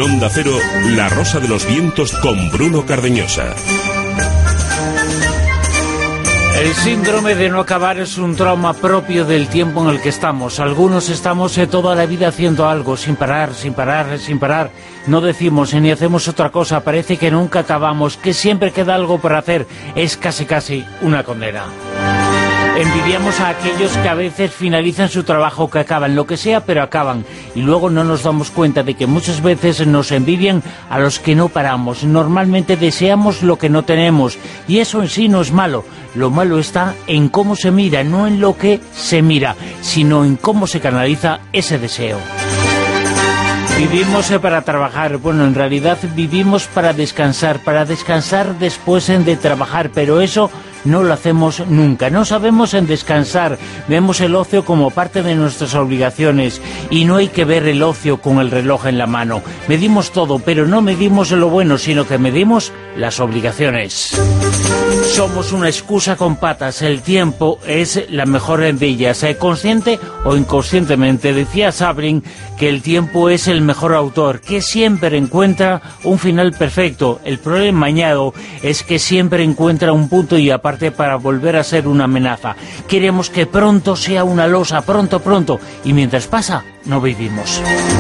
Onda Cero, La Rosa de los Vientos con Bruno Cardeñosa. El síndrome de no acabar es un trauma propio del tiempo en el que estamos. Algunos estamos toda la vida haciendo algo, sin parar, sin parar, sin parar. No decimos ni hacemos otra cosa, parece que nunca acabamos, que siempre queda algo por hacer. Es casi una condena. Envidiamos a aquellos que a veces finalizan su trabajo, que acaban lo que sea, pero acaban. Y luego no nos damos cuenta de que muchas veces nos envidian a los que no paramos. Normalmente deseamos lo que no tenemos. Y eso en sí no es malo. Lo malo está en cómo se mira, no en lo que se mira, sino en cómo se canaliza ese deseo. Vivimos para trabajar, bueno, en realidad vivimos para descansar después de trabajar, pero eso no lo hacemos nunca, no sabemos en descansar, vemos el ocio como parte de nuestras obligaciones y no hay que ver el ocio con el reloj en la mano. Medimos todo, pero no medimos lo bueno, sino que medimos las obligaciones. Somos una excusa con patas, el tiempo es la mejor de ellas, consciente o inconscientemente. Decía Sabrina que el tiempo es el mejor autor, que siempre encuentra un final perfecto. El problema añado es que siempre encuentra un punto y aparte para volver a ser una amenaza. Queremos que pronto sea una losa, pronto, y mientras pasa, no vivimos.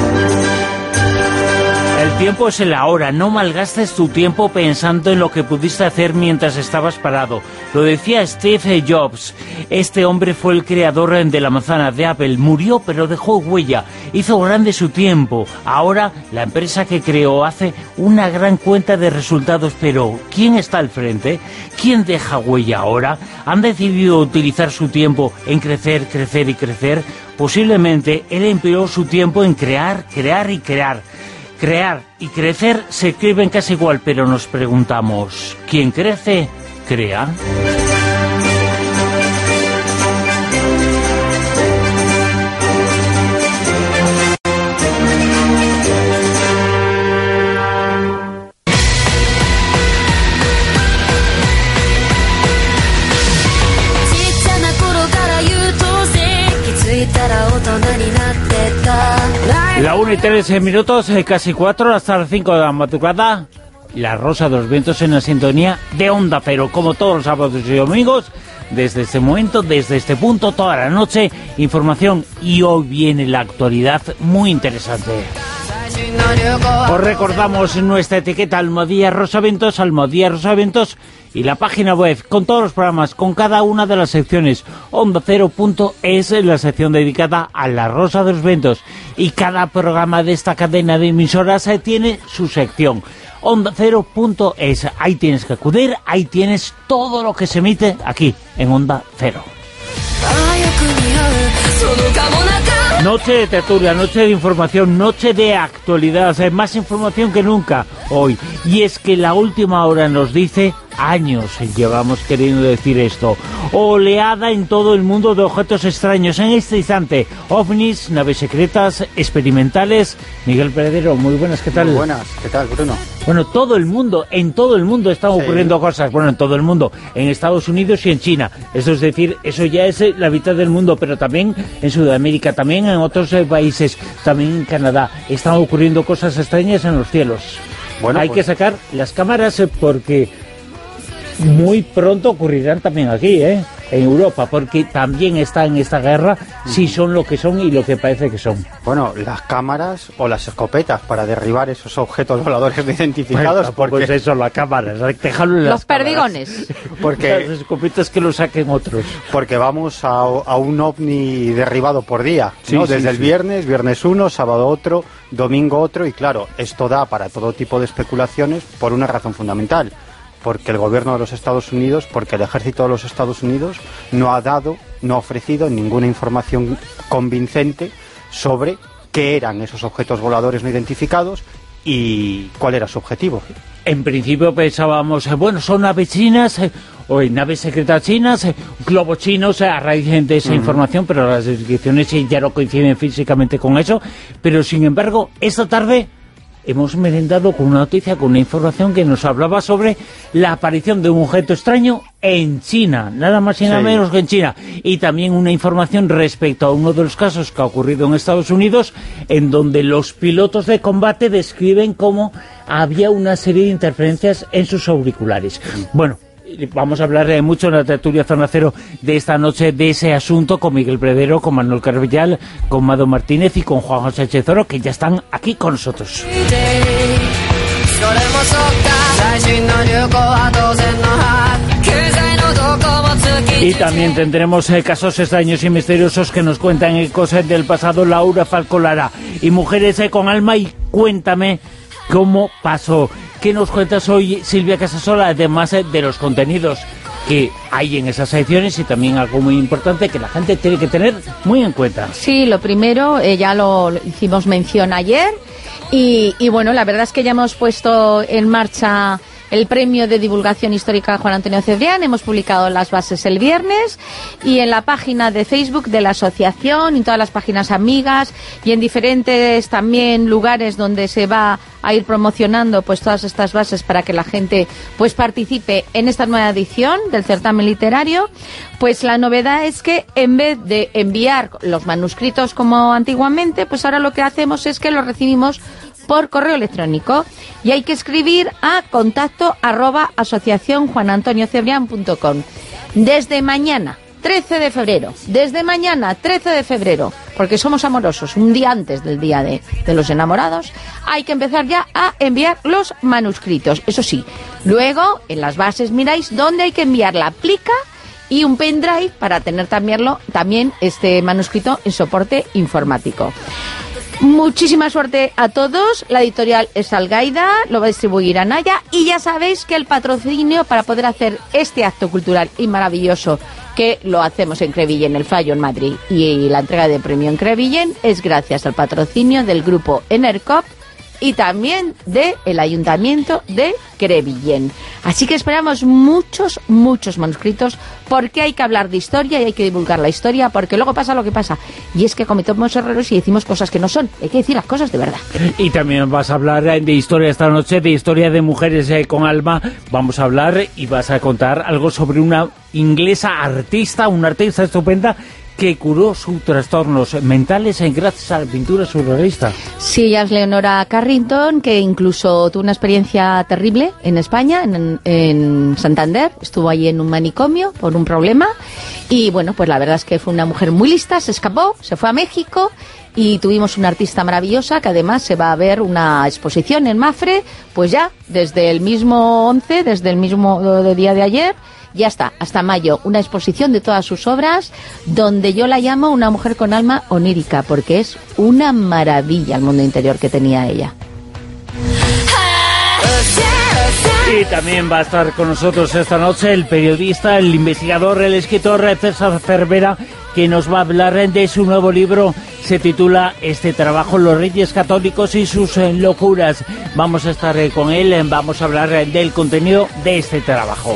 El tiempo es el ahora, no malgastes tu tiempo pensando en lo que pudiste hacer mientras estabas parado. Lo decía Steve Jobs. Este hombre fue el creador de la manzana de Apple. Murió, pero dejó huella. Hizo grande su tiempo. Ahora, la empresa que creó hace una gran cuenta de resultados. Pero, ¿quién está al frente? ¿Quién deja huella ahora? ¿Han decidido utilizar su tiempo en crecer y crecer? Posiblemente él empleó su tiempo en crear y crear. Crear y crecer se escriben casi igual, pero nos preguntamos, ¿quién crece, crea? La 1:13, casi 4, hasta las 5 de la madrugada. La Rosa de los Vientos en la sintonía de Onda Cero, como todos los sábados y domingos. Desde este momento, desde este punto, toda la noche, información. Y hoy viene la actualidad muy interesante. Os recordamos nuestra etiqueta Almohadilla Rosavientos, y la página web con todos los programas, con cada una de las secciones. OndaCero.es, la sección dedicada a la Rosa de los Vientos, y cada programa de esta cadena de emisoras tiene su sección. OndaCero.es, ahí tienes que acudir, ahí tienes todo lo que se emite aquí en Onda Cero. Noche de tertulia, noche de información, noche de actualidad, más información que nunca hoy. Y es que la última hora nos dice, años llevamos queriendo decir esto, oleada en todo el mundo de objetos extraños en este instante, ovnis, naves secretas, experimentales. Miguel Peredero, muy buenas, ¿qué tal? Muy buenas, ¿qué tal, Bruno? Bueno, en todo el mundo están ocurriendo cosas, bueno, en todo el mundo, en Estados Unidos y en China, eso es decir, eso ya es la mitad del mundo, pero también en Sudamérica, también en otros países, también en Canadá, están ocurriendo cosas extrañas en los cielos. Bueno, hay que sacar las cámaras porque muy pronto ocurrirán también aquí, en Europa, porque también está en esta guerra si son lo que son y lo que parece que son. Bueno, las cámaras o las escopetas para derribar esos objetos voladores no identificados. Bueno, porque es eso, las cámaras, déjalo en los perdigones. Porque las escopetas que lo saquen otros. Porque vamos a un ovni derribado por día, ¿no? Desde el viernes uno, sábado otro, domingo otro, y claro, esto da para todo tipo de especulaciones por una razón fundamental. Porque el gobierno de los Estados Unidos, porque el ejército de los Estados Unidos no ha ofrecido ninguna información convincente sobre qué eran esos objetos voladores no identificados y cuál era su objetivo. En principio pensábamos, bueno, son naves chinas, o naves secretas chinas, globos chinos, a raíz de esa información, pero las descripciones ya no coinciden físicamente con eso. Pero sin embargo, esta tarde hemos merendado con una noticia, con una información que nos hablaba sobre la aparición de un objeto extraño en China, nada más y nada menos que en China, y también una información respecto a uno de los casos que ha ocurrido en Estados Unidos, en donde los pilotos de combate describen cómo había una serie de interferencias en sus auriculares. Bueno, vamos a hablar mucho en la tertulia Zona Cero de esta noche de ese asunto con Miguel Predero, con Manuel Carvellal, con Mado Martínez y con Juan José Chezoro, que ya están aquí con nosotros. Y también tendremos casos extraños y misteriosos que nos cuentan cosas del pasado Laura Falcolara y Mujeres con Alma. Y cuéntame cómo pasó. ¿Qué nos cuentas hoy, Silvia Casasola, además de los contenidos que hay en esas ediciones y también algo muy importante que la gente tiene que tener muy en cuenta? Sí, lo primero, ya lo hicimos mención ayer y bueno, la verdad es que ya hemos puesto en marcha el premio de divulgación histórica Juan Antonio Cebrián. Hemos publicado las bases el viernes y en la página de Facebook de la asociación, en todas las páginas amigas y en diferentes también lugares donde se va a ir promocionando pues todas estas bases para que la gente pues participe en esta nueva edición del certamen literario. Pues la novedad es que en vez de enviar los manuscritos como antiguamente, pues ahora lo que hacemos es que los recibimos por correo electrónico y hay que escribir a contacto@asociacionjuanantoniocebrián.com desde mañana 13 de febrero, porque somos amorosos, un día antes del día de los enamorados, hay que empezar ya a enviar los manuscritos. Eso sí, luego en las bases miráis dónde hay que enviar la plica y un pendrive para tener también este manuscrito en soporte informático. Muchísima suerte a todos. La editorial es Algaida, lo va a distribuir Anaya y ya sabéis que el patrocinio para poder hacer este acto cultural y maravilloso que lo hacemos en Crevillent, el Fallo en Madrid, y la entrega de premio en Crevillent es gracias al patrocinio del grupo Enercop y también del Ayuntamiento de Crevillent. Así que esperamos muchos manuscritos, porque hay que hablar de historia y hay que divulgar la historia, porque luego pasa lo que pasa, y es que cometemos errores y decimos cosas que no son. Hay que decir las cosas de verdad. Y también vas a hablar de historia esta noche, de historia de Mujeres con Alma. Vamos a hablar y vas a contar algo sobre una inglesa artista, una artista estupenda, que curó sus trastornos mentales gracias a la pintura surrealista. Sí, ella es Leonora Carrington, que incluso tuvo una experiencia terrible en España, en Santander. Estuvo allí en un manicomio por un problema y bueno, pues la verdad es que fue una mujer muy lista, se escapó, se fue a México y tuvimos una artista maravillosa que además se va a ver una exposición en Mafre, pues ya desde el mismo día de ayer. Ya está, hasta mayo, una exposición de todas sus obras, donde yo la llamo una mujer con alma onírica, porque es una maravilla el mundo interior que tenía ella. Y también va a estar con nosotros esta noche el periodista, el investigador, el escritor César Cervera, que nos va a hablar de su nuevo libro. Se titula este trabajo, Los Reyes Católicos y sus locuras. Vamos a estar con él, vamos a hablar del contenido de este trabajo.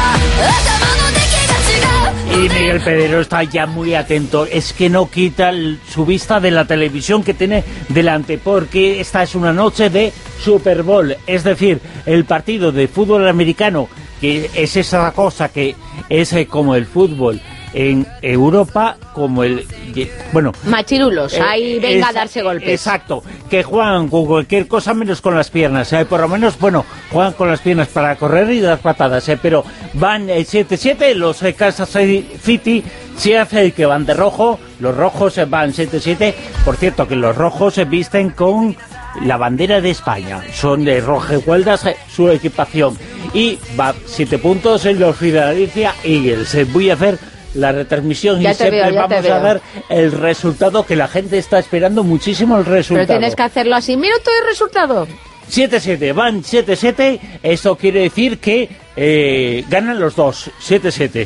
Y Miguel Pedrero está ya muy atento, es que no quita su vista de la televisión que tiene delante, porque esta es una noche de Super Bowl, es decir, el partido de fútbol americano, que es esa cosa que es como el fútbol en Europa, como el... bueno, machirulos, ahí venga a darse golpes. Exacto, que juegan con cualquier cosa menos con las piernas, por lo menos, bueno, juegan con las piernas para correr y dar patadas, pero van 7-7, los Kansas City Chiefs que van de rojo, los rojos van 7-7, por cierto que los rojos se visten con la bandera de España, son de rojehueldas su equipación, y va 7 puntos en los Philadelphia Eagles. Voy a hacer la retransmisión y siempre vamos a dar el resultado, que la gente está esperando muchísimo el resultado. Pero tienes que hacerlo así. Mira todo el resultado. 7-7, van 7-7. Esto quiere decir que ganan los dos. 7-7.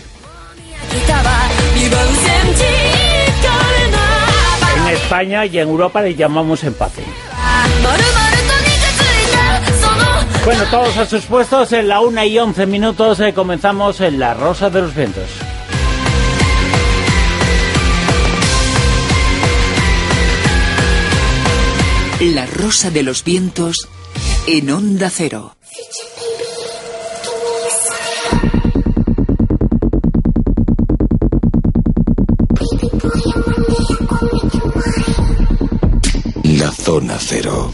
En España y en Europa le llamamos empate. Bueno, todos a sus puestos. En la 1:11 comenzamos en La Rosa de los Vientos. La Rosa de los Vientos en Onda Cero. La Zona Cero.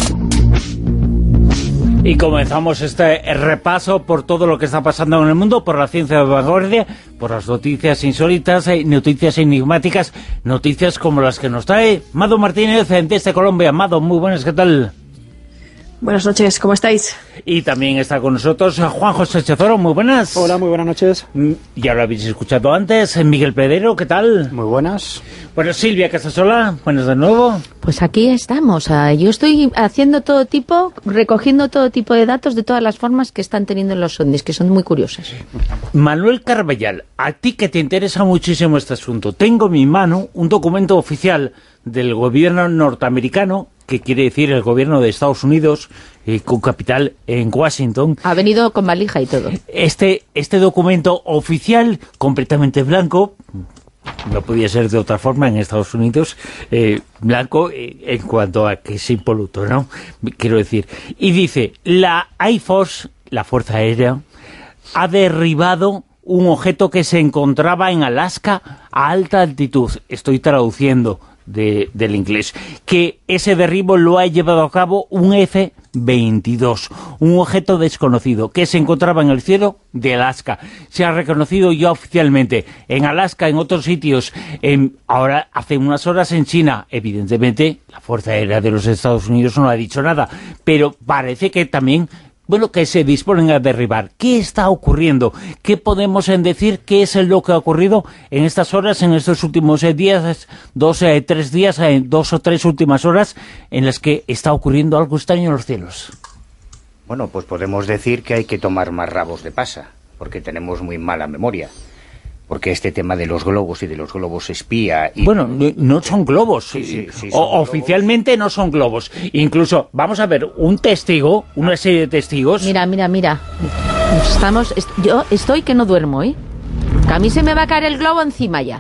Y comenzamos este repaso por todo lo que está pasando en el mundo, por la ciencia de vanguardia, por las noticias insólitas, noticias enigmáticas, noticias como las que nos trae Mado Martínez desde Colombia. Mado, muy buenas, ¿qué tal? Buenas noches, ¿cómo estáis? Y también está con nosotros Juan José Chezoro, muy buenas. Hola, muy buenas noches. Ya lo habéis escuchado antes, Miguel Pedrero, ¿qué tal? Muy buenas. Bueno, Silvia Casasola, buenas de nuevo. Pues aquí estamos. Yo estoy haciendo recogiendo todo tipo de datos de todas las formas que están teniendo los ovnis, que son muy curiosas. Manuel Carballal, a ti que te interesa muchísimo este asunto, tengo en mi mano un documento oficial del gobierno norteamericano, que quiere decir el gobierno de Estados Unidos, con capital en Washington. Ha venido con valija y todo. Este documento oficial, completamente blanco, no podía ser de otra forma en Estados Unidos, blanco en cuanto a que es impoluto, ¿no? Quiero decir. Y dice, la Air Force, la Fuerza Aérea, ha derribado un objeto que se encontraba en Alaska a alta altitud. Estoy traduciendo del inglés, que ese derribo lo ha llevado a cabo un F-22, un objeto desconocido que se encontraba en el cielo de Alaska. Se ha reconocido ya oficialmente en Alaska, en otros sitios, ahora hace unas horas en China. Evidentemente la Fuerza Aérea de los Estados Unidos no ha dicho nada, pero parece que también que se disponen a derribar. ¿Qué está ocurriendo? ¿Qué podemos decir? ¿Qué es lo que ha ocurrido en estas horas, en estos últimos días, 2 o 3 últimas horas, en las que está ocurriendo algo extraño en los cielos? Bueno, pues podemos decir que hay que tomar más rabos de pasa, porque tenemos muy mala memoria. Porque este tema de los globos y de los globos espía... Bueno, no son globos. Sí, son oficialmente globos. No son globos. Incluso, vamos a ver, un testigo, una serie de testigos... Mira. Yo estoy que no duermo, ¿eh? Que a mí se me va a caer el globo encima ya.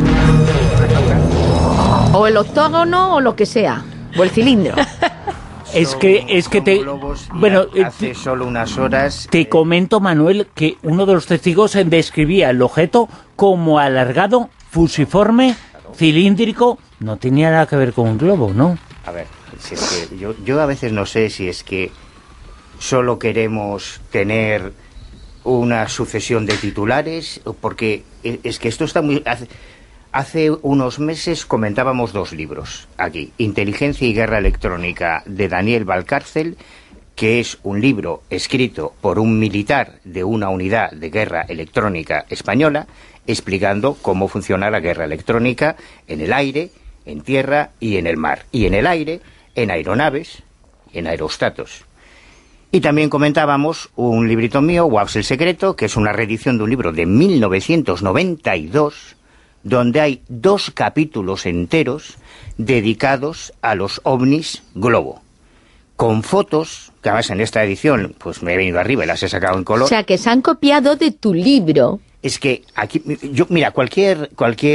O el octógono o lo que sea. O el cilindro. Es que te... hace solo unas horas... Te comento, Manuel, que uno de los testigos describía el objeto como alargado, fusiforme, cilíndrico. No tenía nada que ver con un globo, ¿no? A ver, si es que yo a veces no sé si es que solo queremos tener una sucesión de titulares, porque es que esto está muy... Hace unos meses comentábamos 2 libros aquí, Inteligencia y Guerra Electrónica, de Daniel Valcárcel, que es un libro escrito por un militar de una unidad de guerra electrónica española, explicando cómo funciona la guerra electrónica en el aire, en tierra y en el mar. Y en el aire, en aeronaves, en aerostatos. Y también comentábamos un librito mío, Waps el Secreto, que es una reedición de un libro de 1992, donde hay 2 capítulos enteros dedicados a los ovnis globo, con fotos, que además en esta edición pues me he venido arriba y las he sacado en color. O sea, que se han copiado de tu libro. Es que aquí, mira, cualquier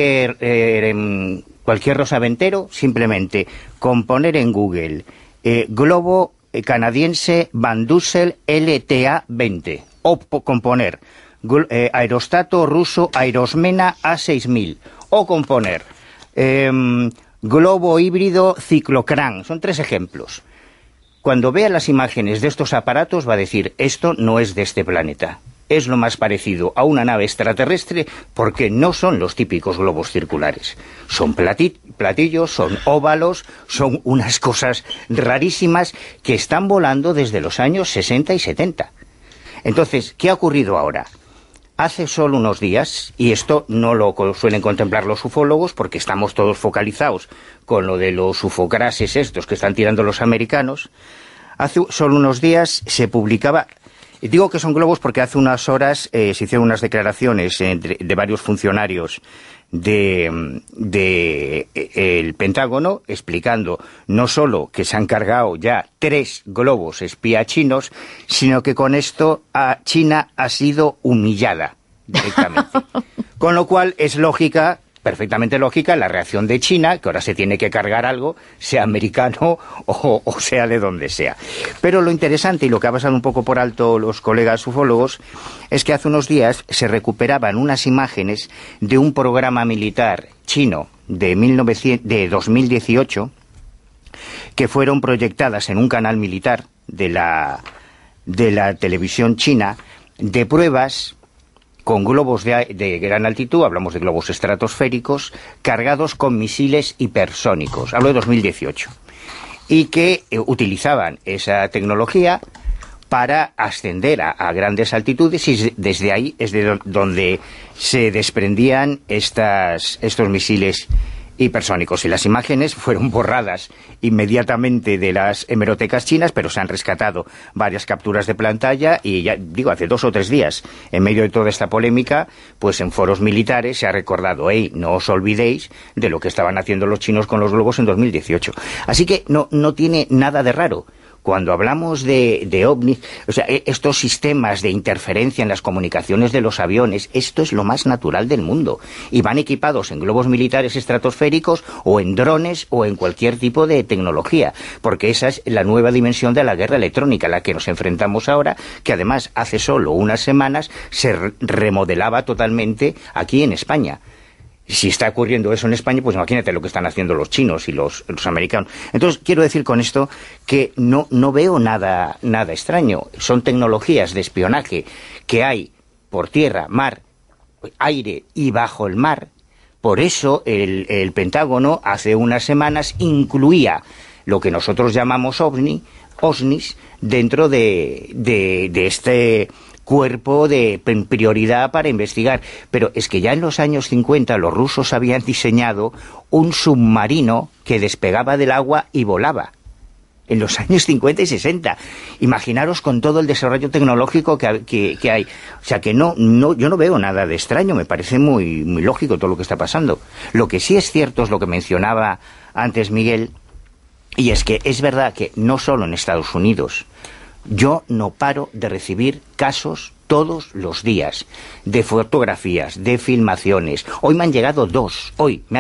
rosaventero, simplemente con poner en Google globo canadiense Van Dussel LTA-20, o con poner aerostato ruso Aerosmena A6000, o componer globo híbrido Ciclocrán. Son 3 ejemplos. Cuando vea las imágenes de estos aparatos va a decir, esto no es de este planeta. Es lo más parecido a una nave extraterrestre, porque no son los típicos globos circulares. Son platillos, son óvalos, son unas cosas rarísimas que están volando desde los años 60 y 70. Entonces, ¿qué ha ocurrido ahora? Hace solo unos días, y esto no lo suelen contemplar los ufólogos porque estamos todos focalizados con lo de los ufocrases estos que están tirando los americanos, hace solo unos días se publicaba, digo que son globos porque hace unas horas se hicieron unas declaraciones de varios funcionarios del Pentágono explicando no solo que se han cargado ya 3 globos espía chinos, sino que con esto China ha sido humillada directamente. Con lo cual es lógica perfectamente lógica la reacción de China, que ahora se tiene que cargar algo, sea americano o sea de donde sea. Pero lo interesante, y lo que ha pasado un poco por alto los colegas ufólogos, es que hace unos días se recuperaban unas imágenes de un programa militar chino de 2018 que fueron proyectadas en un canal militar de la televisión china, de pruebas con globos de gran altitud, hablamos de globos estratosféricos, cargados con misiles hipersónicos. Hablo de 2018. Y que utilizaban esa tecnología para ascender a grandes altitudes, y desde ahí es de donde se desprendían estos misiles hipersónicos. Y las imágenes fueron borradas inmediatamente de las hemerotecas chinas, pero se han rescatado varias capturas de pantalla, y ya digo, hace 2 o 3 días, en medio de toda esta polémica, pues en foros militares se ha recordado, no os olvidéis de lo que estaban haciendo los chinos con los globos en 2018. Así que no tiene nada de raro. Cuando hablamos de ovnis, o sea, estos sistemas de interferencia en las comunicaciones de los aviones, esto es lo más natural del mundo. Y van equipados en globos militares estratosféricos o en drones o en cualquier tipo de tecnología, porque esa es la nueva dimensión de la guerra electrónica a la que nos enfrentamos ahora, que además hace solo unas semanas se remodelaba totalmente aquí en España. Si está ocurriendo eso en España, pues imagínate lo que están haciendo los chinos y los americanos. Entonces, quiero decir con esto que no veo nada extraño. Son tecnologías de espionaje que hay por tierra, mar, aire y bajo el mar. Por eso el Pentágono hace unas semanas incluía lo que nosotros llamamos OSNIs dentro de este cuerpo de prioridad para investigar. Pero es que ya en los años 50 los rusos habían diseñado un submarino que despegaba del agua y volaba. En los años 50 y 60. Imaginaros con todo el desarrollo tecnológico que hay. O sea que yo no veo nada de extraño, me parece muy lógico todo lo que está pasando. Lo que sí es cierto es lo que mencionaba antes Miguel, y es que es verdad que no solo en Estados Unidos. Yo no paro de recibir casos todos los días, de fotografías, de filmaciones. Hoy me han llegado 2.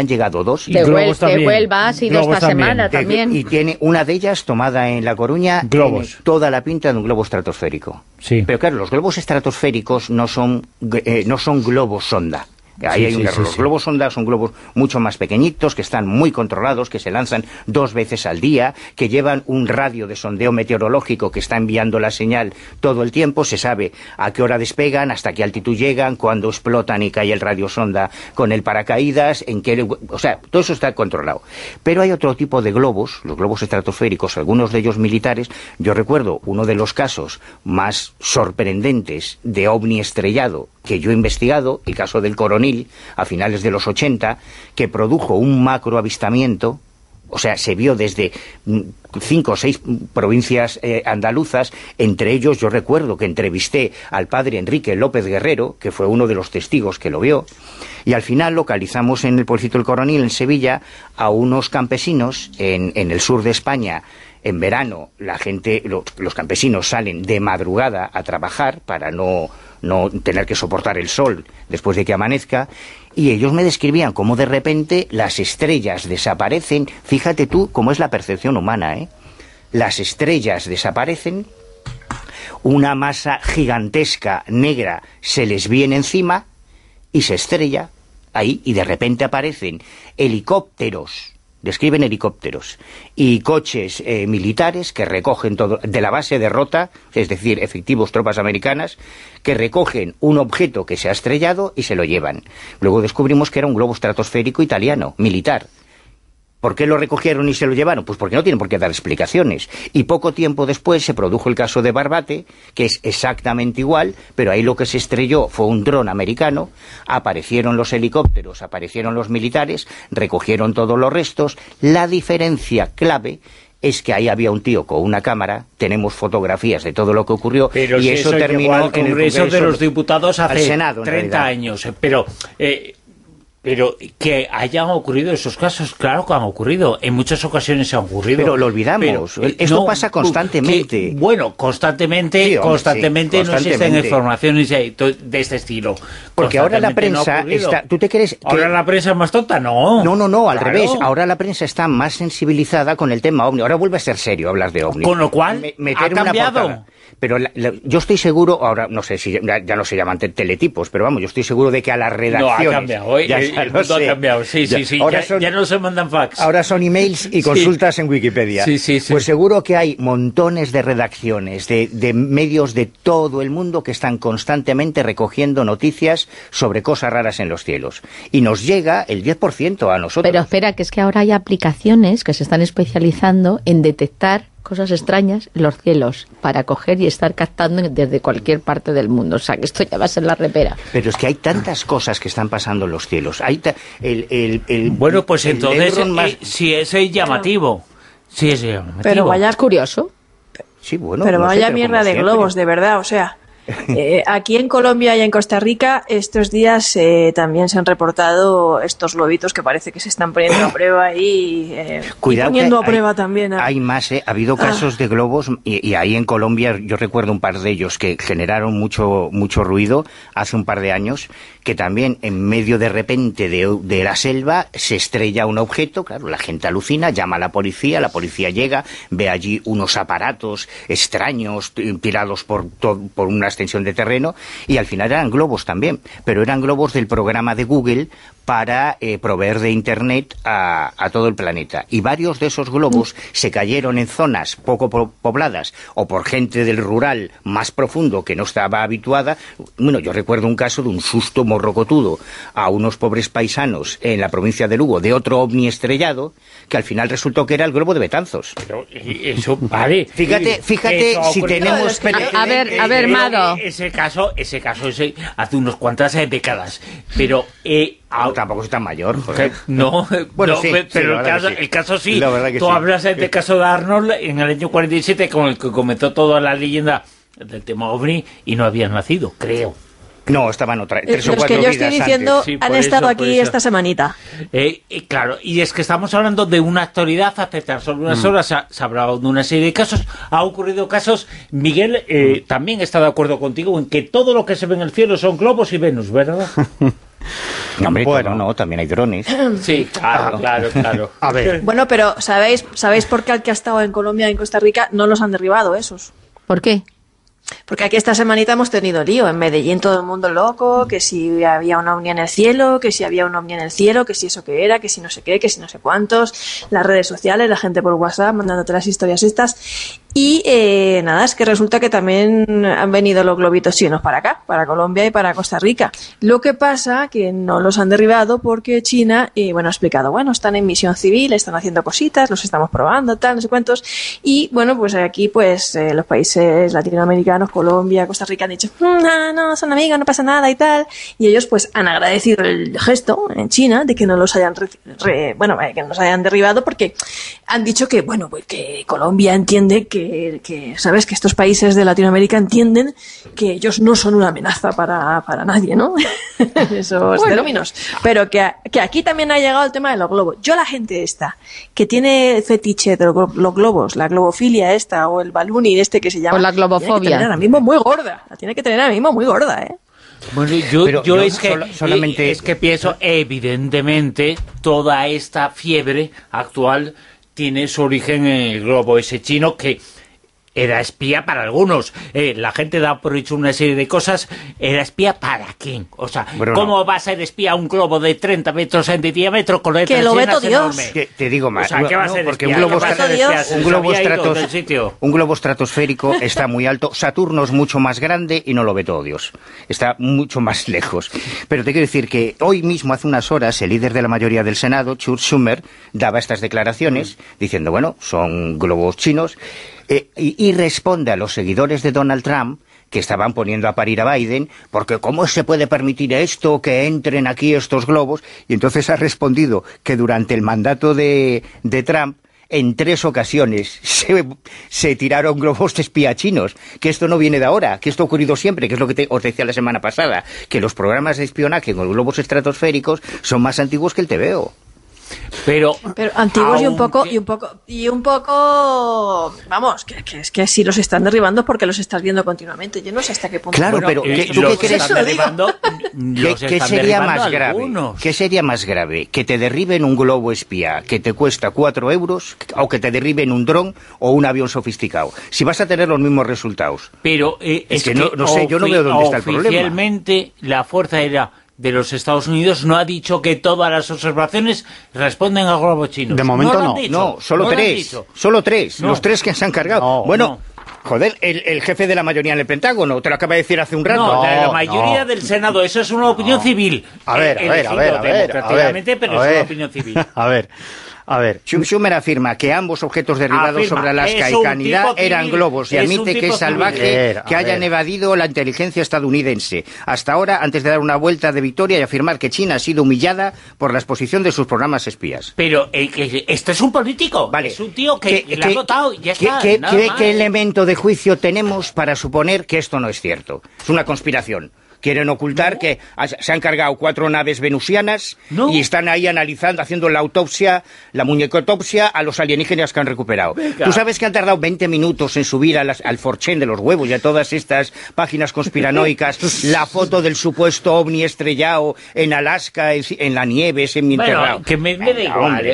De Huelva ha sido esta semana también. Y tiene una de ellas tomada en La Coruña, tiene toda la pinta de un globo estratosférico. Sí. Pero claro, los globos estratosféricos no son globos sonda. Ahí hay un error. Los globos sonda son globos mucho más pequeñitos, que están muy controlados, que se lanzan 2 veces al día, que llevan un radio de sondeo meteorológico que está enviando la señal todo el tiempo. Se sabe a qué hora despegan, hasta qué altitud llegan, cuándo explotan y cae el radio sonda con el paracaídas, o sea, todo eso está controlado. Pero hay otro tipo de globos, los globos estratosféricos, algunos de ellos militares. Yo recuerdo uno de los casos más sorprendentes de ovni estrellado que yo he investigado, el caso del Coronil, a finales de los 80, que produjo un macroavistamiento. O sea, se vio desde 5 o 6 provincias andaluzas. Entre ellos yo recuerdo que entrevisté al padre Enrique López Guerrero, que fue uno de los testigos que lo vio, y al final localizamos en el pueblecito del Coronil, en Sevilla, a unos campesinos en el sur de España. En verano los campesinos salen de madrugada a trabajar para no tener que soportar el sol después de que amanezca, y ellos me describían cómo de repente las estrellas desaparecen. Fíjate tú cómo es la percepción humana, Las estrellas desaparecen, una masa gigantesca negra se les viene encima y se estrella ahí, y de repente aparecen helicópteros. Describen helicópteros y coches militares que recogen todo, de la base de Rota, es decir, efectivos tropas americanas, que recogen un objeto que se ha estrellado y se lo llevan. Luego descubrimos que era un globo estratosférico italiano, militar. ¿Por qué lo recogieron y se lo llevaron? Pues porque no tienen por qué dar explicaciones. Y poco tiempo después se produjo el caso de Barbate, que es exactamente igual, pero ahí lo que se estrelló fue un dron americano, aparecieron los helicópteros, aparecieron los militares, recogieron todos los restos. La diferencia clave es que ahí había un tío con una cámara, tenemos fotografías de todo lo que ocurrió, pero y si eso terminó en el Congreso de los Diputados hace Senado, 30 años. Pero Pero que hayan ocurrido esos casos, claro que han ocurrido, en muchas ocasiones se han ocurrido. Pero lo olvidamos, esto pasa constantemente. Constantemente no existen informaciones de este estilo. Porque ahora la prensa está... ¿Tú te crees que ahora la prensa es más tonta? No, al revés. Ahora la prensa está más sensibilizada con el tema OVNI. Ahora vuelve a ser serio hablar de OVNI. Con lo cual, ha cambiado. Pero yo estoy seguro, ahora no sé si ya no se llaman teletipos, pero vamos, yo estoy seguro de que a las redacciones... No, ha cambiado, el mundo ha cambiado, sí, ya no se mandan fax. Ahora son emails y consultas en Wikipedia. Sí. Pues seguro que hay montones de redacciones, de medios de todo el mundo que están constantemente recogiendo noticias sobre cosas raras en los cielos. Y nos llega el 10% a nosotros. Pero espera, que es que ahora hay aplicaciones que se están especializando en detectar cosas extrañas en los cielos para coger y estar captando desde cualquier parte del mundo. O sea, que esto ya va a ser la repera. Pero es que hay tantas cosas que están pasando en los cielos. Hay bueno, pues entonces, si es llamativo. Sí, es llamativo. Pero vaya... Es curioso. Sí, bueno. Pero no vaya sé, mierda de globos, de verdad, o sea... aquí en Colombia y en Costa Rica estos días también se han reportado estos globitos que parece que se están poniendo a prueba y poniendo a prueba también. Hay más, ha habido casos de globos y ahí en Colombia yo recuerdo un par de ellos que generaron mucho ruido hace un par de años, que también en medio de repente de la selva se estrella un objeto, claro, la gente alucina, llama a la policía llega, ve allí unos aparatos extraños tirados por una extensión de terreno, y al final eran globos también, pero eran globos del programa de Google para proveer de internet a todo el planeta. Y varios de esos globos se cayeron en zonas poco pobladas o por gente del rural más profundo que no estaba habituada. Bueno, yo recuerdo un caso de un susto morrocotudo a unos pobres paisanos en la provincia de Lugo de otro ovni estrellado, que al final resultó que era el globo de Betanzos. Pero eso, vale. Fíjate si tenemos... A ver, Mado. Ese caso hace unas cuantas décadas, pero... No, tampoco es tan mayor, joder. No, bueno, no, sí, pero el caso sí. Tú hablas del caso de Arnold en el año 47, con el que comenzó toda la leyenda del tema OVNI, y no habían nacido, creo. No, estaban otra 3 o 4 Los que yo estoy diciendo sí, han estado aquí esta semanita. Claro, y es que estamos hablando de una actualidad. Hace tan solo unas horas se ha hablado de una serie de casos. Ha ocurrido casos. Miguel también está de acuerdo contigo en que todo lo que se ve en el cielo son globos y Venus, ¿verdad? No, hombre, bueno, no, también hay drones. Sí, claro. A ver. Bueno, pero ¿sabéis por qué al que ha estado en Colombia y en Costa Rica no los han derribado esos? ¿Por qué? Porque aquí esta semanita hemos tenido lío. En Medellín todo el mundo loco, que si había un ovni en el cielo, que si había un ovni en el cielo, que si eso que era, que si no sé qué, que si no sé cuántos. Las redes sociales, la gente por WhatsApp mandándote las historias estas. Y nada, es que resulta que también han venido los globitos chinos para acá, para Colombia y para Costa Rica. Lo que pasa que no los han derribado porque China, ha explicado, están en misión civil, están haciendo cositas, los estamos probando, tal, no sé cuántos. Y bueno, pues aquí los países latinoamericanos, Colombia, Costa Rica, han dicho, no, son amigos, no pasa nada y tal. Y ellos pues han agradecido el gesto en China de que no los hayan que no los hayan derribado, porque han dicho que, pues que Colombia entiende que sabes que estos países de Latinoamérica entienden que ellos no son una amenaza para nadie, ¿no? Esos términos. Pero que aquí también ha llegado el tema de los globos. Yo, la gente esta que tiene fetiche de los globos, la globofilia esta o el baluni este que se llama, o la globofobia, tiene que tener ahora mismo muy gorda. La tiene que tener ahora mismo muy gorda, ¿eh? Bueno, yo es que pienso, evidentemente, toda esta fiebre actual tiene su origen en el globo ese chino que era espía para algunos. La gente da por hecho una serie de cosas. ¿Era espía para quién? O sea, ¿cómo va a ser espía un globo de 30 metros en diámetro con letras llenas enormes? Te digo más. O sea, ¿qué va a ser porque espía? Un globo estratosférico está muy alto. Saturno es mucho más grande y no lo ve todo Dios. Está mucho más lejos. Pero te quiero decir que hoy mismo, hace unas horas, el líder de la mayoría del Senado, Chuck Schumer, daba estas declaraciones diciendo, son globos chinos. Y responde a los seguidores de Donald Trump, que estaban poniendo a parir a Biden, porque ¿cómo se puede permitir esto, que entren aquí estos globos? Y entonces ha respondido que durante el mandato de Trump, en 3 ocasiones se tiraron globos de espía chinos, que esto no viene de ahora, que esto ha ocurrido siempre, que es lo que os decía la semana pasada, que los programas de espionaje con globos estratosféricos son más antiguos que el TVO. Pero antiguos y un poco, vamos, que es que si los están derribando porque los estás viendo continuamente. Yo no sé hasta qué punto. Claro, pero ¿tú qué crees? ¿Qué sería más grave? ¿Qué sería más grave? ¿Que te derriben un globo espía que te cuesta 4 euros o que te derriben un dron o un avión sofisticado? Si vas a tener los mismos resultados. Pero es que no sé, yo no veo dónde está el problema. Oficialmente la Fuerza Aérea de los Estados Unidos no ha dicho que todas las observaciones responden a globos chinos. De momento no. No, solo 3. Solo 3. No. Los 3 que se han cargado. No, bueno, joder, el jefe de la mayoría en el Pentágono, te lo acaba de decir hace un rato. No, la mayoría del Senado, eso es una opinión civil. A ver. Democráticamente, pero es una opinión civil. A ver, Schumer afirma que ambos objetos derribados sobre Alaska y Canadá eran globos y admite que es salvaje que hayan evadido la inteligencia estadounidense. Hasta ahora, antes de dar una vuelta de victoria y afirmar que China ha sido humillada por la exposición de sus programas espías. Pero este es un político, vale. Es un tío que le ha votado y ya está. ¿Qué elemento de juicio tenemos para suponer que esto no es cierto? Es una conspiración. Quieren ocultar que se han cargado 4 naves venusianas y están ahí analizando, haciendo la autopsia, la muñecotopsia a los alienígenas que han recuperado. Venga. Tú sabes que han tardado 20 minutos en subir al 4chan de los huevos y a todas estas páginas conspiranoicas la foto del supuesto ovni estrellado en Alaska, en la nieve, semi-enterrado. Bueno, que me da igual.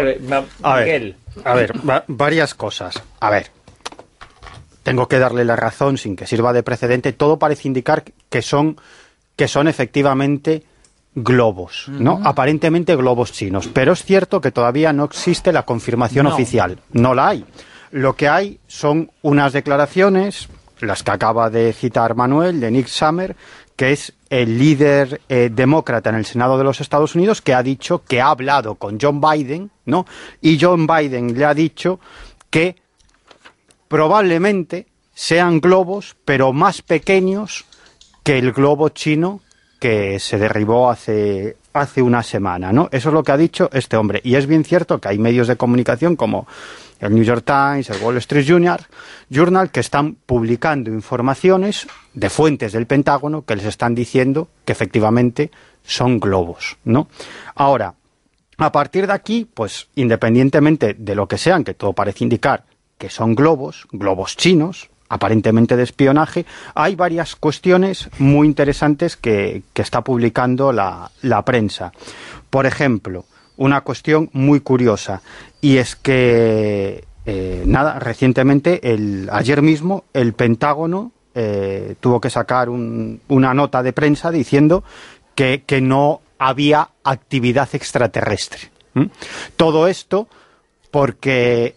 A ver, varias cosas. A ver. Tengo que darle la razón sin que sirva de precedente. Todo parece indicar que son efectivamente globos, ¿no? Aparentemente globos chinos. Pero es cierto que todavía no existe la confirmación oficial. No la hay. Lo que hay son unas declaraciones, las que acaba de citar Manuel, de Nick Summer, que es el líder demócrata en el Senado de los Estados Unidos, que ha dicho que ha hablado con John Biden, ¿no? Y John Biden le ha dicho que probablemente sean globos, pero más pequeños que el globo chino que se derribó hace una semana, ¿no? Eso es lo que ha dicho este hombre. Y es bien cierto que hay medios de comunicación como el New York Times, el Wall Street Journal, que están publicando informaciones de fuentes del Pentágono que les están diciendo que efectivamente son globos, ¿no? Ahora, a partir de aquí, pues independientemente de lo que sean, que todo parece indicar que son globos chinos, aparentemente de espionaje, hay varias cuestiones muy interesantes que está publicando la prensa. Por ejemplo, una cuestión muy curiosa, y es que, recientemente, ayer mismo, el Pentágono tuvo que sacar una nota de prensa diciendo que no había actividad extraterrestre. Todo esto porque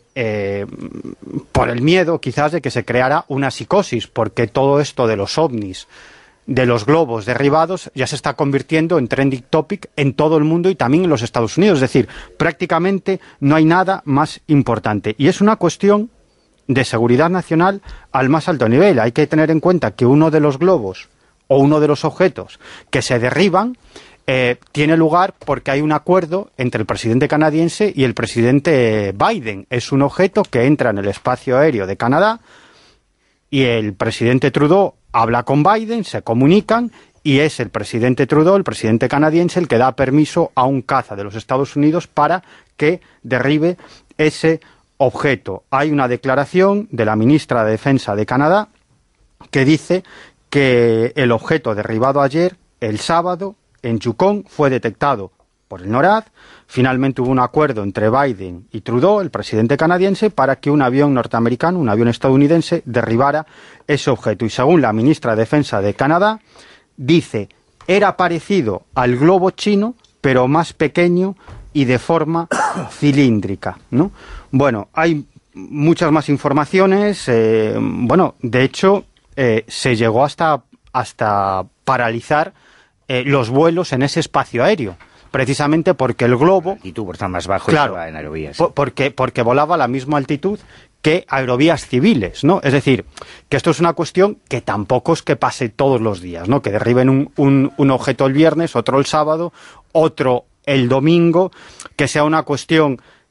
por el miedo quizás de que se creara una psicosis, porque todo esto de los ovnis, de los globos derribados, ya se está convirtiendo en trending topic en todo el mundo y también en los Estados Unidos. Es decir, prácticamente no hay nada más importante. Y es una cuestión de seguridad nacional al más alto nivel. Hay que tener en cuenta que uno de los globos o uno de los objetos que se derriban tiene lugar porque hay un acuerdo entre el presidente canadiense y el presidente Biden. Es un objeto que entra en el espacio aéreo de Canadá y el presidente Trudeau habla con Biden, se comunican y es el presidente Trudeau, el presidente canadiense, el que da permiso a un caza de los Estados Unidos para que derribe ese objeto. Hay una declaración de la ministra de Defensa de Canadá que dice que el objeto derribado ayer, el sábado, en Yukon, fue detectado por el NORAD. Finalmente hubo un acuerdo entre Biden y Trudeau, el presidente canadiense, para que un avión norteamericano, un avión estadounidense, derribara ese objeto. Y según la ministra de Defensa de Canadá, dice, era parecido al globo chino, pero más pequeño y de forma cilíndrica, ¿no? Bueno, hay muchas más informaciones. De hecho, se llegó hasta paralizar los vuelos en ese espacio aéreo, precisamente porque el globo... Y tú, por estar más bajo, claro, en aerovías. Porque volaba a la misma altitud que aerovías civiles, ¿no? Es decir, que esto es una cuestión que tampoco es que pase todos los días, ¿no? Que derriben un objeto el viernes, otro el sábado, otro el domingo, que sea una cuestión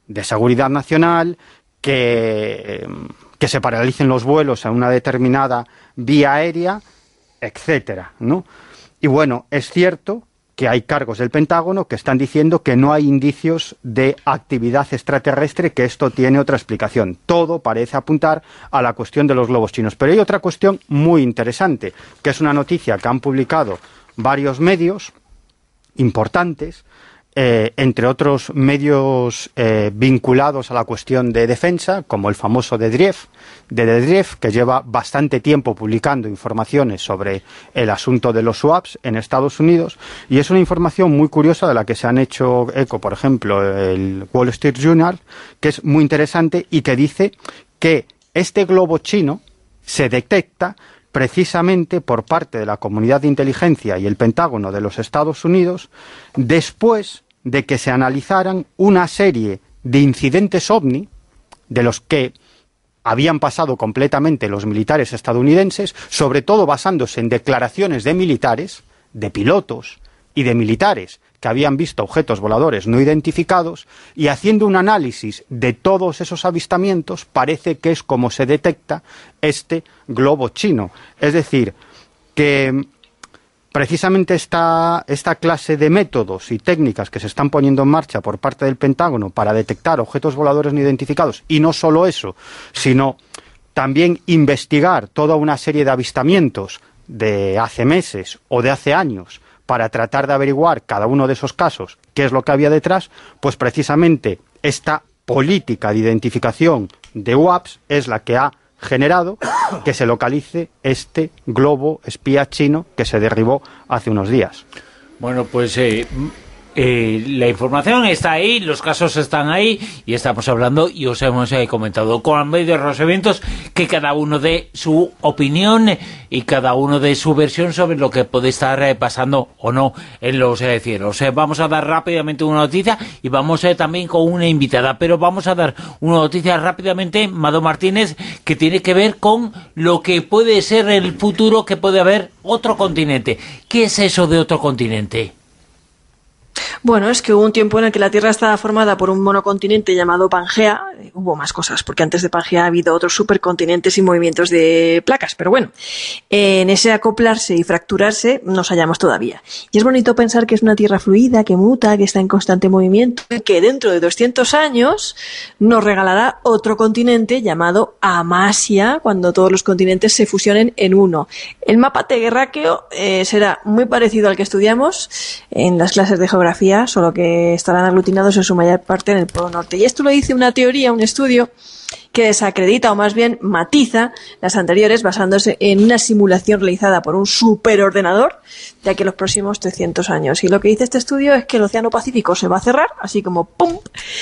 de seguridad nacional, que se paralicen los vuelos a una determinada vía aérea, etcétera, ¿no? Y bueno, es cierto que hay cargos del Pentágono que están diciendo que no hay indicios de actividad extraterrestre, que esto tiene otra explicación. Todo parece apuntar a la cuestión de los globos chinos. Pero hay otra cuestión muy interesante, que es una noticia que han publicado varios medios importantes, entre otros medios vinculados a la cuestión de defensa, como el famoso de Dedriev, que lleva bastante tiempo publicando informaciones sobre el asunto de los swaps en Estados Unidos, y es una información muy curiosa de la que se han hecho eco, por ejemplo, el Wall Street Journal, que es muy interesante y que dice que este globo chino se detecta precisamente por parte de la comunidad de inteligencia y el Pentágono de los Estados Unidos, después de que se analizaran una serie de incidentes OVNI, de los que habían pasado completamente los militares estadounidenses, sobre todo basándose en declaraciones de militares, de pilotos y de militares que habían visto objetos voladores no identificados, y haciendo un análisis de todos esos avistamientos, parece que es como se detecta este globo chino. Es decir, que precisamente esta clase de métodos y técnicas que se están poniendo en marcha por parte del Pentágono para detectar objetos voladores no identificados, y no solo eso, sino también investigar toda una serie de avistamientos de hace meses o de hace años, para tratar de averiguar cada uno de esos casos qué es lo que había detrás, pues precisamente esta política de identificación de UAPs es la que ha generado que se localice este globo espía chino que se derribó hace unos días. Bueno, pues la información está ahí, los casos están ahí, y estamos hablando, y os hemos comentado con medio de los eventos, que cada uno dé su opinión y cada uno dé su versión sobre lo que puede estar pasando o no en los cielos. Vamos a dar rápidamente una noticia y vamos también con una invitada, pero vamos a dar una noticia rápidamente, Mado Martínez, que tiene que ver con lo que puede ser el futuro, que puede haber otro continente. ¿Qué es eso de otro continente? Bueno, es que hubo un tiempo en el que la Tierra estaba formada por un monocontinente llamado Pangea. Hubo más cosas, porque antes de Pangea ha habido otros supercontinentes y movimientos de placas. Pero bueno, en ese acoplarse y fracturarse nos hallamos todavía. Y es bonito pensar que es una Tierra fluida, que muta, que está en constante movimiento, y que dentro de 200 años nos regalará otro continente llamado Amasia, cuando todos los continentes se fusionen en uno. El mapa terráqueo será muy parecido al que estudiamos en las clases de geografía, solo que estarán aglutinados en su mayor parte en el Polo Norte. Y esto lo dice una teoría, un estudio que desacredita o más bien matiza las anteriores, basándose en una simulación realizada por un superordenador de aquí a los próximos 300 años. Y lo que dice este estudio es que el Océano Pacífico se va a cerrar, así como ¡pum!,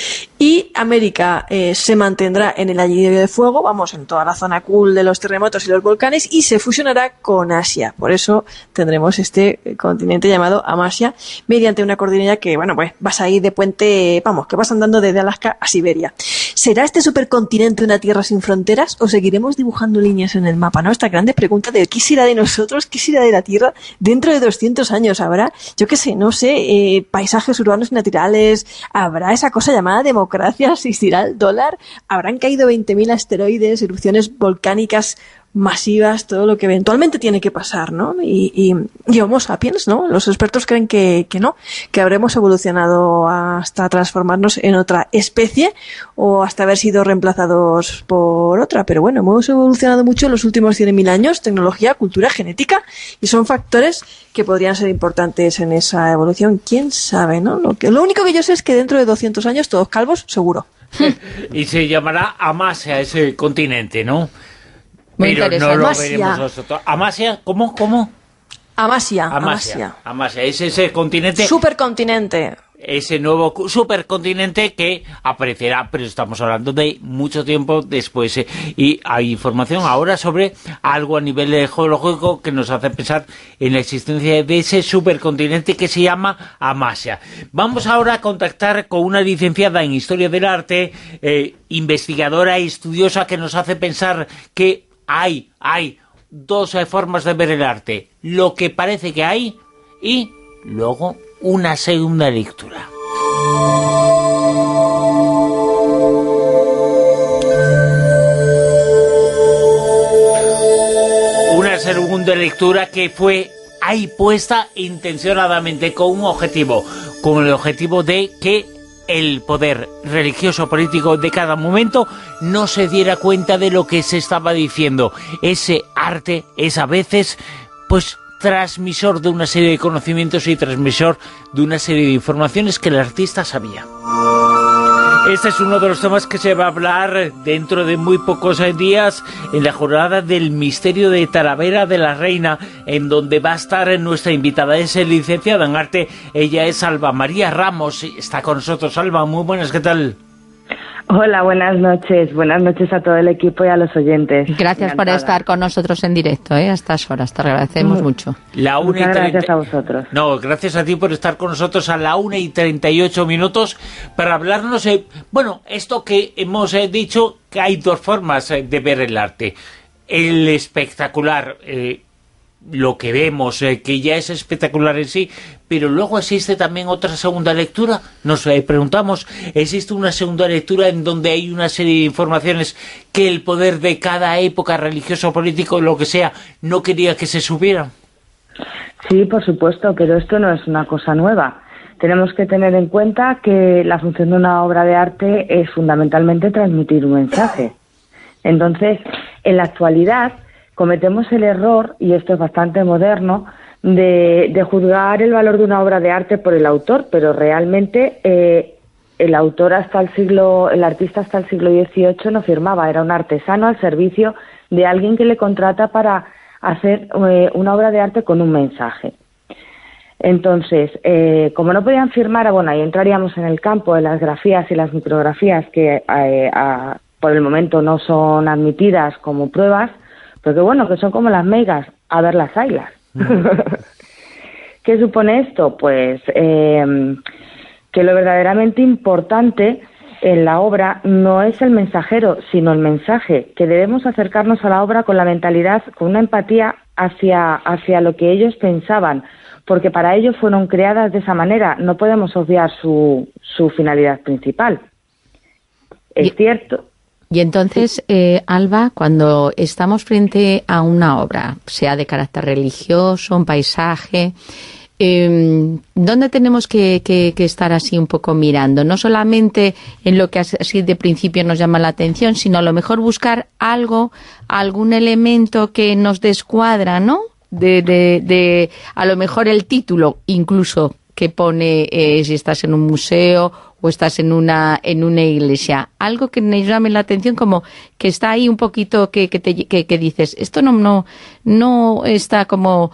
y América se mantendrá en el anillo de fuego, vamos, en toda la zona cool de los terremotos y los volcanes, y se fusionará con Asia. Por eso tendremos este continente llamado Amasia, mediante una cordillera que, bueno, pues vas ahí de puente, vamos, que vas andando desde Alaska a Siberia. ¿Será este supercontinente una tierra sin fronteras o seguiremos dibujando líneas en el mapa, ¿no? Esta grande pregunta de ¿qué será de nosotros? ¿Qué será de la Tierra dentro de 200 años? ¿Habrá, yo qué sé, no sé, paisajes urbanos y naturales? ¿Habrá esa cosa llamada democracia? ¿Existirá el dólar? ¿Habrán caído 20.000 asteroides, erupciones volcánicas masivas, todo lo que eventualmente tiene que pasar, ¿no? Y Homo sapiens, ¿no? Los expertos creen que no, que habremos evolucionado hasta transformarnos en otra especie o hasta haber sido reemplazados por otra, pero bueno, hemos evolucionado mucho en los últimos 100.000 años, tecnología, cultura, genética, y son factores que podrían ser importantes en esa evolución. ¿Quién sabe, no? Lo único que yo sé es que dentro de 200 años todos calvos, seguro. Y se llamará Amasia ese continente, ¿no? Muy Pero interesante. no lo veremos nosotros. ¿Amasia? ¿Cómo? Amasia. Es ese continente, Supercontinente. ese nuevo supercontinente que aparecerá, pero estamos hablando de mucho tiempo después. Y hay información ahora sobre algo a nivel geológico que nos hace pensar en la existencia de ese supercontinente que se llama Amasia. Vamos ahora a contactar con una licenciada en Historia del Arte, investigadora y estudiosa, que nos hace pensar que hay dos formas de ver el arte: lo que parece que hay y luego una segunda lectura. segunda lectura que fue ahí puesta intencionadamente con un objetivo, con el objetivo de que el poder religioso político de cada momento no se diera cuenta de lo que se estaba diciendo. Ese arte es a veces, pues, transmisor de una serie de conocimientos y transmisor de una serie de informaciones que el artista sabía. Este es uno de los temas que se va a hablar dentro de muy pocos días en la jornada del misterio de Talavera de la Reina, en donde va a estar nuestra invitada. Es licenciada en arte, ella es Alba María Ramos, está con nosotros. Alba, muy buenas, ¿qué tal? Hola, buenas noches a todo el equipo y a los oyentes. Gracias por estar con nosotros en directo, a estas horas, te agradecemos mucho. Muchas gracias a vosotros. No, gracias a ti por estar con nosotros a la 1:38 para hablarnos, bueno, esto que hemos dicho, que hay dos formas de ver el arte. El espectacular, lo que vemos, que ya es espectacular en sí, pero luego existe también otra segunda lectura. Nos preguntamos, ¿existe una segunda lectura en donde hay una serie de informaciones que el poder de cada época, religioso, político, lo que sea, no quería que se subieran? Sí, por supuesto, pero esto no es una cosa nueva. Tenemos que tener en cuenta que la función de una obra de arte es fundamentalmente transmitir un mensaje. Entonces, en la actualidad cometemos el error, y esto es bastante moderno, de juzgar el valor de una obra de arte por el autor, pero realmente el artista hasta el siglo XVIII no firmaba, era un artesano al servicio de alguien que le contrata para hacer una obra de arte con un mensaje. Entonces, como no podían firmar, bueno, ahí entraríamos en el campo de las grafías y las micrografías que por el momento no son admitidas como pruebas, porque bueno, que son como las megas, a ver las haylas. ¿Qué supone esto? Pues que lo verdaderamente importante en la obra no es el mensajero, sino el mensaje, que debemos acercarnos a la obra con la mentalidad, con una empatía hacia lo que ellos pensaban, porque para ellos fueron creadas de esa manera, no podemos obviar su finalidad principal. Es cierto. Y entonces, Alba, cuando estamos frente a una obra, sea de carácter religioso, un paisaje, ¿dónde tenemos que estar así un poco mirando? No solamente en lo que así de principio nos llama la atención, sino a lo mejor buscar algún elemento que nos descuadra, ¿no? De a lo mejor el título, incluso, que pone si estás en un museo o estás en una iglesia, algo que me llame la atención, como que está ahí un poquito que dices, esto no está como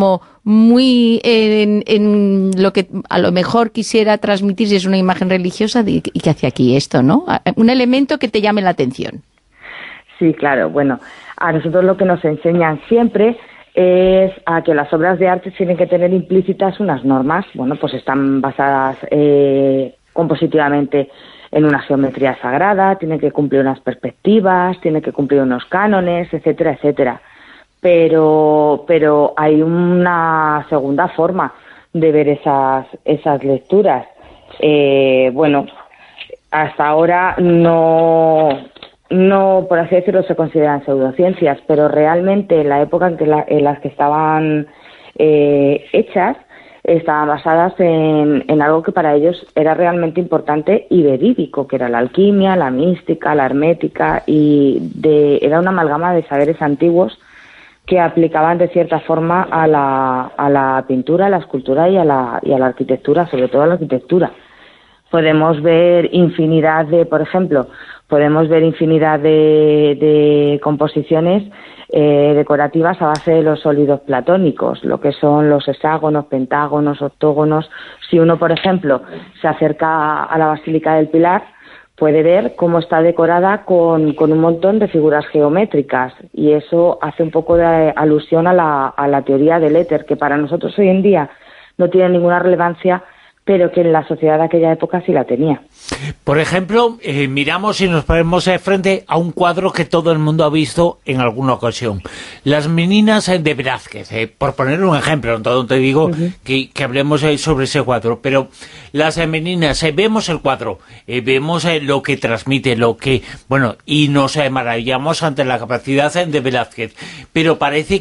muy en lo que a lo mejor quisiera transmitir si es una imagen religiosa, y que hace aquí esto, ¿no? Un elemento que te llame la atención. Sí, claro. Bueno, a nosotros lo que nos enseñan siempre es a que las obras de arte tienen que tener implícitas unas normas. Bueno, pues están basadas compositivamente en una geometría sagrada, tienen que cumplir unas perspectivas, tienen que cumplir unos cánones, etcétera, etcétera. Pero hay una segunda forma de ver esas lecturas. Bueno, hasta ahora no, por así decirlo, se consideran pseudociencias, pero realmente en la época en las que estaban hechas, estaban basadas en algo que para ellos era realmente importante y verídico, que era la alquimia, la mística, la hermética, era una amalgama de saberes antiguos que aplicaban de cierta forma a la pintura, a la escultura y a la arquitectura, sobre todo a la arquitectura. Podemos ver infinidad de composiciones decorativas a base de los sólidos platónicos, lo que son los hexágonos, pentágonos, octógonos. Si uno, por ejemplo, se acerca a la Basílica del Pilar, puede ver cómo está decorada con un montón de figuras geométricas, y eso hace un poco de alusión a la teoría del éter, que para nosotros hoy en día no tiene ninguna relevancia, pero que en la sociedad de aquella época sí la tenía. Por ejemplo, miramos y nos ponemos frente a un cuadro que todo el mundo ha visto en alguna ocasión. Las Meninas de Velázquez, por poner un ejemplo, no te digo que hablemos sobre ese cuadro, pero las Meninas, vemos el cuadro, vemos lo que transmite, y nos maravillamos ante la capacidad de Velázquez, pero parece que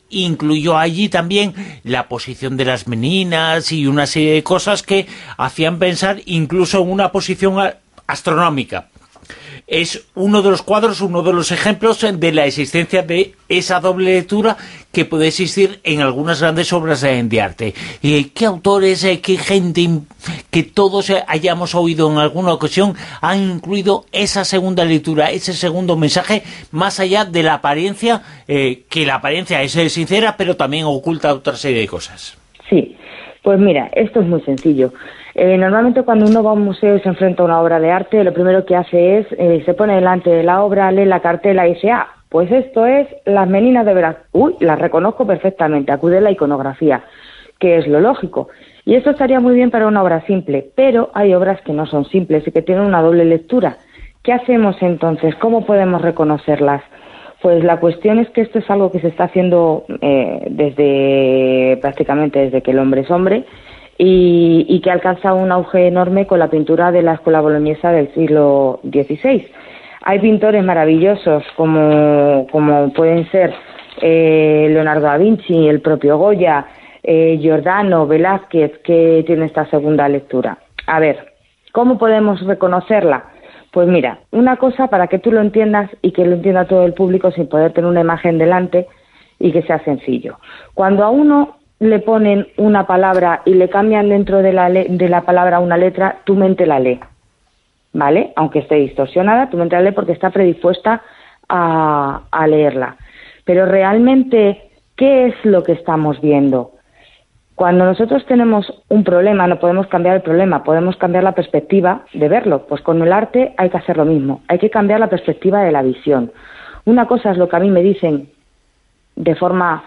incluyó allí también la posición de las meninas y una serie de cosas que hacían pensar incluso en una posición astronómica. Es uno de los cuadros, uno de los ejemplos de la existencia de esa doble lectura que puede existir en algunas grandes obras de arte. ¿Qué autores, qué gente que todos hayamos oído en alguna ocasión han incluido esa segunda lectura, ese segundo mensaje, más allá de la apariencia, que la apariencia es sincera, pero también oculta otra serie de cosas? Sí, pues mira, esto es muy sencillo. Normalmente cuando uno va a un museo y se enfrenta a una obra de arte, lo primero que hace es, se pone delante de la obra, lee la cartela y dice, pues esto es Las Meninas de Veracruz. Uy, las reconozco perfectamente, acude a la iconografía, que es lo lógico. Y esto estaría muy bien para una obra simple, pero hay obras que no son simples y que tienen una doble lectura. ¿Qué hacemos entonces? ¿Cómo podemos reconocerlas? Pues la cuestión es que esto es algo que se está haciendo prácticamente desde que el hombre es hombre, y que alcanza un auge enorme con la pintura de la escuela boloñesa del siglo XVI. Hay pintores maravillosos como pueden ser Leonardo da Vinci, el propio Goya, Giordano, Velázquez, que tiene esta segunda lectura. A ver, ¿cómo podemos reconocerla? Pues mira, una cosa para que tú lo entiendas y que lo entienda todo el público sin poder tener una imagen delante y que sea sencillo. Cuando a uno le ponen una palabra y le cambian dentro de la palabra una letra, tu mente la lee, ¿vale? Aunque esté distorsionada, tu mente la lee porque está predispuesta a leerla. Pero realmente, ¿qué es lo que estamos viendo? Cuando nosotros tenemos un problema, no podemos cambiar el problema, podemos cambiar la perspectiva de verlo. Pues con el arte hay que hacer lo mismo, hay que cambiar la perspectiva de la visión. Una cosa es lo que a mí me dicen de forma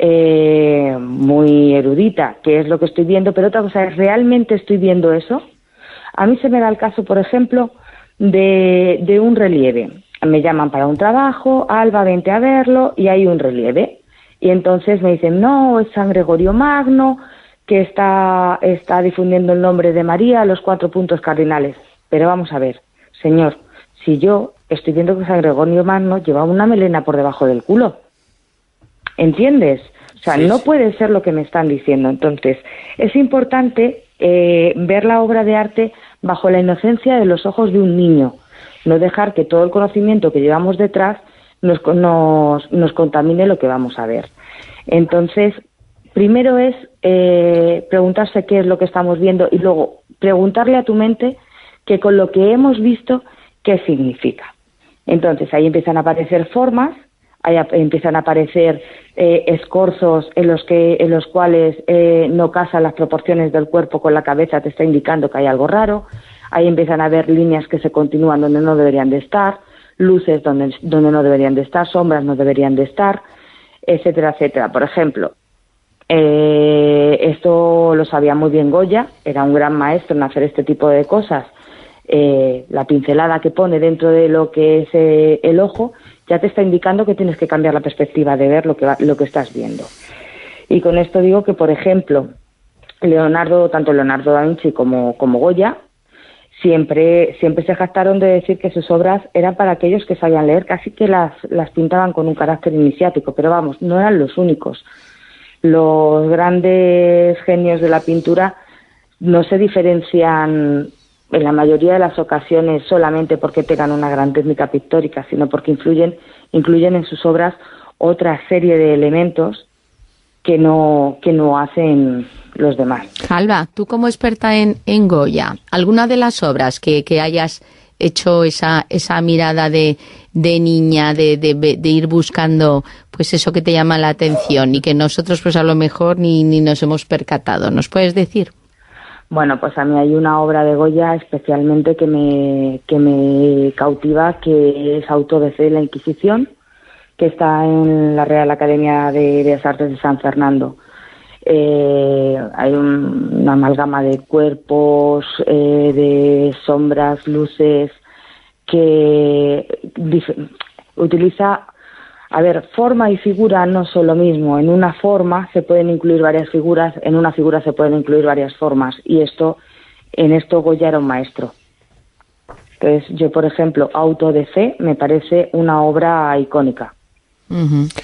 muy erudita, que es lo que estoy viendo, pero otra cosa es, ¿realmente estoy viendo eso? A mí se me da el caso, por ejemplo, de un relieve. Me llaman para un trabajo, Alba, vente a verlo, y hay un relieve. Y entonces me dicen, no, es San Gregorio Magno, que está difundiendo el nombre de María, los 4 puntos cardinales. Pero vamos a ver, señor, si yo estoy viendo que San Gregorio Magno lleva una melena por debajo del culo, ¿entiendes? O sea, sí, no puede ser lo que me están diciendo. Entonces, es importante ver la obra de arte bajo la inocencia de los ojos de un niño. No dejar que todo el conocimiento que llevamos detrás nos contamine lo que vamos a ver. Entonces, primero es preguntarse qué es lo que estamos viendo y luego preguntarle a tu mente que con lo que hemos visto, ¿qué significa? Entonces, ahí empiezan a aparecer formas, ahí empiezan a aparecer escorzos en los cuales no casan las proporciones del cuerpo con la cabeza, te está indicando que hay algo raro. Ahí empiezan a haber líneas que se continúan donde no deberían de estar, luces donde no deberían de estar, sombras no deberían de estar, etcétera, etcétera. Por ejemplo, esto lo sabía muy bien Goya, era un gran maestro en hacer este tipo de cosas. La pincelada que pone dentro de lo que es el ojo ya te está indicando que tienes que cambiar la perspectiva de ver lo que estás viendo. Y con esto digo que, por ejemplo, tanto Leonardo da Vinci como Goya siempre se jactaron de decir que sus obras eran para aquellos que sabían leer, casi que las pintaban con un carácter iniciático, pero vamos, no eran los únicos. Los grandes genios de la pintura no se diferencian en la mayoría de las ocasiones solamente porque tengan una gran técnica pictórica, sino porque incluyen en sus obras otra serie de elementos que no hacen los demás. Alba, tú como experta en Goya, ¿alguna de las obras que hayas hecho esa mirada de niña, de ir buscando pues eso que te llama la atención y que nosotros pues a lo mejor ni nos hemos percatado? ¿Nos puedes decir? Bueno, pues a mí hay una obra de Goya especialmente que me cautiva, que es Auto de Fe de la Inquisición, que está en la Real Academia de Bellas Artes de San Fernando. Hay una amalgama de cuerpos, de sombras, luces, que utiliza... A ver, forma y figura no son lo mismo. En una forma se pueden incluir varias figuras, en una figura se pueden incluir varias formas. Y en esto Goya era un maestro. Entonces, yo, por ejemplo, Auto de Fe me parece una obra icónica. Uh-huh.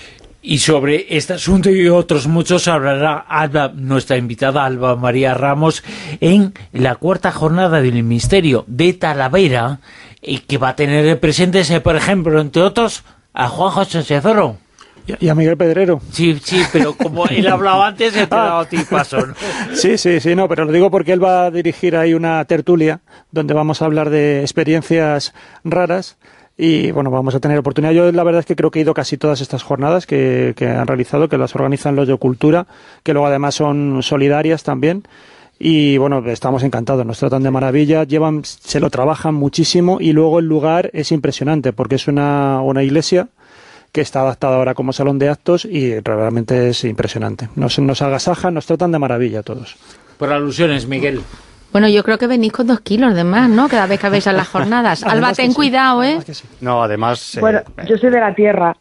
Y sobre este asunto y otros muchos hablará Alba, nuestra invitada Alba María Ramos, en la 4ª jornada del Misterio de Talavera, y que va a tener presentes, por ejemplo, entre otros, a Juanjo Sánchez-Oro. Y a Miguel Pedrero. Sí, pero como él hablaba antes, he dado a ti paso, ¿no? Sí, no, pero lo digo porque él va a dirigir ahí una tertulia donde vamos a hablar de experiencias raras. Y bueno, vamos a tener oportunidad. Yo la verdad es que creo que he ido casi todas estas jornadas que han realizado, que las organizan los de Cultura, que luego además son solidarias también. Y bueno, estamos encantados, nos tratan de maravilla, se lo trabajan muchísimo, y luego el lugar es impresionante porque es una iglesia que está adaptada ahora como salón de actos y realmente es impresionante. Nos agasajan, nos tratan de maravilla a todos. Por alusiones, Miguel. Bueno, yo creo que venís con 2 kilos de más, ¿no? Cada vez que veis a las jornadas. Alba, ten cuidado, ¿eh? No, además... Bueno, yo soy de la tierra.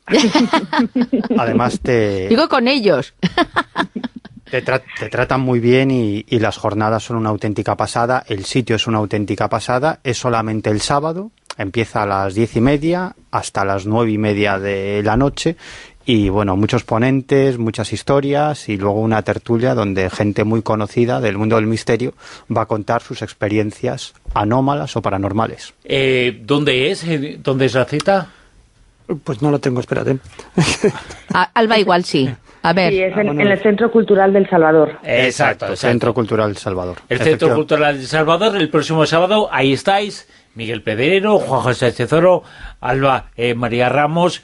Además Digo con ellos. Te tratan muy bien y las jornadas son una auténtica pasada. El sitio es una auténtica pasada. Es solamente el sábado. Empieza a las 10:30 hasta las 9:30 de la noche. Y bueno, muchos ponentes, muchas historias y luego una tertulia donde gente muy conocida del mundo del misterio va a contar sus experiencias anómalas o paranormales. ¿Dónde es? ¿Dónde es la cita? Pues no lo tengo, espérate. Alba igual sí. A ver. Sí, es en el Centro Cultural del Salvador. Exacto. Centro Cultural del Salvador. El Centro Cultural del Salvador, el próximo sábado, ahí estáis. Miguel Pedrero, Juan José Sánchez-Oro, Alba María Ramos...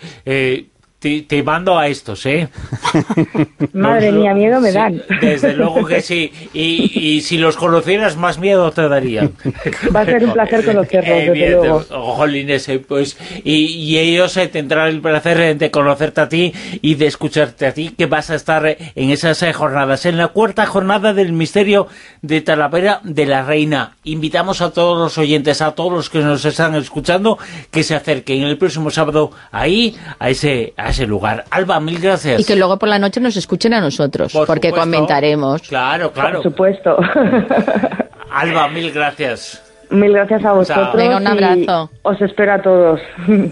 Te mando a estos, ¿eh? Madre mía, miedo me dan. Desde luego que sí. Y si los conocieras, más miedo te darían. Va a ser un placer conocerlos, desde luego. Jolines, pues, y ellos tendrán el placer de conocerte a ti y de escucharte a ti, que vas a estar en esas jornadas. En la 4ª jornada del Misterio de Talavera de la Reina. Invitamos a todos los oyentes, a todos los que nos están escuchando, que se acerquen el próximo sábado ahí, a ese lugar. Alba, mil gracias. Y que luego por la noche nos escuchen a nosotros, porque comentaremos. Claro. Por supuesto. Alba, mil gracias. Mil gracias a vosotros. Venga, un abrazo. Os espero a todos.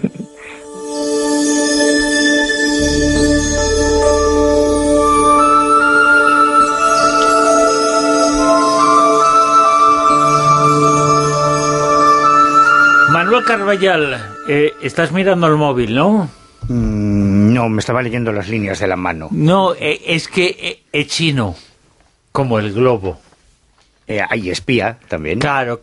Manuel Carballal, estás mirando el móvil, ¿no? No, me estaba leyendo las líneas de la mano. No, es que es chino, como el globo. Hay espía también. Claro.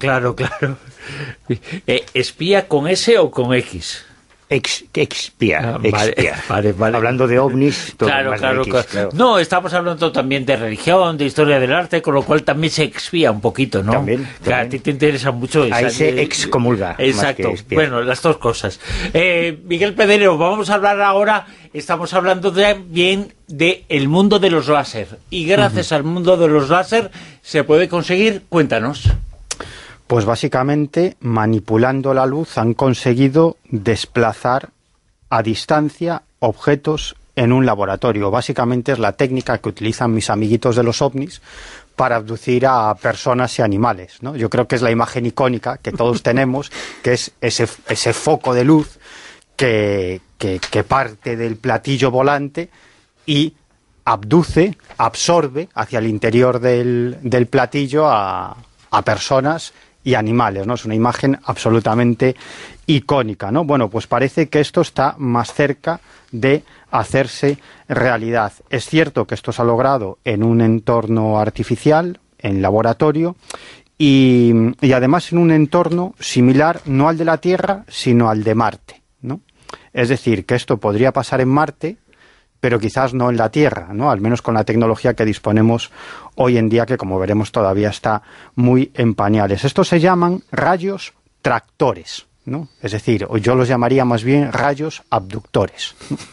¿Espía con S o con X? Expía. Vale. Hablando de ovnis, todo Claro. claro. No, estamos hablando también de religión, de historia del arte, con lo cual también se expía un poquito, ¿no? También. Claro, a ti te interesa mucho esa. Ahí se excomulga. Exacto. Más que Bueno, las dos cosas. Miguel Pedrero, vamos a hablar ahora, estamos hablando bien de el mundo de los láser. Y gracias al mundo de los láser se puede conseguir, cuéntanos. Pues básicamente, manipulando la luz, han conseguido desplazar a distancia objetos en un laboratorio. Básicamente es la técnica que utilizan mis amiguitos de los ovnis para abducir a personas y animales, ¿no? Yo creo que es la imagen icónica que todos tenemos, que es ese foco de luz que parte del platillo volante y absorbe hacia el interior del platillo a personas y animales, ¿no? Es una imagen absolutamente icónica, ¿no? Bueno, pues parece que esto está más cerca de hacerse realidad. Es cierto que esto se ha logrado en un entorno artificial, en laboratorio, y además en un entorno similar, no al de la Tierra, sino al de Marte, ¿no? Es decir, que esto podría pasar en Marte, pero quizás no en la Tierra, ¿no? Al menos con la tecnología que disponemos hoy en día, que como veremos todavía está muy en pañales. Estos se llaman rayos tractores, ¿no? Es decir, yo los llamaría más bien rayos abductores.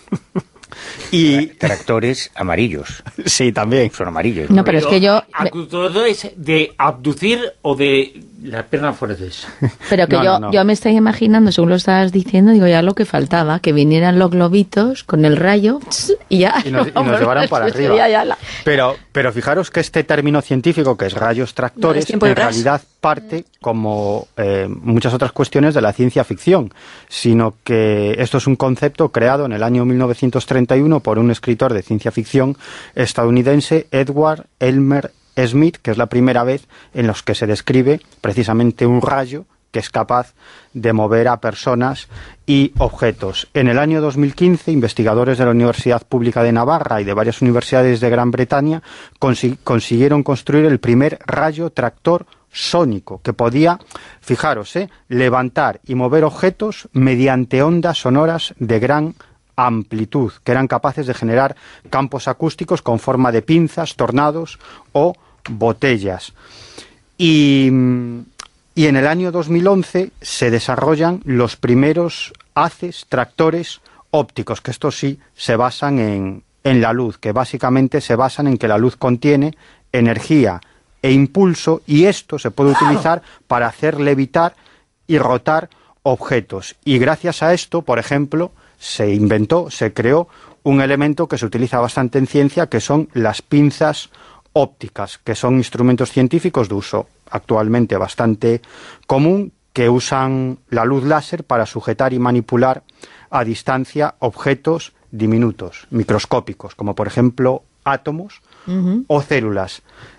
Y tractores amarillos. Sí, también. Son amarillos. No, pero es que yo... ¿Abductores de abducir o de Las piernas fuertes. Pero que yo me estoy imaginando, según lo estabas diciendo, digo, ya lo que faltaba, que vinieran los globitos con el rayo y ya. Y nos llevaran para arriba. Pero fijaros que este término científico, que es rayos tractores, en realidad parte, como muchas otras cuestiones, de la ciencia ficción, sino que esto es un concepto creado en el año 1931 por un escritor de ciencia ficción estadounidense, Edward Elmer Smith, que es la primera vez en los que se describe precisamente un rayo que es capaz de mover a personas y objetos. En el año 2015, investigadores de la Universidad Pública de Navarra y de varias universidades de Gran Bretaña consiguieron construir el primer rayo tractor sónico, que podía, fijaros, levantar y mover objetos mediante ondas sonoras de gran amplitud, que eran capaces de generar campos acústicos con forma de pinzas, tornados o botellas. Y en el año 2011 se desarrollan los primeros haces tractores ópticos, que estos sí se basan en la luz, que básicamente se basan en que la luz contiene energía e impulso, y esto se puede utilizar para hacer levitar y rotar objetos. Y gracias a esto, por ejemplo, se creó un elemento que se utiliza bastante en ciencia, que son las pinzas ópticas, que son instrumentos científicos de uso actualmente bastante común, que usan la luz láser para sujetar y manipular a distancia objetos diminutos, microscópicos, como por ejemplo átomos o células.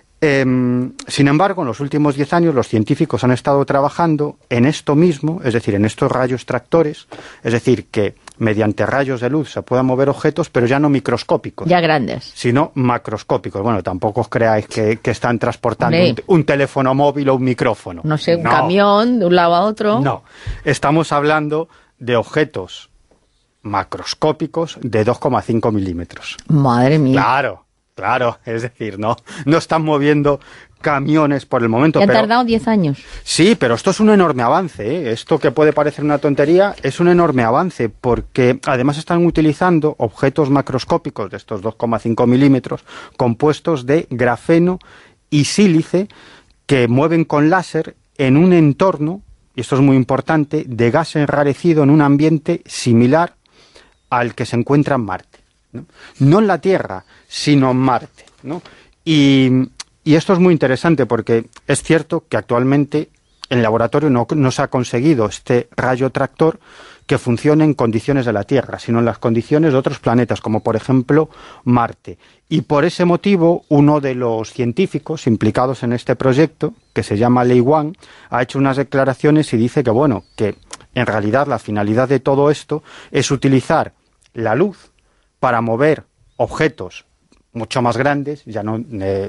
Sin embargo, en los últimos 10 años los científicos han estado trabajando en esto mismo, es decir, en estos rayos tractores, es decir, que mediante rayos de luz se puedan mover objetos, pero ya no microscópicos. Ya grandes. Sino macroscópicos. Bueno, tampoco os creáis que están transportando un teléfono móvil o un micrófono. No sé, un camión de un lado a otro. No, estamos hablando de objetos macroscópicos de 2,5 milímetros. Madre mía. Claro, es decir, no están moviendo camiones por el momento. Han tardado 10 años. Sí, pero esto es un enorme avance, ¿eh? Esto que puede parecer una tontería es un enorme avance, porque además están utilizando objetos macroscópicos de estos 2,5 milímetros compuestos de grafeno y sílice, que mueven con láser en un entorno, y esto es muy importante, de gas enrarecido en un ambiente similar al que se encuentra en Marte. No en la Tierra, sino en Marte, ¿no? Y esto es muy interesante, porque es cierto que actualmente en laboratorio no se ha conseguido este rayo tractor que funcione en condiciones de la Tierra, sino en las condiciones de otros planetas, como por ejemplo Marte. Y por ese motivo, uno de los científicos implicados en este proyecto, que se llama Lei Wang, ha hecho unas declaraciones y dice que en realidad la finalidad de todo esto es utilizar la luz para mover objetos mucho más grandes, ya no de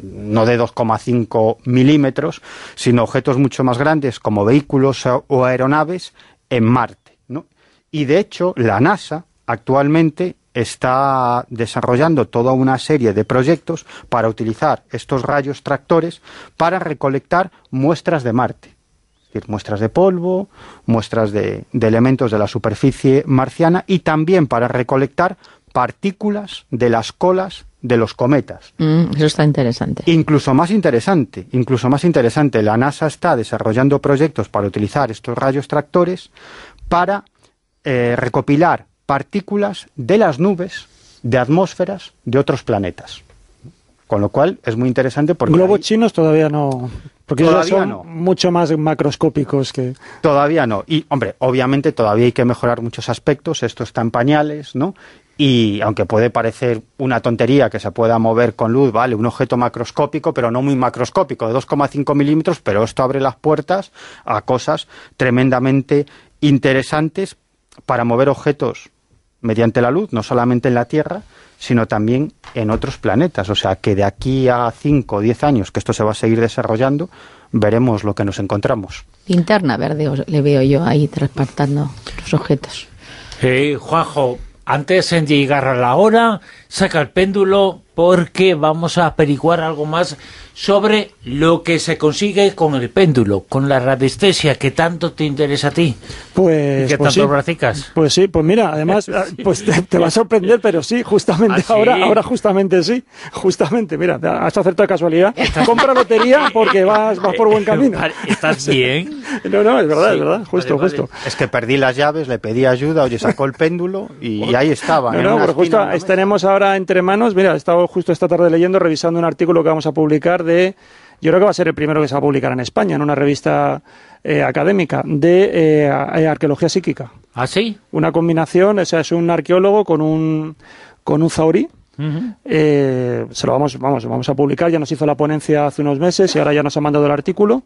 2,5 milímetros, sino objetos mucho más grandes como vehículos o aeronaves en Marte, ¿no? Y de hecho la NASA actualmente está desarrollando toda una serie de proyectos para utilizar estos rayos tractores para recolectar muestras de Marte. Es decir, muestras de polvo, muestras de elementos de la superficie marciana, y también para recolectar partículas de las colas de los cometas. Eso está interesante. Incluso más interesante. La NASA está desarrollando proyectos para utilizar estos rayos tractores para recopilar partículas de las nubes, de atmósferas de otros planetas. Con lo cual es muy interesante porque... Globos chinos todavía no... Porque todavía son mucho más macroscópicos que... Todavía no. Y, hombre, obviamente todavía hay que mejorar muchos aspectos. Esto está en pañales, ¿no? Y aunque puede parecer una tontería que se pueda mover con luz, vale, un objeto macroscópico, pero no muy macroscópico, de 2,5 milímetros, pero esto abre las puertas a cosas tremendamente interesantes para mover objetos mediante la luz, no solamente en la Tierra, sino también en otros planetas. O sea, que de aquí a 5 o 10 años, que esto se va a seguir desarrollando, veremos lo que nos encontramos. Linterna verde le veo yo ahí transportando los objetos. Juanjo, antes de llegar a la hora, saca el péndulo porque vamos a averiguar algo más sobre lo que se consigue con el péndulo, con la radiestesia, que tanto te interesa a ti. Pues, ¿Y qué pues tanto sí. practicas? Pues sí, pues mira, además, pues te va a sorprender, pero sí, justamente ¿Ah, sí? ahora justamente sí, justamente, mira, has acertado de casualidad. Compra lotería porque vas por buen camino. ¿Estás bien? No, es verdad, Sí. es verdad, justo. Es que perdí las llaves, le pedí ayuda, oye, sacó el péndulo y ahí estaba. No, pero justo tenemos ahora entre manos, mira, he estado justo esta tarde leyendo, revisando un artículo que vamos a publicar yo creo que va a ser el primero que se va a publicar en España, en una revista académica, de arqueología psíquica. ¿Ah, sí? Una combinación, o sea, es un arqueólogo con un zahorí. Se lo vamos a publicar, ya nos hizo la ponencia hace unos meses y ahora ya nos ha mandado el artículo.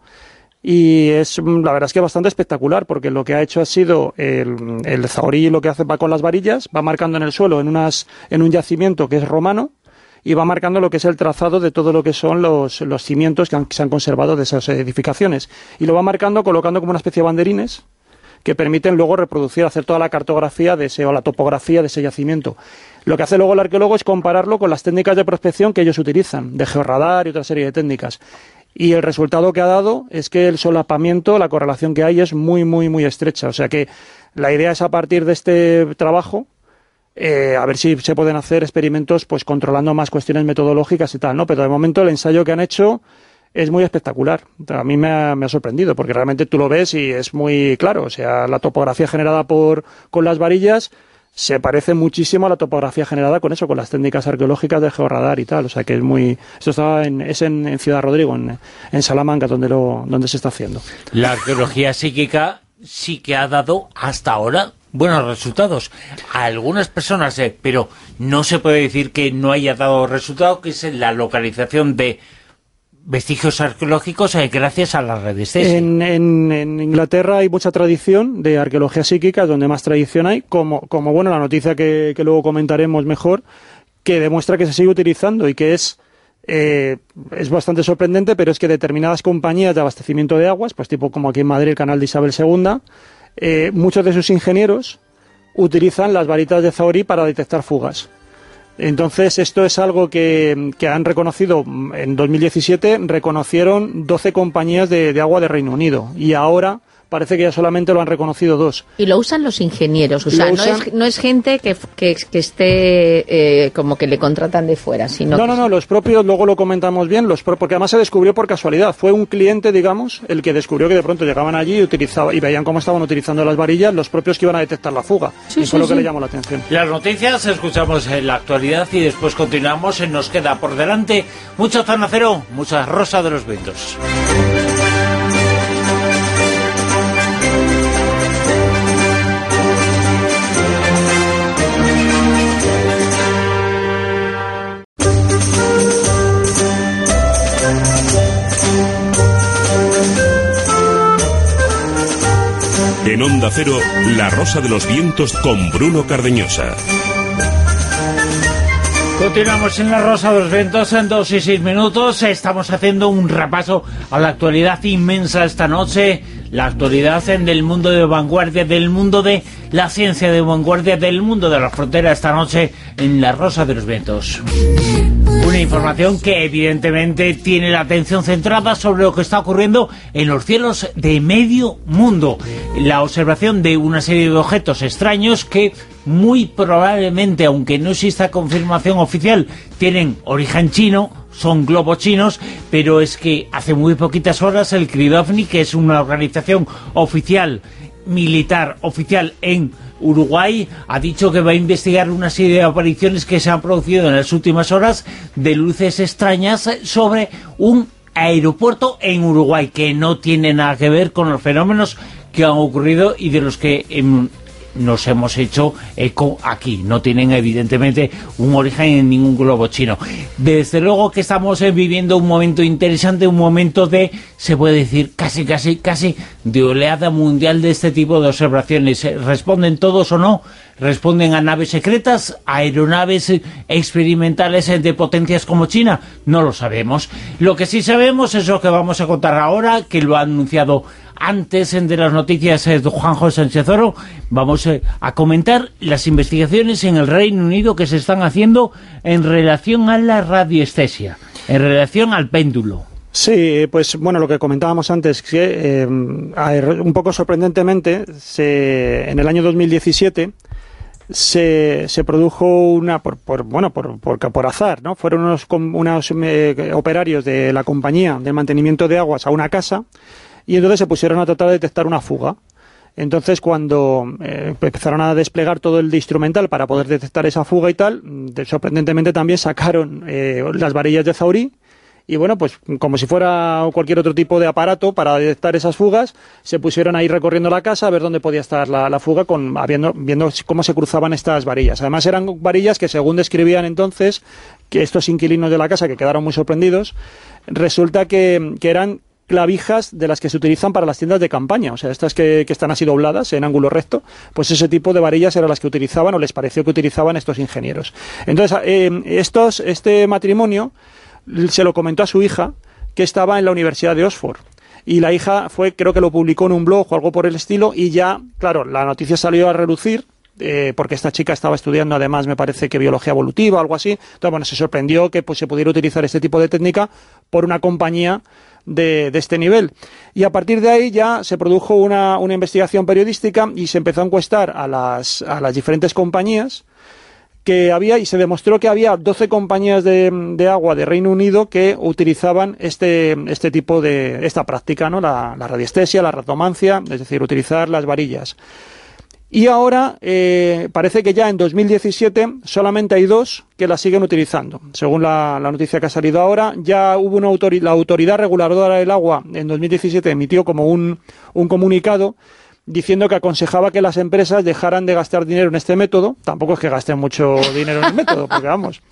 Y la verdad es que bastante espectacular, porque lo que ha hecho ha sido el zahorí, lo que hace va con las varillas, va marcando en el suelo en un yacimiento que es romano, y va marcando lo que es el trazado de todo lo que son los cimientos que se han conservado de esas edificaciones. Y lo va marcando, colocando como una especie de banderines que permiten luego hacer toda la cartografía o la topografía de ese yacimiento. Lo que hace luego el arqueólogo es compararlo con las técnicas de prospección que ellos utilizan, de georradar y otra serie de técnicas. Y el resultado que ha dado es que el solapamiento, la correlación que hay es muy, muy, muy estrecha. O sea que la idea es, a partir de este trabajo, a ver si se pueden hacer experimentos pues controlando más cuestiones metodológicas y tal, ¿no? Pero de momento el ensayo que han hecho es muy espectacular. A mí me ha sorprendido, porque realmente tú lo ves y es muy claro. O sea, la topografía generada con las varillas se parece muchísimo a la topografía generada con las técnicas arqueológicas de georradar y tal. O sea que es muy... Esto está en Ciudad Rodrigo, en Salamanca, donde se está haciendo. La arqueología psíquica sí que ha dado hasta ahora buenos resultados a algunas personas, pero no se puede decir que no haya dado resultado, que es la localización de vestigios arqueológicos gracias a la radiestesia. En Inglaterra hay mucha tradición de arqueología psíquica, donde más tradición hay, como bueno, la noticia que luego comentaremos mejor, que demuestra que se sigue utilizando y que es bastante sorprendente, pero es que determinadas compañías de abastecimiento de aguas, pues tipo como aquí en Madrid el canal de Isabel II, muchos de sus ingenieros utilizan las varitas de zahorí para detectar fugas. Entonces, esto es algo que han reconocido en 2017, reconocieron 12 compañías de agua de Reino Unido, y ahora parece que ya solamente lo han reconocido 2. Y lo usan los ingenieros, o sea, no es gente que esté como que le contratan de fuera, sino... No, los propios, luego lo comentamos bien, porque además se descubrió por casualidad. Fue un cliente, digamos, el que descubrió que de pronto llegaban allí y veían cómo estaban utilizando las varillas, los propios que iban a detectar la fuga. Y fue lo que le llamó la atención. Las noticias escuchamos en la actualidad y después continuamos. Nos queda por delante mucha Zona Cero, mucha Rosa de los Vientos. En Onda Cero, La Rosa de los Vientos con Bruno Cardeñosa. Continuamos en La Rosa de los Vientos en 2 y 6 minutos. Estamos haciendo un repaso a la actualidad inmensa esta noche. La actualidad del mundo de vanguardia, del mundo de la ciencia de vanguardia, del mundo de la frontera esta noche en La Rosa de los Vientos. Una información que evidentemente tiene la atención centrada sobre lo que está ocurriendo en los cielos de medio mundo. La observación de una serie de objetos extraños que muy probablemente, aunque no exista confirmación oficial, tienen origen chino, son globos chinos, pero es que hace muy poquitas horas el CRIDOVNI, que es una organización oficial, militar oficial en Uruguay, ha dicho que va a investigar una serie de apariciones que se han producido en las últimas horas de luces extrañas sobre un aeropuerto en Uruguay, que no tiene nada que ver con los fenómenos que han ocurrido y de los que nos hemos hecho eco aquí. No tienen evidentemente un origen en ningún globo chino. Desde luego que estamos viviendo un momento interesante, un momento de, se puede decir, casi de oleada mundial de este tipo de observaciones. ¿Responden todos o no? ¿Responden a naves secretas, a aeronaves experimentales de potencias como China? No lo sabemos. Lo que sí sabemos es lo que vamos a contar ahora, que lo ha anunciado antes de las noticias de Juanjo Sánchez Oro, vamos a comentar las investigaciones en el Reino Unido que se están haciendo en relación a la radiestesia, en relación al péndulo. Sí, pues bueno, lo que comentábamos antes, que un poco sorprendentemente, en el año 2017 se produjo por azar, ¿no? Fueron unos operarios de la compañía de mantenimiento de aguas a una casa y entonces se pusieron a tratar de detectar una fuga. Entonces, cuando empezaron a desplegar todo el instrumental para poder detectar esa fuga y tal, sorprendentemente también sacaron las varillas de Zaurí. Y bueno, pues como si fuera cualquier otro tipo de aparato para detectar esas fugas, se pusieron ahí recorriendo la casa a ver dónde podía estar la fuga, viendo cómo se cruzaban estas varillas. Además eran varillas que, según describían entonces, que estos inquilinos de la casa, que quedaron muy sorprendidos, resulta que eran clavijas de las que se utilizan para las tiendas de campaña, o sea, estas que están así dobladas en ángulo recto, pues ese tipo de varillas eran las que utilizaban, o les pareció que utilizaban estos ingenieros. Entonces, este matrimonio se lo comentó a su hija, que estaba en la Universidad de Oxford. Y la hija creo que lo publicó en un blog o algo por el estilo, y ya, claro, la noticia salió a relucir, porque esta chica estaba estudiando, además, me parece que biología evolutiva o algo así. Entonces, bueno, se sorprendió que pues se pudiera utilizar este tipo de técnica por una compañía de este nivel. Y a partir de ahí ya se produjo una investigación periodística y se empezó a encuestar a las diferentes compañías que había, y se demostró que había 12 compañías de agua de Reino Unido que utilizaban este tipo de esta práctica, ¿no? La radiestesia, la ratomancia, es decir, utilizar las varillas. Y ahora parece que ya en 2017 solamente hay 2 que la siguen utilizando. Según la noticia que ha salido ahora, ya hubo la Autoridad Reguladora del Agua en 2017 emitió como un comunicado diciendo que aconsejaba que las empresas dejaran de gastar dinero en este método. Tampoco es que gasten mucho dinero en el método, porque vamos.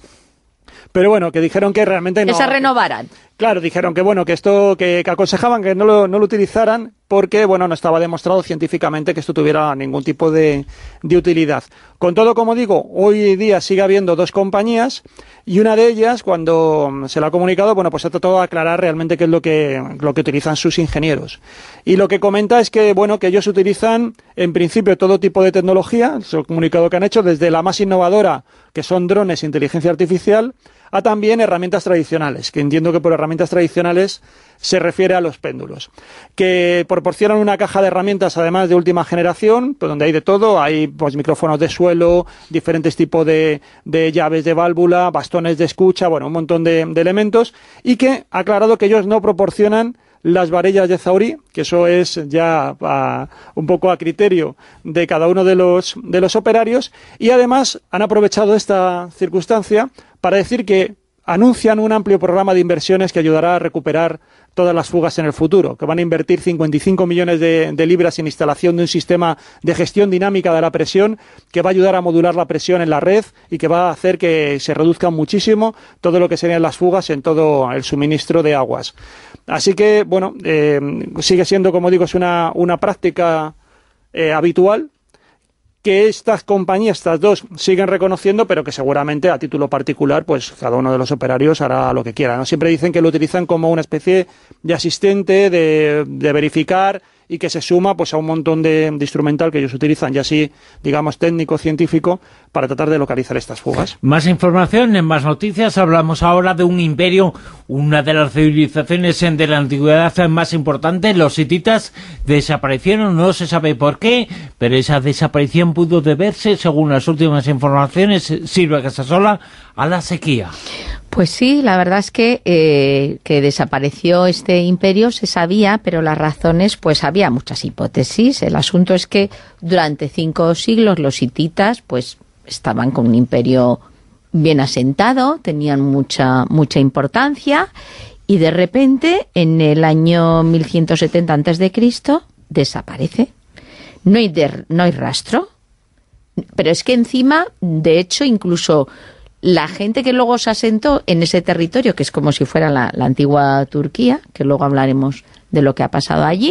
Pero bueno, que dijeron que realmente no... Que se renovaran. Claro, dijeron que bueno, que aconsejaban que no lo utilizaran porque bueno, no estaba demostrado científicamente que esto tuviera ningún tipo de utilidad. Con todo, como digo, hoy día sigue habiendo 2 compañías y una de ellas, cuando se la ha comunicado, bueno, pues ha tratado de aclarar realmente qué es lo que utilizan sus ingenieros. Y lo que comenta es que bueno, que ellos utilizan en principio todo tipo de tecnología, es el comunicado que han hecho, desde la más innovadora, que son drones e inteligencia artificial, a también herramientas tradicionales, que entiendo que por herramientas tradicionales se refiere a los péndulos, que proporcionan una caja de herramientas además de última generación, pues donde hay de todo, hay pues micrófonos de suelo, diferentes tipos de llaves de válvula, bastones de escucha, bueno, un montón de elementos, y que ha aclarado que ellos no proporcionan las varillas de Zaurí, que eso es ya un poco a criterio de cada uno de los operarios, y además han aprovechado esta circunstancia para decir que anuncian un amplio programa de inversiones que ayudará a recuperar todas las fugas en el futuro, que van a invertir 55 millones de libras en instalación de un sistema de gestión dinámica de la presión que va a ayudar a modular la presión en la red y que va a hacer que se reduzcan muchísimo todo lo que serían las fugas en todo el suministro de aguas. Así que, bueno, sigue siendo, como digo, es una práctica habitual, que estas compañías, estas 2, siguen reconociendo, pero que seguramente a título particular, pues cada uno de los operarios hará lo que quiera, ¿no? Siempre dicen que lo utilizan como una especie de asistente, de verificar, y que se suma pues a un montón de instrumental que ellos utilizan, ya así, digamos, técnico-científico, para tratar de localizar estas fugas. Más información, en más noticias, hablamos ahora de un imperio, una de las civilizaciones de la antigüedad más importante. Los hititas desaparecieron, no se sabe por qué, pero esa desaparición pudo deberse, según las últimas informaciones, Silvia Casasola, a la sequía. Pues sí, la verdad es que desapareció este imperio, se sabía, pero las razones, pues había muchas hipótesis. El asunto es que durante 5 siglos los hititas, pues estaban con un imperio bien asentado, tenían mucha importancia, y de repente, en el año 1170 a.C., desaparece. No hay rastro. Pero es que encima, de hecho, incluso la gente que luego se asentó en ese territorio, que es como si fuera la antigua Turquía, que luego hablaremos de lo que ha pasado allí,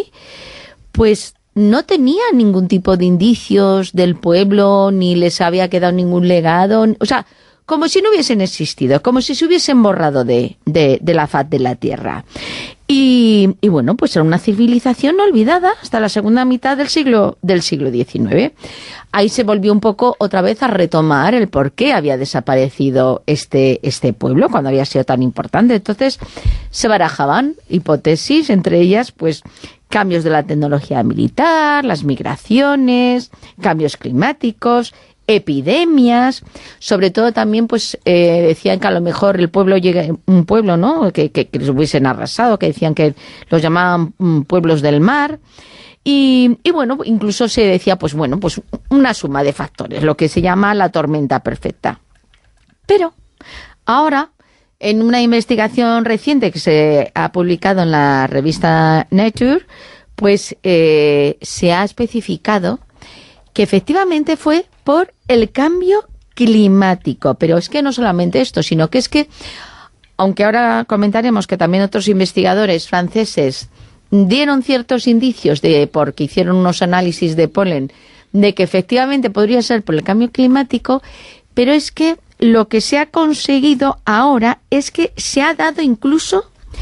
pues no tenía ningún tipo de indicios del pueblo, ni les había quedado ningún legado. O sea, como si no hubiesen existido, como si se hubiesen borrado de la faz de la Tierra. Y bueno, pues era una civilización olvidada hasta la segunda mitad del siglo XIX. Ahí se volvió un poco otra vez a retomar el por qué había desaparecido este pueblo cuando había sido tan importante. Entonces se barajaban hipótesis, entre ellas pues cambios de la tecnología militar, las migraciones, cambios climáticos, epidemias, sobre todo también pues decían que a lo mejor el pueblo un pueblo, ¿no?, que les hubiesen arrasado, que decían que los llamaban pueblos del mar, y bueno, incluso se decía pues bueno, pues una suma de factores, lo que se llama la tormenta perfecta. Pero ahora, en una investigación reciente que se ha publicado en la revista Nature, pues se ha especificado que efectivamente fue por el cambio climático. Pero es que no solamente esto, sino que es que, aunque ahora comentaremos que también otros investigadores franceses dieron ciertos indicios porque hicieron unos análisis de polen, de que efectivamente podría ser por el cambio climático, pero es que lo que se ha conseguido ahora es que se ha dado incluso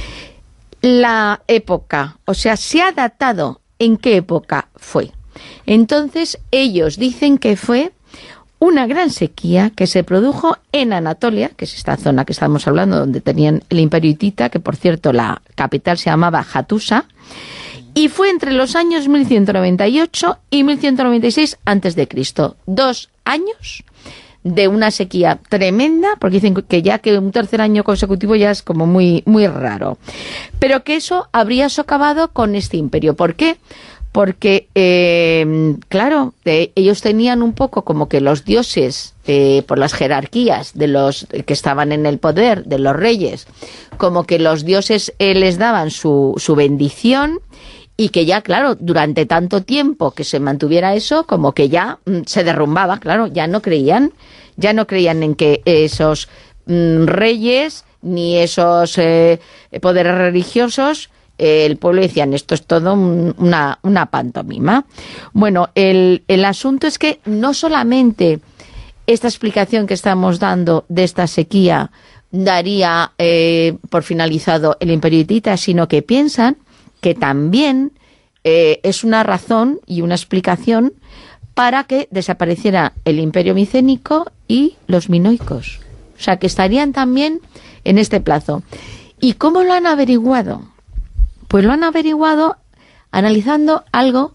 la época, o sea, se ha datado en qué época fue. Entonces, ellos dicen que fue una gran sequía que se produjo en Anatolia, que es esta zona que estamos hablando, donde tenían el Imperio Hitita, que por cierto la capital se llamaba Hattusa, y fue entre los años 1198 y 1196 a.C. 2 años de una sequía tremenda, porque dicen que ya que un tercer año consecutivo ya es como muy, muy raro. Pero que eso habría socavado con este imperio. ¿Por qué? Porque, claro, ellos tenían un poco como que los dioses, por las jerarquías de los que estaban en el poder, de los reyes, como que los dioses les daban su bendición, y que ya, claro, durante tanto tiempo que se mantuviera eso, como que ya se derrumbaba, claro, ya no creían en que esos reyes ni esos poderes religiosos, el pueblo decían, esto es todo una pantomima. Bueno, el asunto es que no solamente esta explicación que estamos dando de esta sequía daría por finalizado el Imperio Hitita, sino que piensan que también es una razón y una explicación para que desapareciera el Imperio Micénico y los minoicos. O sea, que estarían también en este plazo. ¿Y cómo lo han averiguado? Pues lo han averiguado analizando algo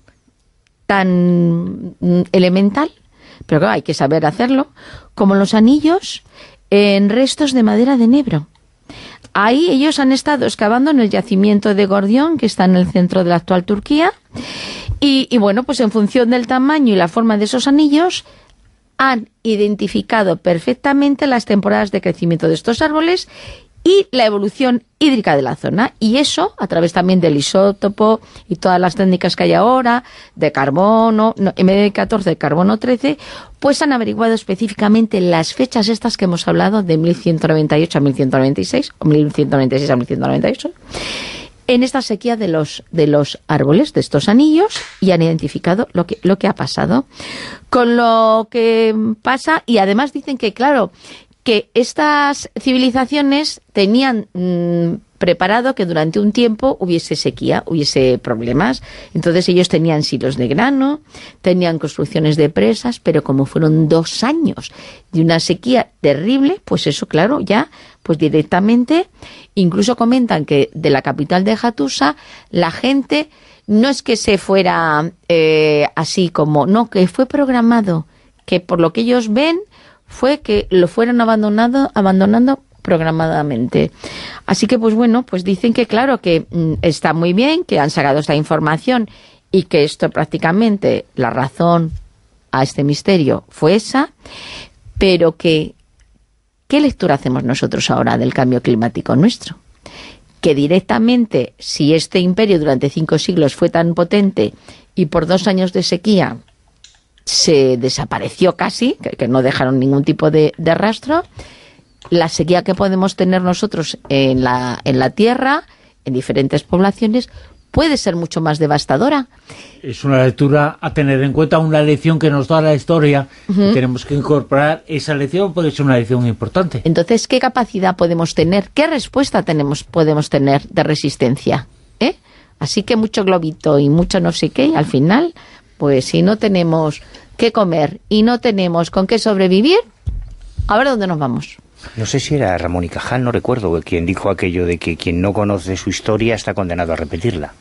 tan elemental, pero claro, hay que saber hacerlo, como los anillos en restos de madera de enebro. Ahí ellos han estado excavando en el yacimiento de Gordión, que está en el centro de la actual Turquía, y bueno, pues en función del tamaño y la forma de esos anillos, han identificado perfectamente las temporadas de crecimiento de estos árboles y la evolución hídrica de la zona. Y eso, a través también del isótopo y todas las técnicas que hay ahora, de carbono, M14, carbono 13, pues han averiguado específicamente las fechas estas que hemos hablado, de 1198 a 1196, o 1196 a 1198, en esta sequía de los árboles, de estos anillos, y han identificado lo que ha pasado. Con lo que pasa, y además dicen que, claro, que estas civilizaciones tenían preparado que durante un tiempo hubiese sequía, hubiese problemas. Entonces ellos tenían silos de grano, tenían construcciones de presas, pero como fueron 2 años de una sequía terrible, pues eso, claro, ya, pues directamente, incluso comentan que de la capital de Hattusa, la gente no es que se fuera así como, no, que fue programado, que por lo que ellos ven, fue que lo fueron abandonando programadamente. Así que, pues bueno, pues dicen que claro, que está muy bien, que han sacado esta información y que esto prácticamente, la razón a este misterio fue esa, pero que, ¿qué lectura hacemos nosotros ahora del cambio climático nuestro? Que directamente, si este imperio durante 5 siglos fue tan potente y por 2 años de sequía se desapareció casi, que no dejaron ningún tipo de rastro, la sequía que podemos tener nosotros en la Tierra, en diferentes poblaciones, puede ser mucho más devastadora. Es una lectura a tener en cuenta, una lección que nos da la historia. Tenemos que incorporar esa lección porque es una lección importante. Entonces, ¿qué capacidad podemos tener? ¿Qué respuesta podemos tener de resistencia? Así que mucho globito y mucho no sé qué, y al final, pues si no tenemos qué comer y no tenemos con qué sobrevivir, a ver dónde nos vamos. No sé si era Ramón y Cajal, no recuerdo, quien dijo aquello de que quien no conoce su historia está condenado a repetirla.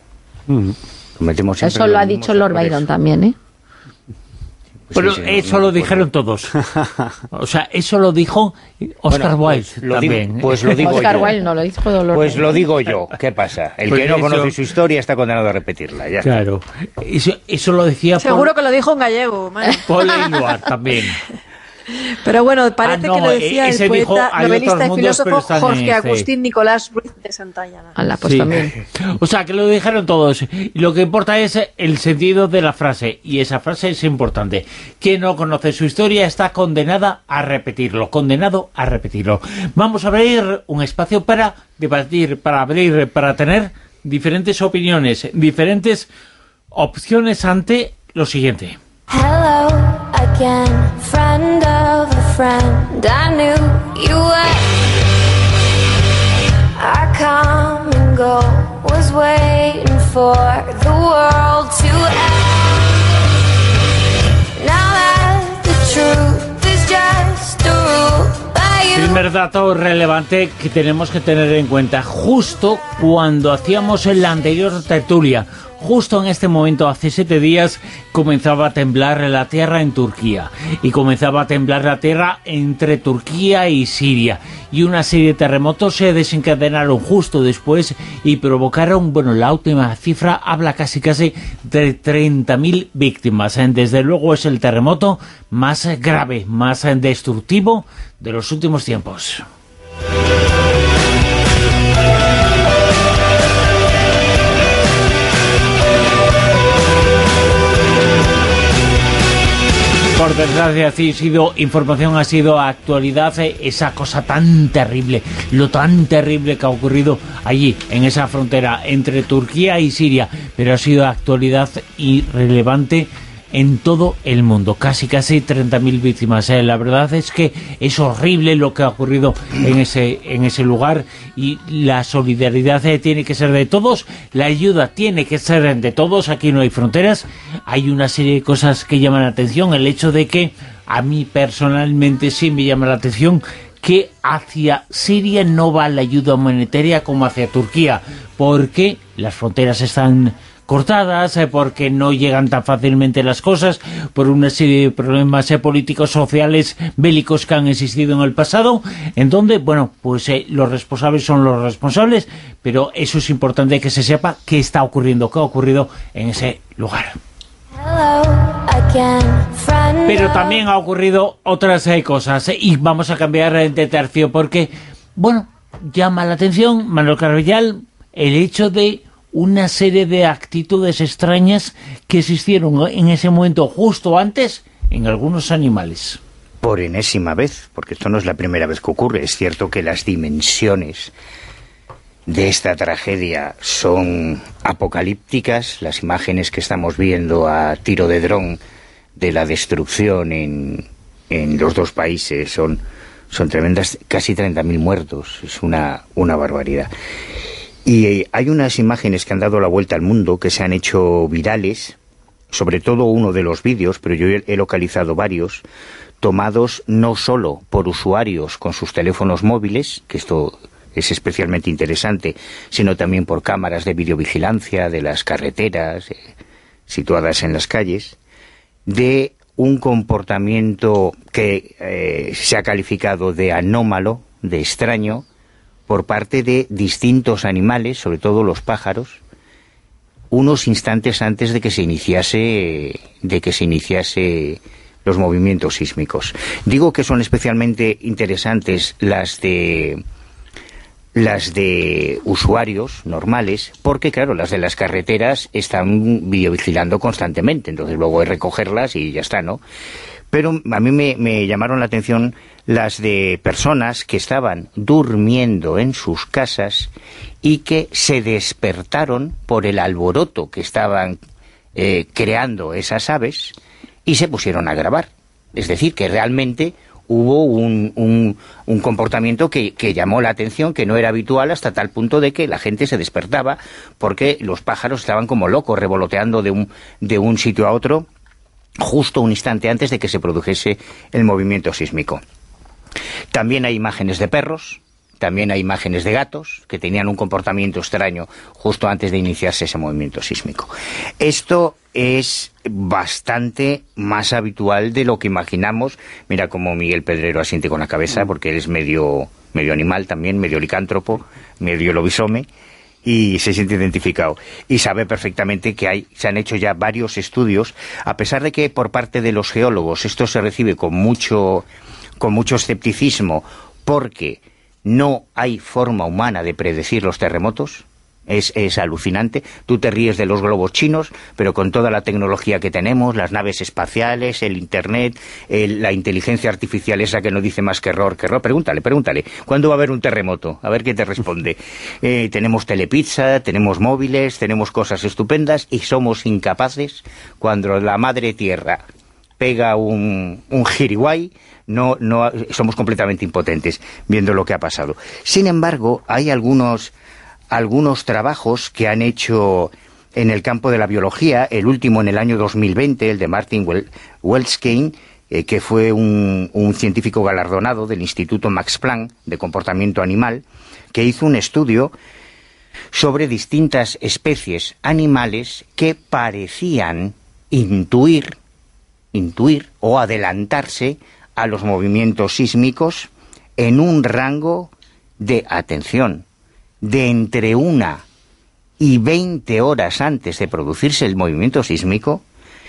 Eso lo ha dicho Lord Byron también, ¿eh? Pero sí, eso lo dijeron todos. O sea, eso lo dijo Oscar Wilde también. Pues lo digo Oscar yo. Wilde no lo dijo Lord Pues Byron. lo digo yo. ¿Qué pasa? El pues que no eso... conoce su historia está condenado a repetirla. Ya claro. Eso lo decía Seguro que lo dijo en gallego, man. Paul Eluard también. Pero bueno, parece que lo decía el poeta, dijo, novelista y filósofo Jorge Agustín Agustín Nicolás Ruiz de Santayana. Pues también. O sea, que lo dijeron todos. Y lo que importa es el sentido de la frase. Y esa frase es importante. Quien no conoce su historia está condenado a repetirlo. Vamos a abrir un espacio para debatir, para tener diferentes opiniones, diferentes opciones ante lo siguiente. Hello again, friend of a friend. I knew you were. Our come and go was waiting for the world to end. Now that the truth is just a rule. Primer dato relevante que tenemos que tener en cuenta. Justo cuando hacíamos la anterior tertulia, justo en este momento, hace 7 días, comenzaba a temblar la tierra en Turquía. Y comenzaba a temblar la tierra entre Turquía y Siria. Y una serie de terremotos se desencadenaron justo después y provocaron, bueno, la última cifra habla casi de 30.000 víctimas. Desde luego es el terremoto más grave, más destructivo de los últimos tiempos. Por desgracia, ha sido información, ha sido actualidad, esa cosa tan terrible, lo tan terrible que ha ocurrido allí, en esa frontera entre Turquía y Siria, pero ha sido actualidad y relevante en todo el mundo, casi 30.000 víctimas. La verdad es que es horrible lo que ha ocurrido en ese lugar, y la solidaridad tiene que ser de todos, la ayuda tiene que ser de todos. Aquí no hay fronteras. Hay una serie de cosas que llaman la atención. El hecho de que a mí personalmente sí me llama la atención que hacia Siria no va la ayuda humanitaria como hacia Turquía, porque las fronteras están cortadas, porque no llegan tan fácilmente las cosas, por una serie de problemas políticos, sociales, bélicos que han existido en el pasado, en donde, bueno, pues los responsables son los responsables, pero eso es importante que se sepa qué está ocurriendo, qué ha ocurrido en ese lugar. Pero también ha ocurrido otras cosas, y vamos a cambiar de tercio, porque, bueno, llama la atención, Manuel Carvellal, el hecho de una serie de actitudes extrañas que existieron en ese momento justo antes en algunos animales. Por enésima vez, porque esto no es la primera vez que ocurre. Es cierto que las dimensiones de esta tragedia son apocalípticas. Las imágenes que estamos viendo a tiro de dron de la destrucción en los dos países son tremendas, casi 30.000 muertos, es una barbaridad. Y hay unas imágenes que han dado la vuelta al mundo, que se han hecho virales, sobre todo uno de los vídeos, pero yo he localizado varios, tomados no solo por usuarios con sus teléfonos móviles, que esto es especialmente interesante, sino también por cámaras de videovigilancia de las carreteras situadas en las calles, de un comportamiento que se ha calificado de anómalo, de extraño, por parte de distintos animales, sobre todo los pájaros, unos instantes antes de que se iniciase los movimientos sísmicos. Digo que son especialmente interesantes las de las de usuarios normales, porque claro, las de las carreteras están videovigilando constantemente, entonces luego es recogerlas y ya está, ¿no? Pero a mí me llamaron la atención las de personas que estaban durmiendo en sus casas y que se despertaron por el alboroto que estaban creando esas aves y se pusieron a grabar. Es decir, que realmente hubo un comportamiento que llamó la atención, que no era habitual, hasta tal punto de que la gente se despertaba porque los pájaros estaban como locos revoloteando de un sitio a otro justo un instante antes de que se produjese el movimiento sísmico. También hay imágenes de perros, también hay imágenes de gatos que tenían un comportamiento extraño justo antes de iniciarse ese movimiento sísmico. Esto es bastante más habitual de lo que imaginamos. Mira cómo Miguel Pedrero asiente con la cabeza, porque él es medio animal también, medio licántropo, medio lobisome, y se siente identificado. Y sabe perfectamente que se han hecho ya varios estudios, a pesar de que por parte de los geólogos esto se recibe con mucho escepticismo, porque no hay forma humana de predecir los terremotos. Es alucinante. Tú te ríes de los globos chinos, pero con toda la tecnología que tenemos, las naves espaciales, el internet, la inteligencia artificial esa que no dice más que error. Pregúntale, ¿cuándo va a haber un terremoto? A ver qué te responde. Tenemos telepizza, tenemos móviles, tenemos cosas estupendas y somos incapaces, cuando la madre tierra pega un jiriguay, no somos completamente impotentes viendo lo que ha pasado. Sin embargo, hay algunos trabajos que han hecho en el campo de la biología, el último en el año 2020, el de Martin Weltzkein, que fue un científico galardonado del Instituto Max Planck de Comportamiento Animal, que hizo un estudio sobre distintas especies animales que parecían intuir o adelantarse a los movimientos sísmicos en un rango de, atención, de entre 1 y 20 horas antes de producirse el movimiento sísmico,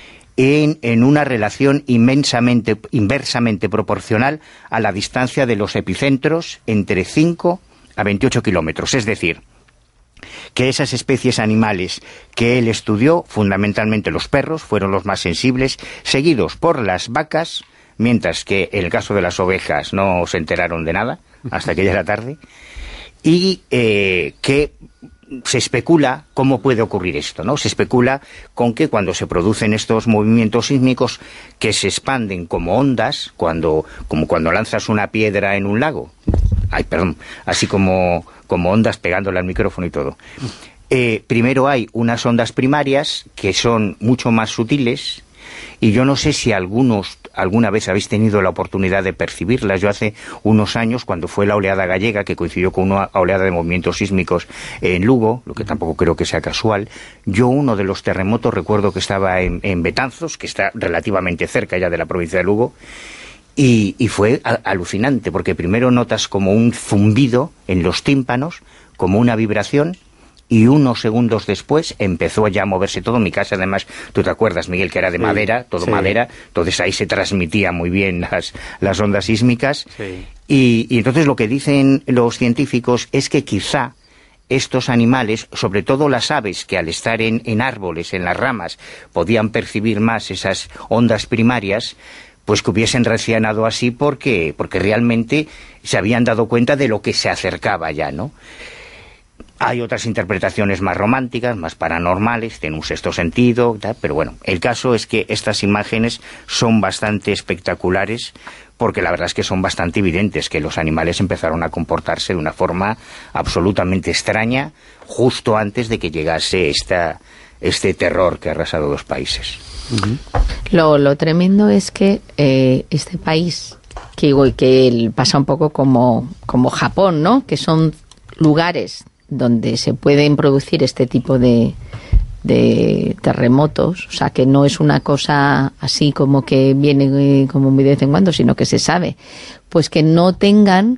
en una relación inversamente proporcional a la distancia de los epicentros, entre 5 a 28 kilómetros. Es decir, que esas especies animales que él estudió, fundamentalmente los perros, fueron los más sensibles, seguidos por las vacas, mientras que en el caso de las ovejas no se enteraron de nada hasta que ya era tarde. Y que se especula cómo puede ocurrir esto, ¿no? Se especula con que cuando se producen estos movimientos sísmicos que se expanden como ondas, como cuando lanzas una piedra en un lago, así como ondas pegándole al micrófono y todo. Primero hay unas ondas primarias que son mucho más sutiles, y yo no sé si alguna vez habéis tenido la oportunidad de percibirlas. Yo hace unos años, cuando fue la oleada gallega, que coincidió con una oleada de movimientos sísmicos en Lugo, lo que tampoco creo que sea casual, yo uno de los terremotos recuerdo que estaba en Betanzos, que está relativamente cerca ya de la provincia de Lugo, y fue alucinante, porque primero notas como un zumbido en los tímpanos, como una vibración, y unos segundos después empezó ya a moverse todo. Mi casa, además, tú te acuerdas, Miguel, que era de madera, madera, entonces ahí se transmitía muy bien las ondas sísmicas. Sí. Y entonces lo que dicen los científicos es que quizá estos animales, sobre todo las aves, que al estar en árboles, en las ramas, podían percibir más esas ondas primarias, pues que hubiesen reaccionado así porque realmente se habían dado cuenta de lo que se acercaba ya, ¿no? Hay otras interpretaciones más románticas, más paranormales, tienen un sexto sentido, tal, pero bueno, el caso es que estas imágenes son bastante espectaculares, porque la verdad es que son bastante evidentes que los animales empezaron a comportarse de una forma absolutamente extraña justo antes de que llegase este terror que ha arrasado 2 países. Lo tremendo es que este país, que pasa un poco como Japón, ¿no? Que son lugares donde se pueden producir este tipo de terremotos, o sea, que no es una cosa así como que viene como muy de vez en cuando, sino que se sabe, pues que no tengan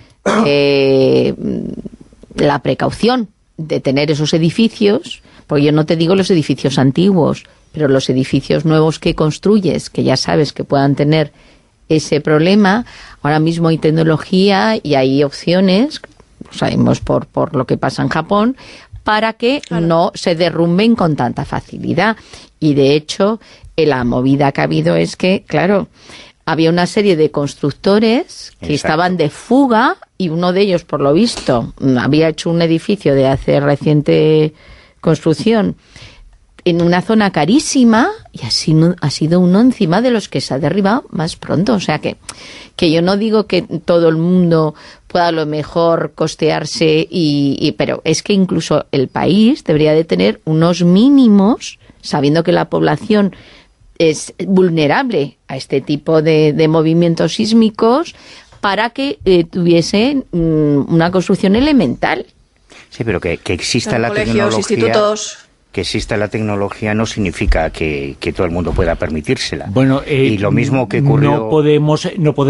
la precaución de tener esos edificios, porque yo no te digo los edificios antiguos, pero los edificios nuevos que construyes, que ya sabes que puedan tener ese problema. Ahora mismo hay tecnología y hay opciones sabemos por lo que pasa en Japón, para que no se derrumben con tanta facilidad. Y de hecho, la movida que ha habido es que, claro, había una serie de constructores que estaban de fuga, y uno de ellos, por lo visto, había hecho un edificio de hace reciente construcción en una zona carísima, y ha sido uno encima de los que se ha derribado más pronto. O sea que yo no digo que todo el mundo pueda a lo mejor costearse, pero es que incluso el país debería de tener unos mínimos, sabiendo que la población es vulnerable a este tipo de movimientos sísmicos, para que tuviesen una construcción elemental. Sí, pero que exista la colegios, tecnología... institutos... Que exista la tecnología no significa que todo el mundo pueda permitírsela. Bueno, y lo mismo que ocurrió... No podemos,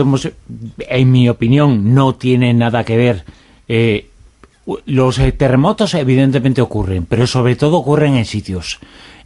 en mi opinión, no tiene nada que ver. Los terremotos evidentemente ocurren, pero sobre todo ocurren en sitios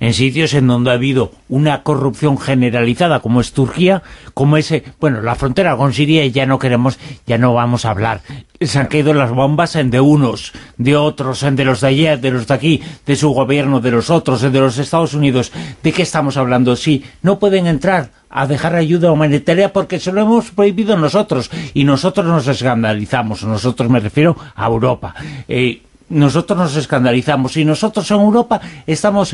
en donde ha habido una corrupción generalizada, como es Turquía, como la frontera con Siria, y ya no vamos a hablar. Se han caído las bombas de unos, de otros, de los de allá, de los de aquí, de su gobierno, de los otros, de los Estados Unidos. ¿De qué estamos hablando? Sí, no pueden entrar a dejar ayuda humanitaria porque se lo hemos prohibido nosotros, y nosotros nos escandalizamos. Nosotros, me refiero a Europa. Nosotros nos escandalizamos, y nosotros en Europa estamos...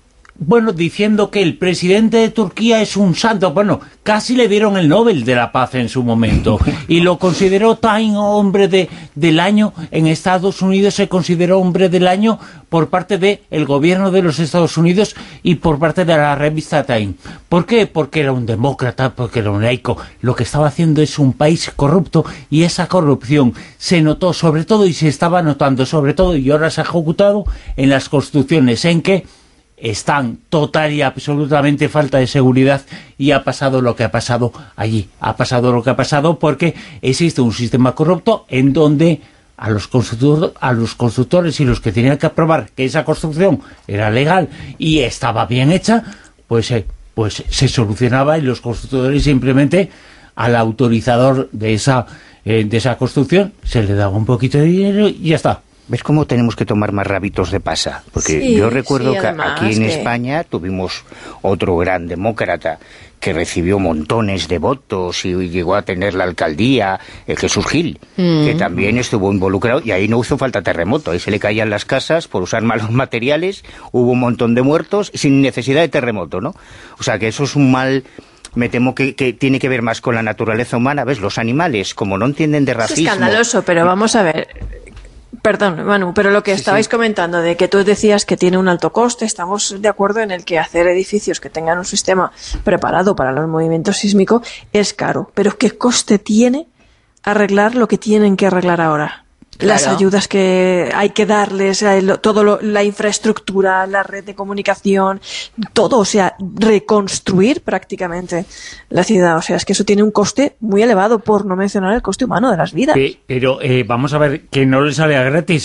diciendo que el presidente de Turquía es un santo. Casi le dieron el Nobel de la Paz en su momento, y lo consideró Time hombre del año. En Estados Unidos se consideró hombre del año por parte del gobierno de los Estados Unidos y por parte de la revista Time. ¿Por qué? Porque era un demócrata, porque era un laico. Lo que estaba haciendo es un país corrupto, y esa corrupción se notó sobre todo, y se estaba notando sobre todo, y ahora se ha ejecutado en las construcciones, en que están total y absolutamente falta de seguridad, y ha pasado lo que ha pasado allí. Ha pasado lo que ha pasado porque existe un sistema corrupto en donde a los constructores y los que tenían que aprobar que esa construcción era legal y estaba bien hecha, pues se solucionaba, y los constructores simplemente al autorizador de esa construcción se le daba un poquito de dinero y ya está. ¿Ves cómo tenemos que tomar más rábitos de pasa? Porque yo recuerdo que aquí en España tuvimos otro gran demócrata que recibió montones de votos y llegó a tener la alcaldía, Jesús Gil, que también estuvo involucrado, y ahí no hizo falta terremoto, ahí se le caían las casas por usar malos materiales, hubo un montón de muertos sin necesidad de terremoto, ¿no? O sea que eso es un mal... Me temo que tiene que ver más con la naturaleza humana. ¿Ves? Los animales, como no entienden de racismo... Es escandaloso, pero vamos a ver... Perdón, Manu, pero lo que estabais comentando de que tú decías que tiene un alto coste, estamos de acuerdo en el que hacer edificios que tengan un sistema preparado para los movimientos sísmicos es caro, pero ¿qué coste tiene arreglar lo que tienen que arreglar ahora? Claro. Las ayudas que hay que darles, la infraestructura, la red de comunicación, todo, o sea, reconstruir prácticamente la ciudad. O sea, es que eso tiene un coste muy elevado, por no mencionar el coste humano de las vidas. Pero vamos a ver, que no le salía gratis,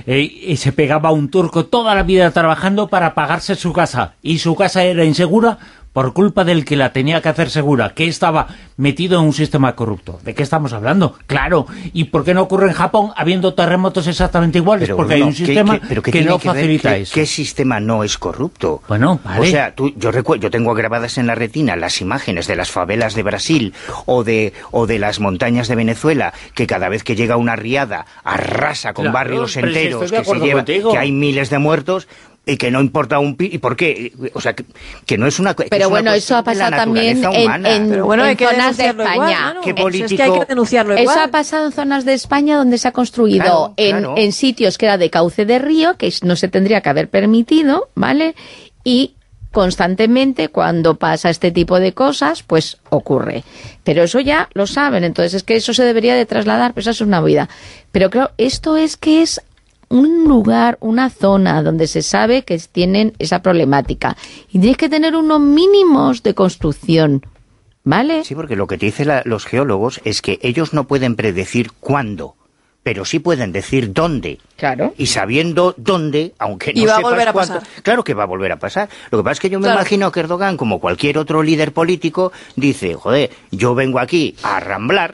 se pegaba un turco toda la vida trabajando para pagarse su casa, y su casa era insegura por culpa del que la tenía que hacer segura, que estaba metido en un sistema corrupto. ¿De qué estamos hablando? Claro. ¿Y por qué no ocurre en Japón habiendo terremotos exactamente iguales? Porque hay un sistema que no facilita eso. ¿Qué sistema no es corrupto? Bueno, vale. O sea, yo tengo grabadas en la retina las imágenes de las favelas de Brasil o de las montañas de Venezuela, que cada vez que llega una riada arrasa con barrios enteros, que hay miles de muertos... Y que no importa ¿y por qué? O sea, que no es una... Pero bueno, eso ha pasado también en zonas de España. Es que hay que denunciarlo igual. Eso ha pasado en zonas de España donde se ha construido en sitios que era de cauce de río, que no se tendría que haber permitido, ¿vale? Y constantemente, cuando pasa este tipo de cosas, pues ocurre. Pero eso ya lo saben, entonces es que eso se debería de trasladar, pues eso es una vida. Pero claro, esto es que es un lugar, una zona donde se sabe que tienen esa problemática, y tienes que tener unos mínimos de construcción, ¿vale? Sí, porque lo que te dicen los geólogos es que ellos no pueden predecir cuándo, pero sí pueden decir dónde. Claro. Y sabiendo dónde, aunque no sepas cuánto... Claro que va a volver a pasar. Lo que pasa es que yo me imagino que Erdogan, como cualquier otro líder político, dice, joder, yo vengo aquí a arramblar,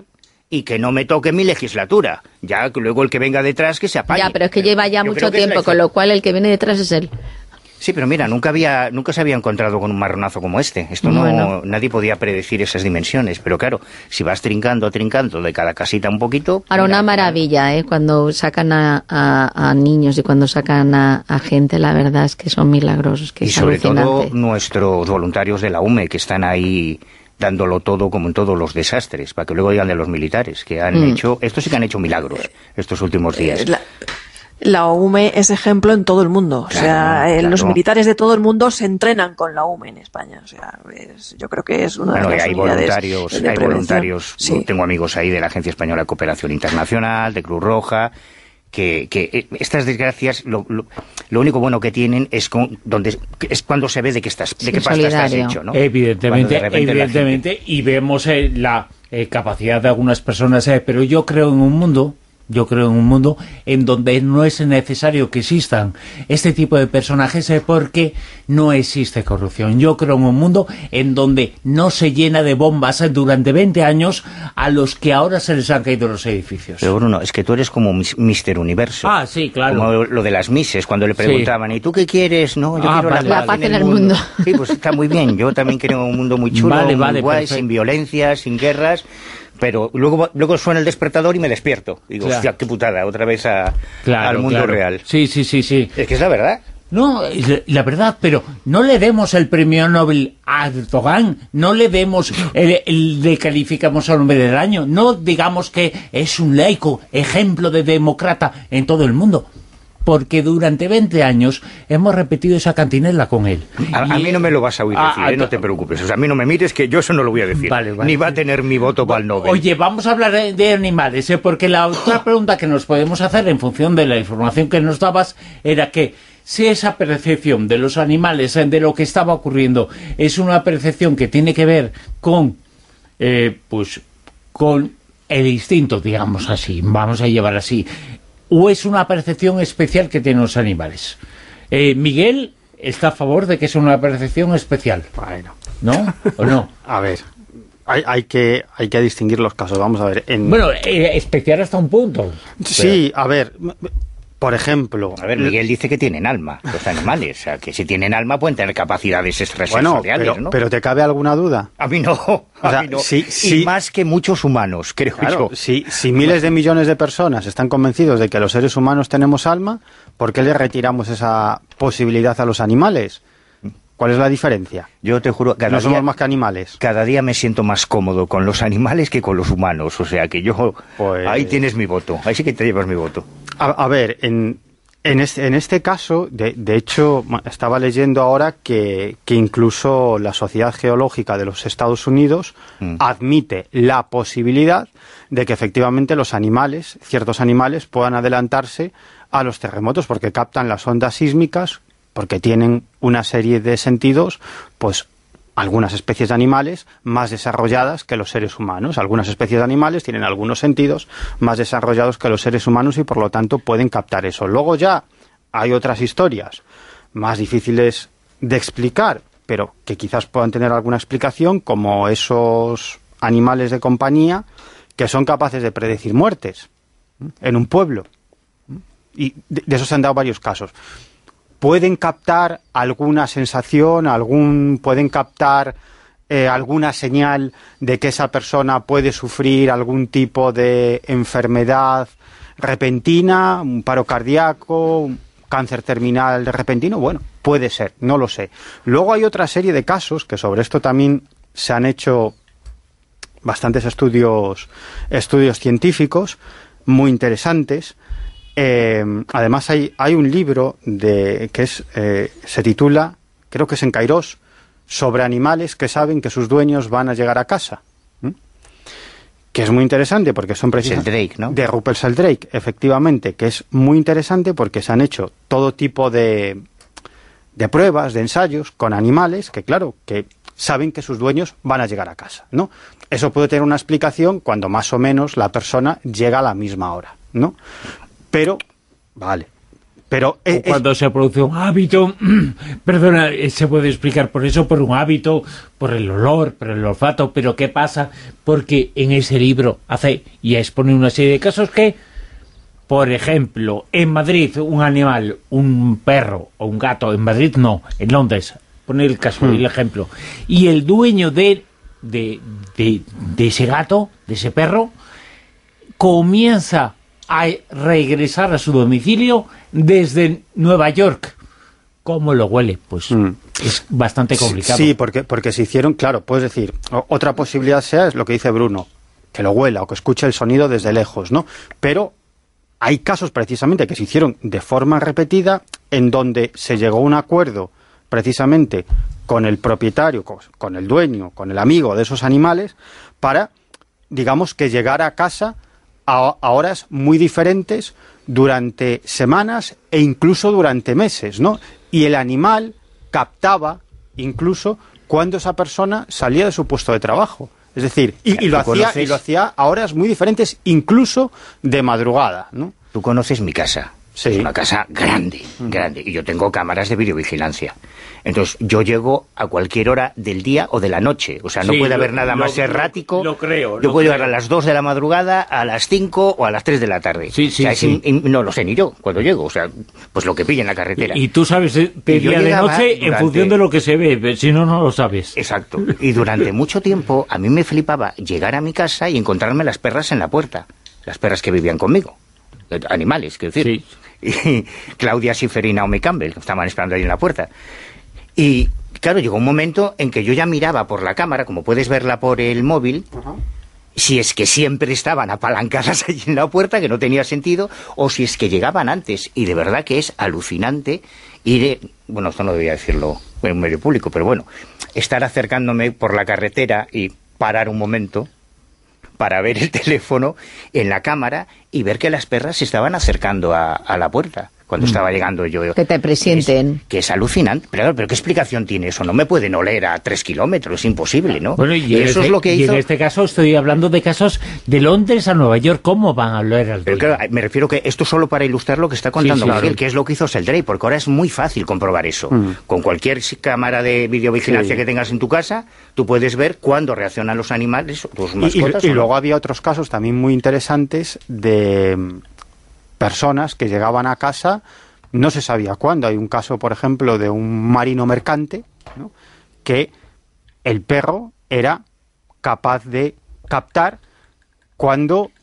y que no me toque mi legislatura. Ya que luego el que venga detrás que se apañe. Ya, pero es que lleva ya mucho tiempo, con lo cual el que viene detrás es él. Sí, pero mira, nunca se había encontrado con un marronazo como este. Esto nadie podía predecir esas dimensiones. Pero claro, si vas trincando de cada casita un poquito... Ahora, una maravilla, cuando sacan a niños y cuando sacan a gente, la verdad es que son milagrosos, que y es sobre alucinante. todo nuestros voluntarios de la UME, que están ahí dándolo todo como en todos los desastres, para que luego digan de los militares, que han hecho... Estos sí que han hecho milagros estos últimos días. La UME es ejemplo en todo el mundo. Claro. Los militares de todo el mundo se entrenan con la UME en España. O sea, yo creo que es una de las hay voluntarios. Sí. Tengo amigos ahí de la Agencia Española de Cooperación Internacional, de Cruz Roja, que estas desgracias, lo único bueno que tienen es cuando se ve de qué pasta estás hecho, ¿no? Evidentemente, y vemos la capacidad de algunas personas, pero yo creo en un mundo en donde no es necesario que existan este tipo de personajes porque no existe corrupción. Yo creo en un mundo en donde no se llena de bombas durante 20 años a los que ahora se les han caído los edificios. Pero Bruno, es que tú eres como Mr. Universo. Ah, sí, claro. Como lo de las Misses, cuando le preguntaban, ¿y tú qué quieres? No, yo quiero la paz en el mundo. Sí, pues está muy bien. Yo también quiero un mundo muy chulo, muy guay, perfecto. sin violencia, sin guerras. Pero luego suena el despertador y me despierto. Digo, hostia, qué putada, otra vez al mundo real. Sí. Es que es la verdad. No, la verdad, pero no le demos el premio Nobel a Erdogan, no le demos, le calificamos al hombre del año, no digamos que es un laico, ejemplo de demócrata en todo el mundo. Porque durante 20 años hemos repetido esa cantinela con él. A mí no me lo vas a oír decir, no te preocupes. O sea, a mí no me mires, que yo eso no lo voy a decir. Vale. Ni va a tener mi voto para el Nobel. Oye, vamos a hablar de animales, porque la otra pregunta que nos podemos hacer en función de la información que nos dabas era que si esa percepción de los animales, de lo que estaba ocurriendo, es una percepción que tiene que ver con con el instinto, digamos así, vamos a llevar así, o es una percepción especial que tienen los animales. Miguel está a favor de que es una percepción especial. Bueno. ¿No? ¿O no? A ver, hay que distinguir los casos. Vamos a ver. Bueno, especial hasta un punto. Sí, a ver, por ejemplo... A ver, Miguel dice que tienen alma, los animales. O sea, que si tienen alma pueden tener capacidades extrasensoriales, ¿no? Pero ¿te cabe alguna duda? A mí no. A mí no. Y más que muchos humanos, creo yo. Si miles de millones de personas están convencidos de que los seres humanos tenemos alma, ¿por qué le retiramos esa posibilidad a los animales? ¿Cuál es la diferencia? Yo te juro, no somos más que animales. Cada día me siento más cómodo con los animales que con los humanos. O sea, que yo... Pues... Ahí tienes mi voto. Ahí sí que te llevas mi voto. A ver, en este caso, de hecho, estaba leyendo ahora que incluso la Sociedad Geológica de los Estados Unidos admite la posibilidad de que efectivamente los animales, ciertos animales, puedan adelantarse a los terremotos porque captan las ondas sísmicas, porque tienen una serie de sentidos, pues algunas especies de animales más desarrolladas que los seres humanos. Algunas especies de animales tienen algunos sentidos más desarrollados que los seres humanos y por lo tanto pueden captar eso. Luego ya hay otras historias más difíciles de explicar, pero que quizás puedan tener alguna explicación, como esos animales de compañía que son capaces de predecir muertes en un pueblo. Y de eso se han dado varios casos. Pueden captar alguna sensación, pueden captar alguna señal de que esa persona puede sufrir algún tipo de enfermedad repentina, un paro cardíaco, un cáncer terminal repentino. Bueno, puede ser, no lo sé. Luego hay otra serie de casos que sobre esto también se han hecho bastantes estudios científicos muy interesantes. Además hay un libro se titula, creo que es en Kairos, sobre animales que saben que sus dueños van a llegar a casa, que es muy interesante porque son precisamente ¿no? De Rupert Sheldrake, efectivamente, que es muy interesante porque se han hecho todo tipo de pruebas, de ensayos con animales que claro, que saben que sus dueños van a llegar a casa, ¿no? Eso puede tener una explicación cuando más o menos la persona llega a la misma hora, ¿no? Pero, vale, Pero cuando se produce un hábito, perdona, se puede explicar por eso, por un hábito, por el olor, por el olfato, pero ¿qué pasa? Porque en ese libro hace y expone una serie de casos que, por ejemplo, en Madrid un animal, un perro o un gato, en Madrid no, en Londres, pone el caso, el ejemplo, y el dueño de ese gato, de ese perro, comienza a regresar a su domicilio desde Nueva York. ¿Cómo lo huele? Pues es bastante complicado. Sí, porque se hicieron, claro, puedes decir, otra posibilidad sea, es lo que dice Bruno, que lo huela o que escuche el sonido desde lejos, ¿no? Pero hay casos precisamente que se hicieron de forma repetida en donde se llegó a un acuerdo precisamente con el propietario, con el dueño, con el amigo de esos animales, para, digamos, que llegara a casa a horas muy diferentes durante semanas e incluso durante meses, ¿no? Y el animal captaba incluso cuando esa persona salía de su puesto de trabajo. Es decir, y lo hacía a horas muy diferentes, incluso de madrugada, ¿no? Tú conoces mi casa. Sí. Es una casa grande, grande. Y yo tengo cámaras de videovigilancia. Entonces, yo llego a cualquier hora del día o de la noche. O sea, no puede haber nada más errático. Lo creo. Yo puedo llegar a las 2 de la madrugada, a las 5 o a las 3 de la tarde. Sí, sí, o sea, no lo sé ni yo cuando llego. O sea, pues lo que pille en la carretera. Y tú sabes de día de noche en función de lo que se ve. Si no, no lo sabes. Exacto. Y durante mucho tiempo a mí me flipaba llegar a mi casa y encontrarme las perras en la puerta. Las perras que vivían conmigo. Animales, quiero decir. Sí. Y Claudia Schiffer y Naomi Campbell, que estaban esperando ahí en la puerta. Y claro, llegó un momento en que yo ya miraba por la cámara, como puedes verla por el móvil, si es que siempre estaban apalancadas allí en la puerta, que no tenía sentido, o si es que llegaban antes. Y de verdad que es alucinante ir, bueno, esto no debía decirlo en un medio público, pero bueno, estar acercándome por la carretera y parar un momento para ver el teléfono en la cámara y ver que las perras se estaban acercando a la puerta cuando estaba llegando yo. Que te presienten. Que es alucinante. Pero ¿qué explicación tiene eso? No me pueden oler a 3 kilómetros, es imposible, ¿no? Bueno, eso es lo que hizo. Y en este caso estoy hablando de casos de Londres a Nueva York. ¿Cómo van a oler al dueño? Pero claro, me refiero que esto solo para ilustrar lo que está contando Miguel, que es lo que hizo Sheldrake, porque ahora es muy fácil comprobar eso. Con cualquier cámara de videovigilancia que tengas en tu casa, tú puedes ver cuándo reaccionan los animales, tus mascotas. Y luego había otros casos también muy interesantes de personas que llegaban a casa, no se sabía cuándo. Hay un caso, por ejemplo, de un marino mercante, ¿no?, que el perro era capaz de captar cuando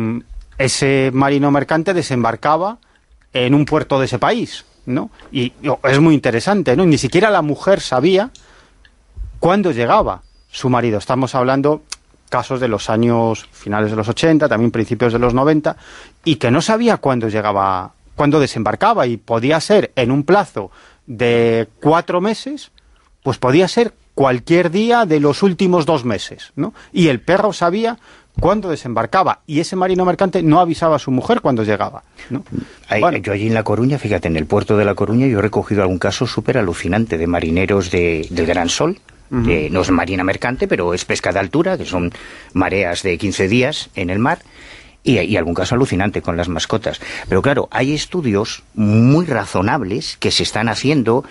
ese marino mercante desembarcaba en un puerto de ese país, ¿no? Y es muy interesante, ¿no? Ni siquiera la mujer sabía cuándo llegaba su marido. Estamos hablando casos de los años finales de los 80, también principios de los 90, y que no sabía cuándo llegaba, cuándo desembarcaba, y podía ser en un plazo de 4 meses, pues podía ser cualquier día de los últimos 2 meses, ¿no? Y el perro sabía cuándo desembarcaba, y ese marino mercante no avisaba a su mujer cuando llegaba, ¿no? Bueno. Yo allí en La Coruña, fíjate, en el puerto de La Coruña, yo he recogido algún caso súper alucinante de marineros del Gran Sol. No es marina mercante, pero es pesca de altura, que son mareas de 15 días en el mar, y algún caso alucinante con las mascotas. Pero claro, hay estudios muy razonables que se están haciendo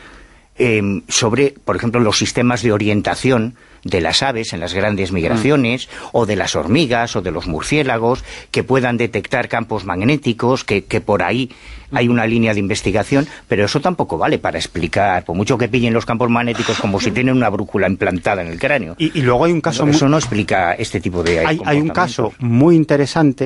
sobre, por ejemplo, los sistemas de orientación de las aves en las grandes migraciones, o de las hormigas, o de los murciélagos, que puedan detectar campos magnéticos, que por ahí hay una línea de investigación, pero eso tampoco vale para explicar, por mucho que pillen los campos magnéticos como si tienen una brújula implantada en el cráneo. Y luego hay un caso... Eso no explica este tipo de hay un caso muy interesante,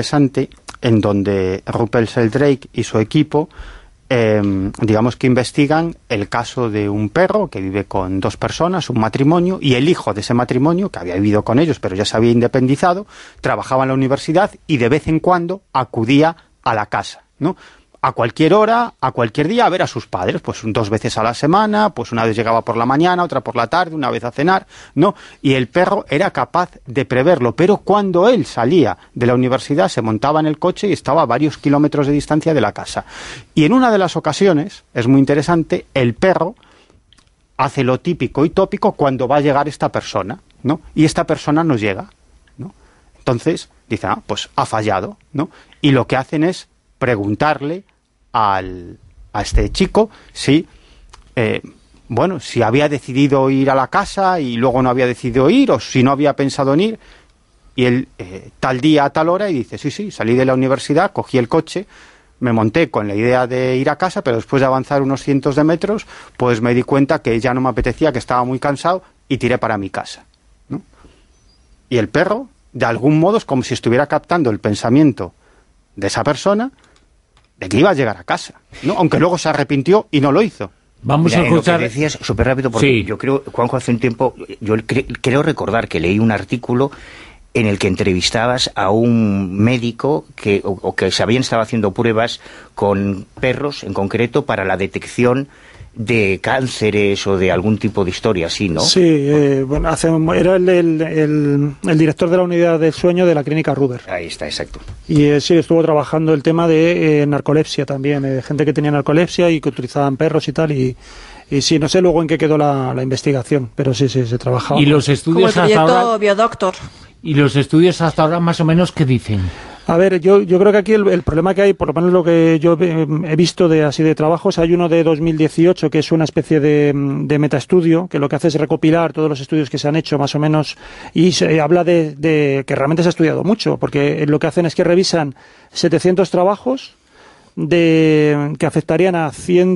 en donde Rupert Sheldrake y su equipo digamos que investigan el caso de un perro que vive con 2 personas, un matrimonio, y el hijo de ese matrimonio, que había vivido con ellos pero ya se había independizado, trabajaba en la universidad y de vez en cuando acudía a la casa, ¿no?, a cualquier hora, a cualquier día, a ver a sus padres, pues 2 veces a la semana, pues una vez llegaba por la mañana, otra por la tarde, una vez a cenar, ¿no? Y el perro era capaz de preverlo, pero cuando él salía de la universidad se montaba en el coche y estaba a varios kilómetros de distancia de la casa. Y en una de las ocasiones, es muy interesante, el perro hace lo típico y tópico cuando va a llegar esta persona, ¿no? Y esta persona no llega, ¿no? Entonces, dice, pues ha fallado, ¿no? Y lo que hacen es preguntarle al a este chico si, si había decidido ir a la casa y luego no había decidido ir, o si no había pensado en ir, y él tal día a tal hora, y dice, sí, salí de la universidad, cogí el coche, me monté con la idea de ir a casa, pero después de avanzar unos cientos de metros, pues me di cuenta que ya no me apetecía, que estaba muy cansado, y tiré para mi casa, ¿no? Y el perro, de algún modo, es como si estuviera captando el pensamiento de esa persona de que iba a llegar a casa, ¿no? Aunque luego se arrepintió y no lo hizo. Vamos a escuchar... Lo que decías súper rápido, porque yo creo, Juanjo, hace un tiempo, yo creo recordar que leí un artículo en el que entrevistabas a un médico que se habían estado haciendo pruebas con perros, en concreto, para la detección de cánceres o de algún tipo de historia así, ¿no? Sí, era el director de la unidad del sueño de la clínica Ruber. Ahí está, exacto. Y sí, estuvo trabajando el tema de narcolepsia también, gente que tenía narcolepsia y que utilizaban perros y tal, y sí, no sé luego en qué quedó la investigación, pero sí, se trabajaba. ¿Y los estudios como el proyecto hasta ahora? Biodoctor. ¿Y los estudios hasta ahora más o menos qué dicen? A ver, yo creo que aquí el problema que hay, por lo menos lo que yo he visto de trabajos, hay uno de 2018 que es una especie de metaestudio, que lo que hace es recopilar todos los estudios que se han hecho más o menos, y se habla de que realmente se ha estudiado mucho, porque lo que hacen es que revisan 700 trabajos que afectarían a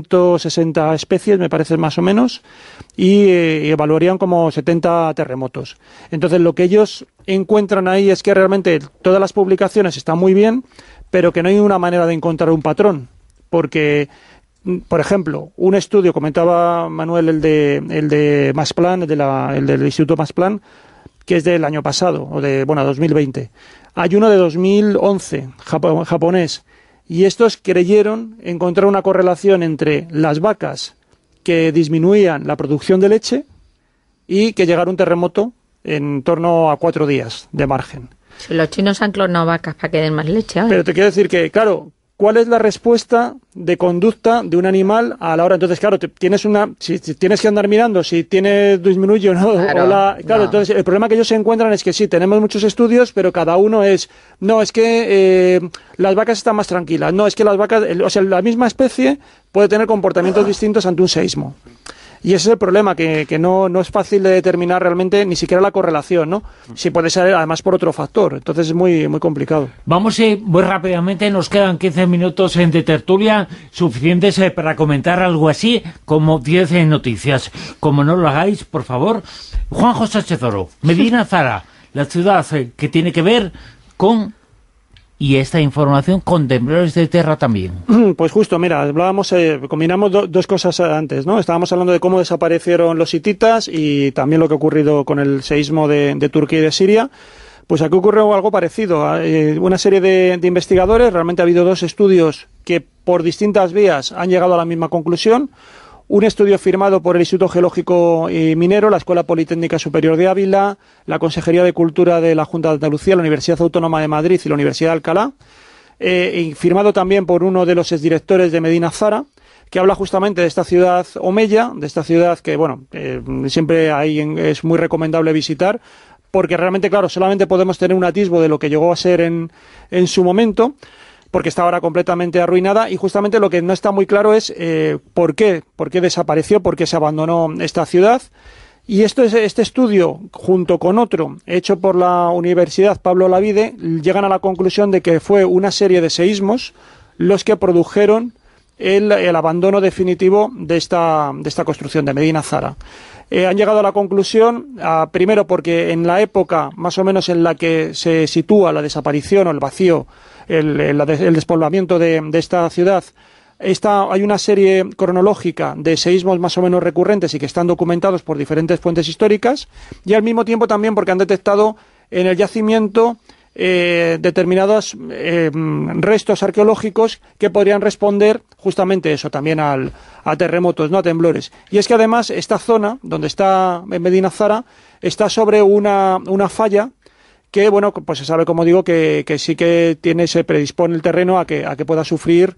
160 especies, me parece más o menos, y evaluarían como 70 terremotos. Entonces lo que ellos encuentran ahí es que realmente todas las publicaciones están muy bien, pero que no hay una manera de encontrar un patrón, porque, por ejemplo, un estudio, comentaba Manuel el de Masplan, el del Instituto Masplan, que es del año pasado, o de 2020. Hay uno de 2011, japonés, y estos creyeron encontrar una correlación entre las vacas que disminuían la producción de leche y que llegara un terremoto en torno a 4 días de margen. Si los chinos han clonado vacas para que den más leche. ¿eh? Pero te quiero decir que, claro, ¿cuál es la respuesta de conducta de un animal a la hora? Entonces, claro, si tienes que andar mirando si tiene disminuye o no. Entonces el problema que ellos se encuentran es que sí, tenemos muchos estudios, pero cada uno es que las vacas están más tranquilas, no, es que las vacas, la misma especie puede tener comportamientos distintos ante un seísmo. Y ese es el problema, que no es fácil de determinar realmente ni siquiera la correlación, ¿no? Si puede ser además por otro factor, entonces es muy, muy complicado. Vamos muy rápidamente, nos quedan 15 minutos de tertulia, suficientes para comentar algo así como 10 noticias. Como no lo hagáis, por favor, Juanjo Sánchez Oro, Medina Zara, la ciudad que tiene que ver con... Y esta información con temblores de tierra también. Pues justo, mira, hablábamos, combinamos dos cosas antes, ¿no? Estábamos hablando de cómo desaparecieron los hititas y también lo que ha ocurrido con el seísmo de Turquía y de Siria. Pues aquí ocurrió algo parecido. Una serie de investigadores, realmente ha habido 2 estudios que por distintas vías han llegado a la misma conclusión. Un estudio firmado por el Instituto Geológico y Minero, la Escuela Politécnica Superior de Ávila, la Consejería de Cultura de la Junta de Andalucía, la Universidad Autónoma de Madrid y la Universidad de Alcalá, y firmado también por uno de los exdirectores de Medina Zara, que habla justamente de esta ciudad omeya, de esta ciudad que, siempre es muy recomendable visitar, porque realmente, claro, solamente podemos tener un atisbo de lo que llegó a ser en su momento, porque está ahora completamente arruinada, y justamente lo que no está muy claro es por qué desapareció, por qué se abandonó esta ciudad. Y este estudio, junto con otro hecho por la Universidad Pablo Olavide, llegan a la conclusión de que fue una serie de seísmos los que produjeron el abandono definitivo de esta construcción de Medina Zara. Han llegado a la conclusión, primero porque en la época más o menos en la que se sitúa la desaparición o el vacío, el despoblamiento de esta ciudad, hay una serie cronológica de seísmos más o menos recurrentes y que están documentados por diferentes fuentes históricas, y al mismo tiempo también porque han detectado en el yacimiento determinados restos arqueológicos que podrían responder justamente eso, también a terremotos, no a temblores. Y es que además esta zona, donde está Medina Zara, está sobre una falla que, pues se sabe, como digo, que sí que se predispone el terreno a que pueda sufrir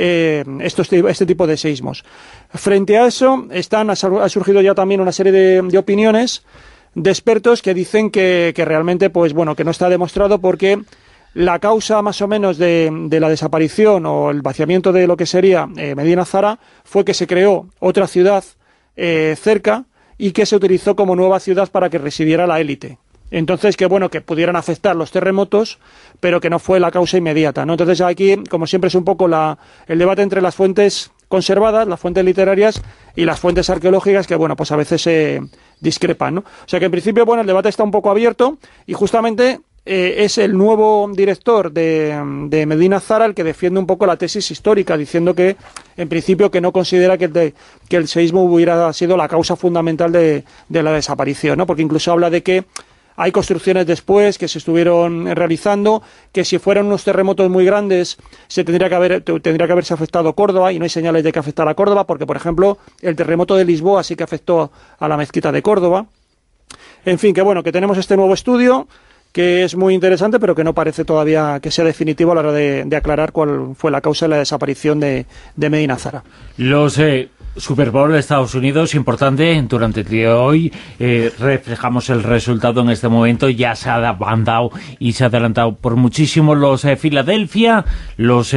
este tipo de seísmos. Frente a eso ha surgido ya también una serie de opiniones de expertos que dicen que realmente, que no está demostrado, porque la causa más o menos de la desaparición o el vaciamiento de lo que sería Medina Zara fue que se creó otra ciudad cerca y que se utilizó como nueva ciudad para que residiera la élite. Entonces, que pudieran afectar los terremotos, pero que no fue la causa inmediata, ¿no? Entonces aquí, como siempre, es un poco el debate entre las fuentes conservadas, las fuentes literarias y las fuentes arqueológicas, que pues a veces se discrepan, ¿no? O sea que en principio, el debate está un poco abierto y justamente es el nuevo director de Medina Zara el que defiende un poco la tesis histórica, diciendo que, en principio, que no considera que el seísmo hubiera sido la causa fundamental de la desaparición, ¿no? Porque incluso habla de que hay construcciones después que se estuvieron realizando, que si fueran unos terremotos muy grandes tendría que haberse afectado Córdoba, y no hay señales de que afectara a Córdoba, porque, por ejemplo, el terremoto de Lisboa sí que afectó a la mezquita de Córdoba. En fin, que tenemos este nuevo estudio, que es muy interesante, pero que no parece todavía que sea definitivo a la hora de aclarar cuál fue la causa de la desaparición de Medina Zara. Los Super Bowl de Estados Unidos, importante, durante el día de hoy, reflejamos el resultado en este momento, ya se ha adelantado y se ha adelantado por muchísimo los Philadelphia, los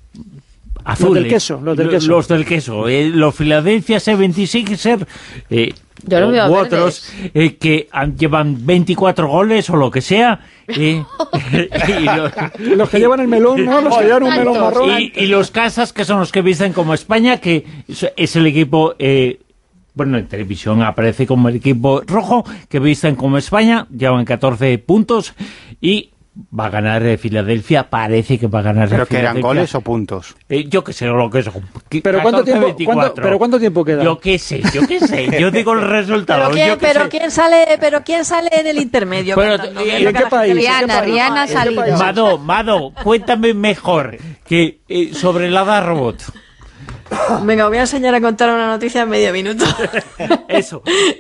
azules, los del queso, los Philadelphia 76ers, u otros que llevan 24 goles o lo que sea, y los que llevan el melón, ¿no? Los que llevan un melón marrón, y los Casas, que son los que visten como España, que es el equipo, en televisión aparece como el equipo rojo, que visten como España, llevan 14 puntos y va a ganar Filadelfia, parece que va a ganar ¿Pero Filadelfia. que eran goles o puntos? Yo qué sé lo que es. ¿Pero cuánto tiempo queda? Yo qué sé, yo digo el resultado. Pero ¿quién sale en el intermedio? ¿Y en qué país? Rihanna ha salido. Mado, cuéntame mejor que sobre el Hada Robot. Venga, os voy a enseñar a contar una noticia en medio minuto. Eso.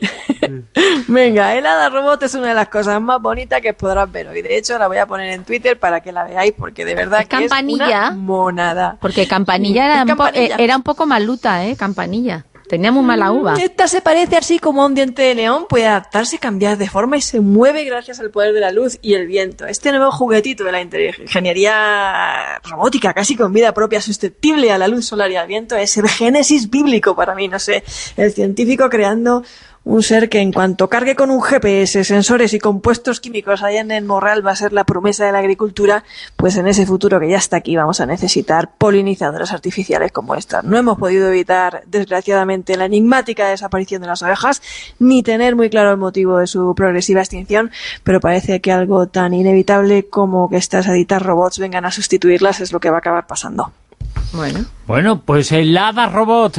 Venga, el Hada Robot es una de las cosas más bonitas que podrás ver hoy. De hecho, la voy a poner en Twitter para que la veáis, porque de verdad que es una monada. Porque Campanilla era un poco maluta, Campanilla. Tenía muy mala uva. Esta se parece así como a un diente de león, puede adaptarse, cambiar de forma y se mueve gracias al poder de la luz y el viento. Este nuevo juguetito de la ingeniería robótica, casi con vida propia, susceptible a la luz solar y al viento, es el génesis bíblico para mí, no sé. El científico creando un ser que en cuanto cargue con un GPS, sensores y compuestos químicos allá en el morral va a ser la promesa de la agricultura, pues en ese futuro que ya está aquí vamos a necesitar polinizadores artificiales como esta. No hemos podido evitar, desgraciadamente, la enigmática desaparición de las abejas, ni tener muy claro el motivo de su progresiva extinción, pero parece que algo tan inevitable como que estas aditas robots vengan a sustituirlas es lo que va a acabar pasando. Bueno, pues el Hada Robot...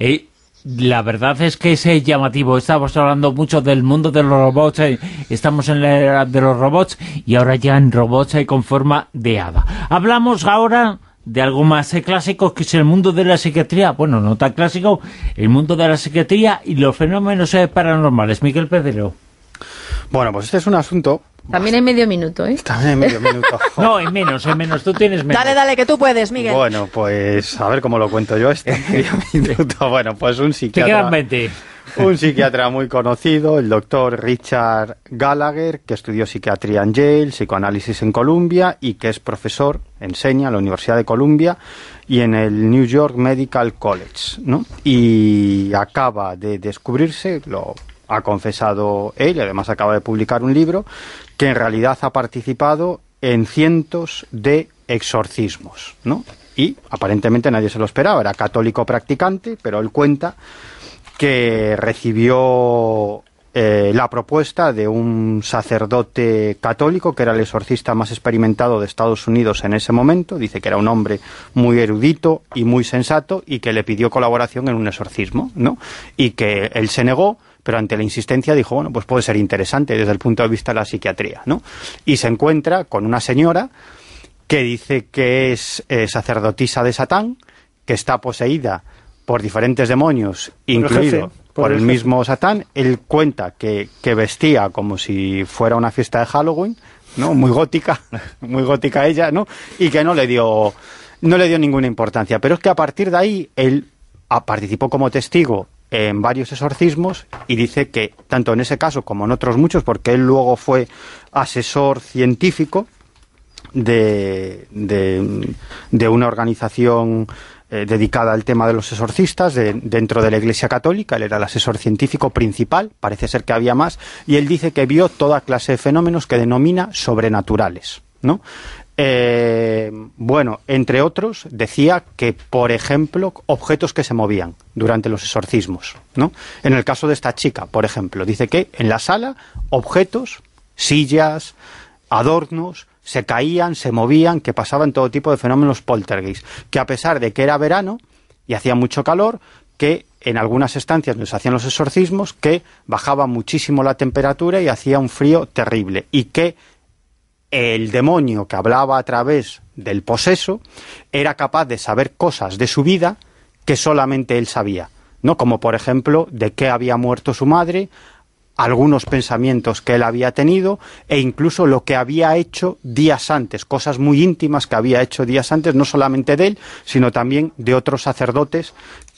La verdad es que es llamativo. Estamos hablando mucho del mundo de los robots, estamos en la era de los robots y ahora ya en robots con forma de hada. Hablamos ahora de algo más clásico, que es el mundo de la psiquiatría. Bueno, no tan clásico, el mundo de la psiquiatría y los fenómenos paranormales. Miguel Pedrero. Bueno, pues este es un asunto... También en medio minuto, También en medio minuto. No, en menos, tú tienes menos. Dale, que tú puedes, Miguel. Bueno, pues a ver cómo lo cuento yo este medio minuto. Bueno, pues un psiquiatra... Te quedan 20. Un psiquiatra muy conocido, el doctor Richard Gallagher, que estudió psiquiatría en Yale, psicoanálisis en Columbia y que es profesor, enseña en la Universidad de Columbia y en el New York Medical College, ¿no? Y acaba de descubrirse, lo ha confesado él, y además acaba de publicar un libro, que en realidad ha participado en cientos de exorcismos, ¿no? Y aparentemente nadie se lo esperaba, era católico practicante, pero él cuenta que recibió la propuesta de un sacerdote católico, que era el exorcista más experimentado de Estados Unidos en ese momento. Dice que era un hombre muy erudito y muy sensato y que le pidió colaboración en un exorcismo, ¿no? Y que él se negó, pero ante la insistencia dijo, bueno, pues puede ser interesante desde el punto de vista de la psiquiatría, ¿no? Y se encuentra con una señora que dice que es sacerdotisa de Satán, que está poseída por diferentes demonios, incluido por el mismo Satán. Él cuenta que vestía como si fuera una fiesta de Halloween, ¿no? Muy gótica ella, ¿no? Y que no le dio ninguna importancia. Pero es que a partir de ahí él participó como testigo en varios exorcismos y dice que tanto en ese caso como en otros muchos, porque él luego fue asesor científico de una organización dedicada al tema de los exorcistas dentro de la Iglesia Católica. Él era el asesor científico principal, parece ser que había más, y él dice que vio toda clase de fenómenos que denomina sobrenaturales, ¿no? Bueno, entre otros, decía que, por ejemplo, objetos que se movían durante los exorcismos, ¿no? En el caso de esta chica, por ejemplo, dice que en la sala objetos, sillas, adornos, se caían, se movían, que pasaban todo tipo de fenómenos poltergeist, que a pesar de que era verano y hacía mucho calor, que en algunas estancias donde se hacían los exorcismos, que bajaba muchísimo la temperatura y hacía un frío terrible, y que el demonio que hablaba a través del poseso era capaz de saber cosas de su vida que solamente él sabía, ¿no? Como por ejemplo de qué había muerto su madre, algunos pensamientos que él había tenido e incluso lo que había hecho días antes, cosas muy íntimas que había hecho días antes, no solamente de él, sino también de otros sacerdotes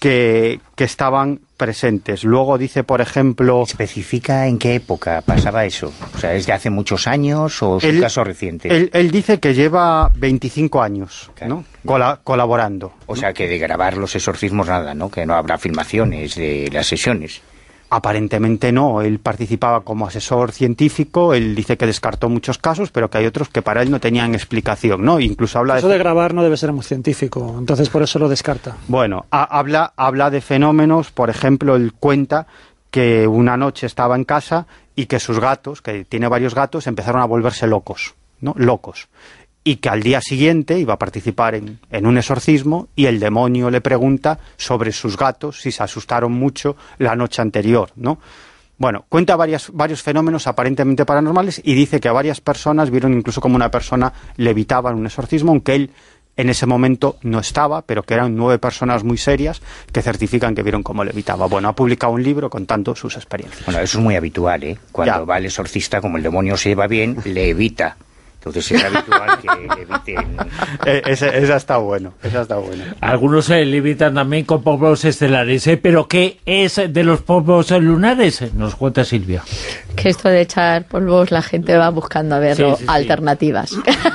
que estaban presentes. Luego dice, por ejemplo... ¿Especifica en qué época pasaba eso? O sea, ¿es de hace muchos años o es un caso reciente? Él dice que lleva 25 años, ¿no? Colaborando. O sea, que de grabar los exorcismos nada, ¿no? Que no habrá filmaciones de las sesiones. Aparentemente no, él participaba como asesor científico, él dice que descartó muchos casos, pero que hay otros que para él no tenían explicación, ¿no? Incluso habla eso de grabar no debe ser muy científico, entonces por eso lo descarta. Bueno, habla de fenómenos, por ejemplo, él cuenta que una noche estaba en casa y que sus gatos, que tiene varios gatos, empezaron a volverse locos, ¿no? Locos. Y que al día siguiente iba a participar en un exorcismo y el demonio le pregunta sobre sus gatos, si se asustaron mucho la noche anterior, ¿no? Bueno, cuenta varios fenómenos aparentemente paranormales y dice que varias personas vieron incluso como una persona levitaba en un exorcismo, aunque él en ese momento no estaba, pero que eran 9 personas muy serias que certifican que vieron cómo levitaba. Bueno, ha publicado un libro contando sus experiencias. Bueno, eso es muy habitual, ¿eh? Cuando va el exorcista, como el demonio se lleva bien, le evita. Entonces es habitual que eviten... Esa está bueno, esa está buena. Algunos se limitan también con polvos estelares, pero ¿qué es de los polvos lunares? Nos cuenta Silvia. Que esto de echar polvos la gente va buscando a ver alternativas.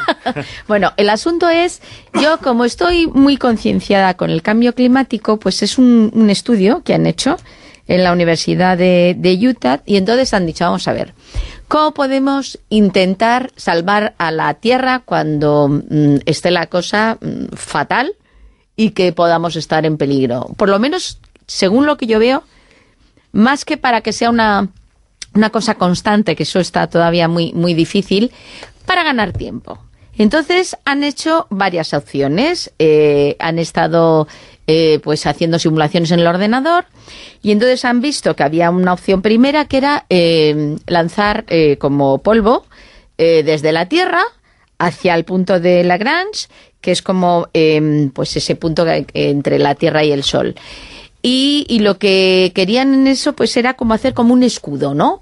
Bueno, el asunto es, yo como estoy muy concienciada con el cambio climático, pues es un estudio que han hecho en la Universidad de Utah, y entonces han dicho, vamos a ver, ¿cómo podemos intentar salvar a la Tierra cuando esté la cosa fatal y que podamos estar en peligro? Por lo menos, según lo que yo veo, más que para que sea una cosa constante, que eso está todavía muy, muy difícil, para ganar tiempo. Entonces han hecho varias opciones, han estado pues haciendo simulaciones en el ordenador, y entonces han visto que había una opción primera que era lanzar como polvo desde la Tierra hacia el punto de Lagrange, que es como pues ese punto entre la Tierra y el Sol. Y lo que querían en eso pues era como hacer como un escudo, ¿no?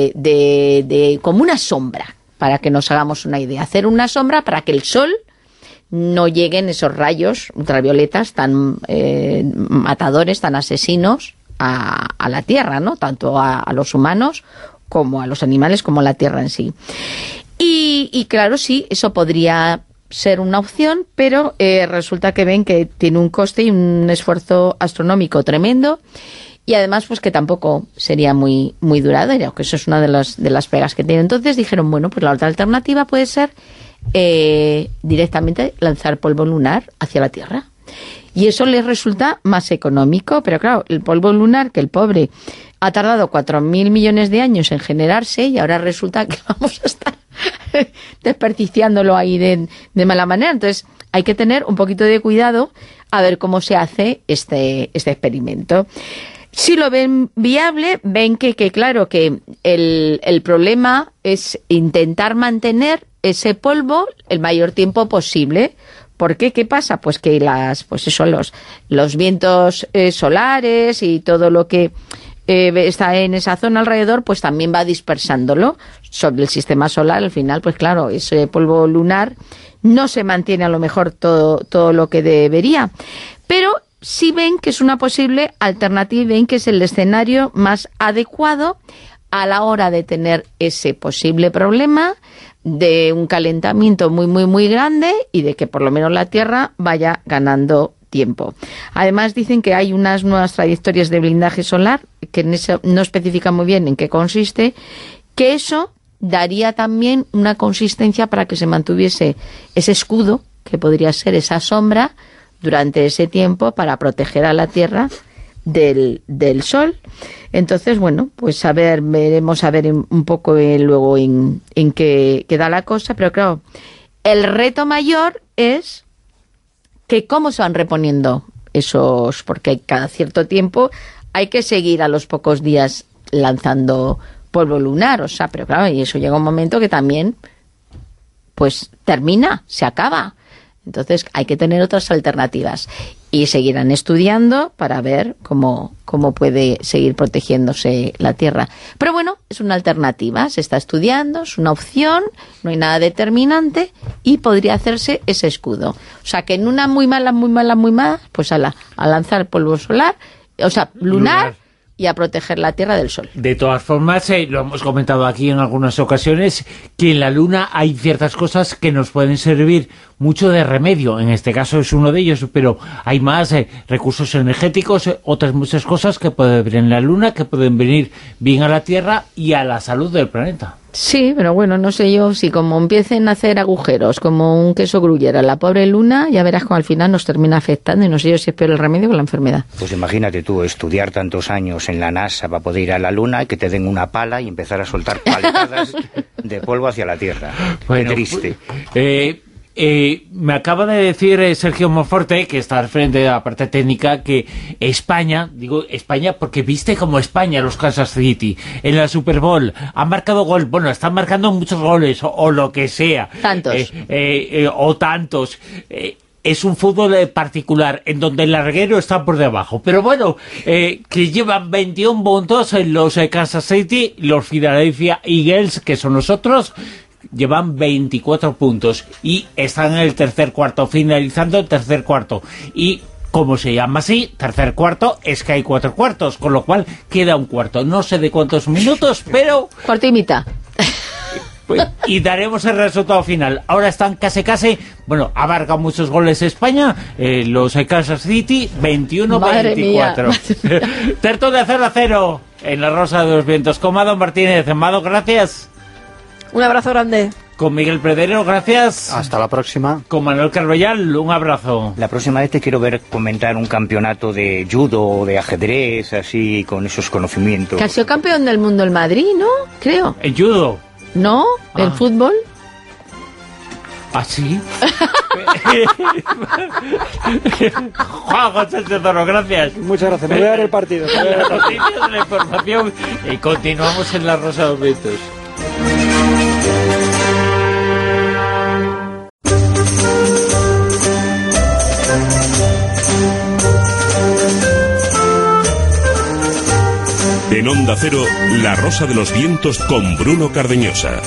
De como una sombra, para que nos hagamos una idea. Hacer una sombra para que el Sol no lleguen esos rayos ultravioletas tan matadores, tan asesinos a la Tierra, ¿no? Tanto a los humanos como a los animales, como a la Tierra en sí. Y claro, sí, eso podría ser una opción, pero resulta que ven que tiene un coste y un esfuerzo astronómico tremendo, y además pues que tampoco sería muy, muy duradero, que eso es una de las pegas que tiene. Entonces dijeron, bueno, pues la otra alternativa puede ser directamente lanzar polvo lunar hacia la Tierra. Y eso les resulta más económico, pero claro, el polvo lunar, que el pobre ha tardado 4.000 millones de años en generarse, y ahora resulta que vamos a estar desperdiciándolo ahí de mala manera. Entonces hay que tener un poquito de cuidado a ver cómo se hace este experimento. Si lo ven viable, ven que claro, que el problema es intentar mantener ese polvo el mayor tiempo posible. ¿Por qué? ¿Qué pasa? Pues que los vientos solares y todo lo que está en esa zona alrededor, pues también va dispersándolo sobre el sistema solar. Al final, pues claro, ese polvo lunar no se mantiene a lo mejor todo lo que debería. Pero sí ven que es una posible alternativa y ven que es el escenario más adecuado a la hora de tener ese posible problema de un calentamiento muy, muy, muy grande y de que por lo menos la Tierra vaya ganando tiempo. Además dicen que hay unas nuevas trayectorias de blindaje solar que en eso no especifican muy bien en qué consiste, que eso daría también una consistencia para que se mantuviese ese escudo, que podría ser esa sombra, durante ese tiempo para proteger a la Tierra del Sol. Entonces, bueno, pues veremos a ver un poco luego en qué da la cosa, pero claro, el reto mayor es que cómo se van reponiendo esos, porque cada cierto tiempo hay que seguir a los pocos días lanzando polvo lunar, o sea, pero claro, y eso llega un momento que también pues termina, se acaba. Entonces hay que tener otras alternativas y seguirán estudiando para ver cómo puede seguir protegiéndose la Tierra. Pero bueno, es una alternativa, se está estudiando, es una opción, no hay nada determinante y podría hacerse ese escudo. O sea que en una muy mala, pues a lanzar polvo solar, o sea, lunar. Y a proteger la Tierra del Sol. De todas formas, lo hemos comentado aquí en algunas ocasiones, que en la Luna hay ciertas cosas que nos pueden servir mucho de remedio. En este caso es uno de ellos, pero hay más recursos energéticos, otras muchas cosas que pueden venir en la Luna, que pueden venir bien a la Tierra y a la salud del planeta. Sí, pero bueno, no sé yo, si como empiecen a hacer agujeros, como un queso gruyere, la pobre Luna, ya verás cómo al final nos termina afectando y no sé yo si es peor el remedio que la enfermedad. Pues imagínate tú, estudiar tantos años en la NASA para poder ir a la Luna y que te den una pala y empezar a soltar paletadas de polvo hacia la Tierra. Bueno, qué triste. Me acaba de decir Sergio Monforte, que está al frente de la parte técnica, que España, digo España porque viste como España los Kansas City en la Super Bowl, han marcado gol, bueno, están marcando muchos goles o lo que sea. Tantos. O tantos. Es un fútbol particular, en donde el larguero está por debajo. Pero bueno, que llevan 21 puntos en los Kansas City, los Philadelphia Eagles, que son nosotros, llevan 24 puntos y están en el tercer cuarto, finalizando el tercer cuarto. Y como se llama así, tercer cuarto, es que hay 4 cuartos, con lo cual queda un cuarto. No sé de cuántos minutos, pero... Cuarto y mitad. Y daremos el resultado final. Ahora están casi, bueno, abarca muchos goles España, los Kansas City, 21-24. Tertulia 0-0 en la Rosa de los Vientos. Con Mado Martínez. Mado, gracias. Un abrazo grande. Con Miguel Predero, gracias. Hasta la próxima. Con Manuel Carballal, un abrazo. La próxima vez te quiero ver comentar un campeonato de judo o de ajedrez, así, con esos conocimientos. Que ha sido campeón del mundo el Madrid, ¿no? Creo. ¿En judo? ¿No? ¿El fútbol? ¿Ah, sí? Juan José Tezoro, gracias. Muchas gracias, me voy a dar el partido. Las noticias, la información, y continuamos en la Rosa de los Vientos. En Onda Cero, La Rosa de los Vientos con Bruno Cardeñosa.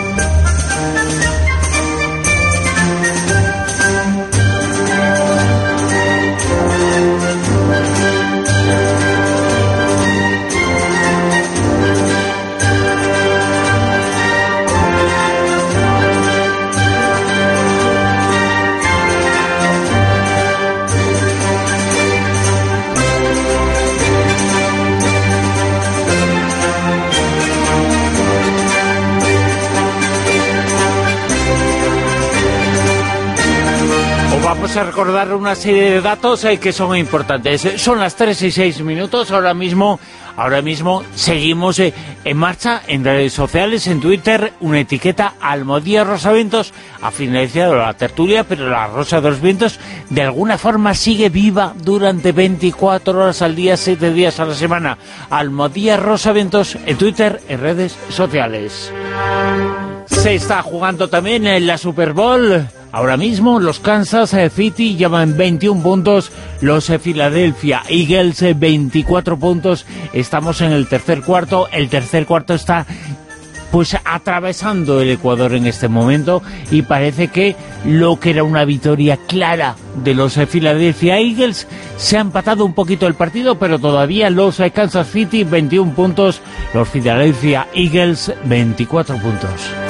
Vamos a recordar una serie de datos que son importantes. Son las 3:06. Ahora mismo seguimos en marcha en redes sociales, en Twitter, una etiqueta Almodía Rosavientos. Ha finalizado la tertulia, pero la Rosa de los Vientos de alguna forma sigue viva durante 24 horas al día, 7 días a la semana. Almodía Rosavientos en Twitter, en redes sociales. Se está jugando también en la Super Bowl. Ahora mismo los Kansas City llevan 21 puntos, los Philadelphia Eagles 24 puntos. Estamos en el tercer cuarto. El tercer cuarto está pues atravesando el Ecuador en este momento, y parece que lo que era una victoria clara de los Philadelphia Eagles se ha empatado un poquito el partido, pero todavía los Kansas City 21 puntos, los Philadelphia Eagles 24 puntos.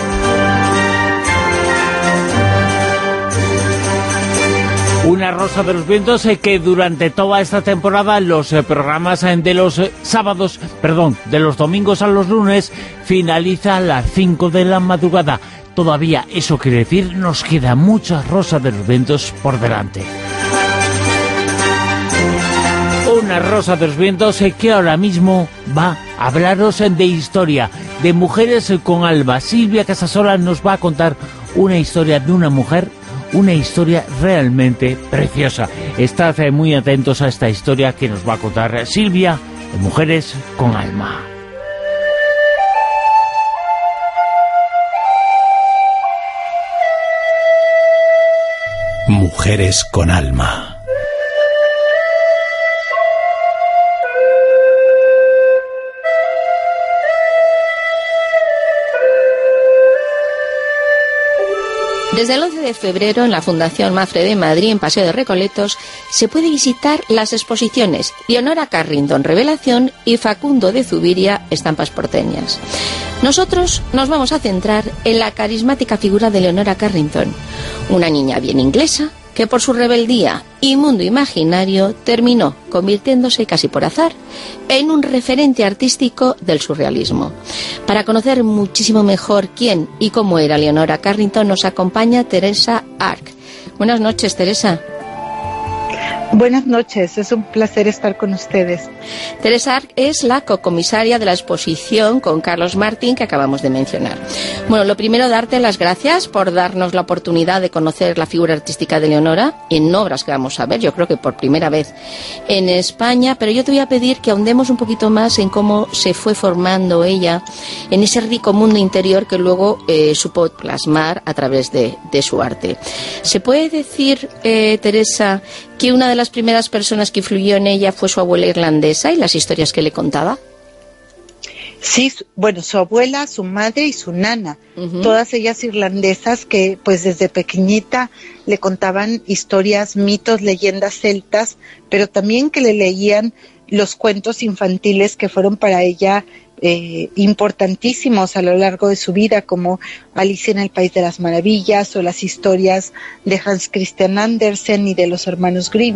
Una rosa de los vientos que durante toda esta temporada los programas de los sábados, de los domingos a los lunes, finaliza a las 5 de la madrugada. Todavía, eso quiere decir, nos queda mucha rosa de los vientos por delante. Una rosa de los vientos que ahora mismo va a hablaros de historia, de mujeres con alma. Silvia Casasola nos va a contar una historia de una mujer, una historia realmente preciosa. Estad muy atentos a esta historia que nos va a contar Silvia de Mujeres con Alma. Mujeres con Alma. Desde el 11 de febrero, en la Fundación Mafre de Madrid, en Paseo de Recoletos, se puede visitar las exposiciones Leonora Carrington, Revelación, y Facundo de Zuviria, Estampas porteñas. Nosotros nos vamos a centrar en la carismática figura de Leonora Carrington, una niña bien inglesa que por su rebeldía y mundo imaginario terminó convirtiéndose casi por azar en un referente artístico del surrealismo. Para conocer muchísimo mejor quién y cómo era Leonora Carrington nos acompaña Teresa Ark. Buenas noches, Teresa. Buenas noches, es un placer estar con ustedes. Teresa Ark es la cocomisaria de la exposición con Carlos Martín que acabamos de mencionar. Bueno, lo primero, darte las gracias por darnos la oportunidad de conocer la figura artística de Leonora en obras que vamos a ver, yo creo que por primera vez en España, pero yo te voy a pedir que ahondemos un poquito más en cómo se fue formando ella en ese rico mundo interior que luego supo plasmar a través de su arte. ¿Se puede decir, Teresa, que una de las primeras personas que influyó en ella fue su abuela irlandesa y las historias que le contaba? Sí, bueno, su abuela, su madre y su nana, todas ellas irlandesas que pues desde pequeñita le contaban historias, mitos, leyendas celtas, pero también que le leían los cuentos infantiles que fueron para ella importantísimos a lo largo de su vida, como Alicia en el País de las Maravillas o las historias de Hans Christian Andersen y de los hermanos Grimm.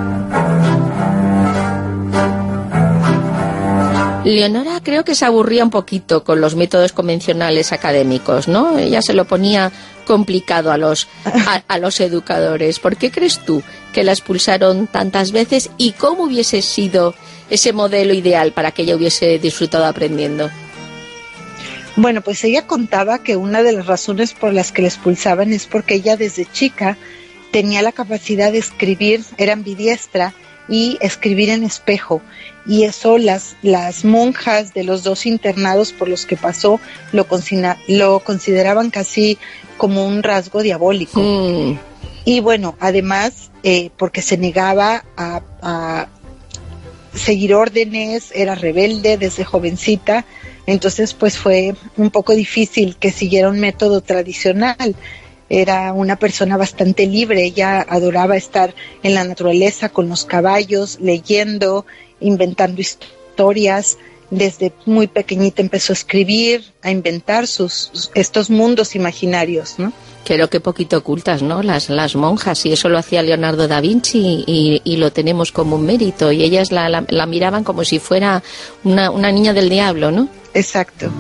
Leonora creo que se aburría un poquito con los métodos convencionales académicos, ¿no? Ella se lo ponía complicado a los educadores. ¿Por qué crees tú que la expulsaron tantas veces y cómo hubiese sido ese modelo ideal para que ella hubiese disfrutado aprendiendo? Bueno, pues ella contaba que una de las razones por las que la expulsaban es porque ella desde chica tenía la capacidad de escribir, era ambidiestra, y escribir en espejo, y eso las monjas de los 2 internados por los que pasó lo consideraban casi como un rasgo diabólico. Y bueno, además porque se negaba a seguir órdenes, era rebelde desde jovencita, entonces pues fue un poco difícil que siguiera un método tradicional. Era una persona bastante libre, ella adoraba estar en la naturaleza con los caballos, leyendo, inventando historias. Desde muy pequeñita empezó a escribir, a inventar estos mundos imaginarios, ¿no? Creo que poquito ocultas, ¿no? Las monjas, y eso lo hacía Leonardo da Vinci y lo tenemos como un mérito, y ellas la miraban como si fuera una niña del diablo, ¿no? Exacto.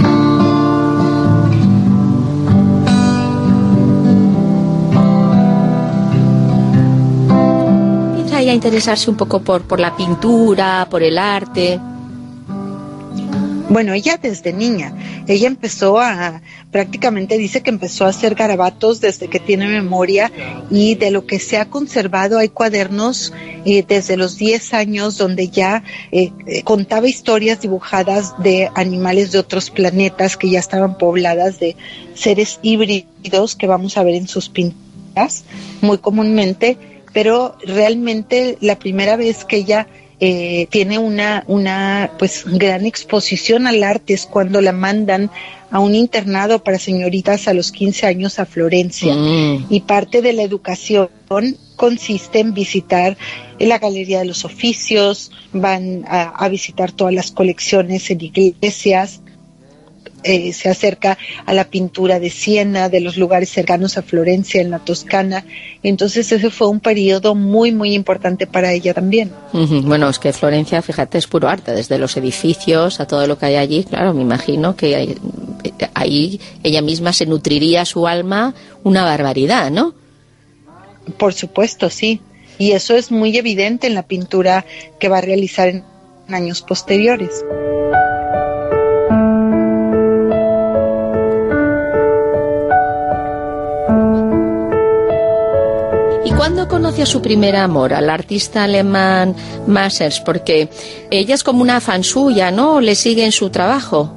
A interesarse un poco por la pintura, por el arte. Bueno, ella desde niña, ella empezó prácticamente dice que empezó a hacer garabatos desde que tiene memoria, y de lo que se ha conservado hay cuadernos desde los 10 años donde ya contaba historias dibujadas de animales de otros planetas que ya estaban pobladas de seres híbridos que vamos a ver en sus pinturas muy comúnmente. Pero realmente la primera vez que ella tiene una pues gran exposición al arte. Es cuando la mandan a un internado para señoritas a los 15 años a Florencia. Y parte de la educación consiste en visitar la Galería de los Oficios, van a visitar todas las colecciones en iglesias, se acerca a la pintura de Siena, de los lugares cercanos a Florencia, en la Toscana. Entonces ese fue un periodo muy, muy importante para ella también. Bueno, es que Florencia, fíjate, es puro arte, desde los edificios a todo lo que hay allí. Claro, me imagino que ahí ella misma se nutriría su alma una barbaridad, ¿no? Por supuesto, sí. Y eso es muy evidente en la pintura que va a realizar en años posteriores. ¿Cuándo conoce a su primer amor, al artista alemán Massers? Porque ella es como una fan suya, ¿no? ¿Le sigue en su trabajo?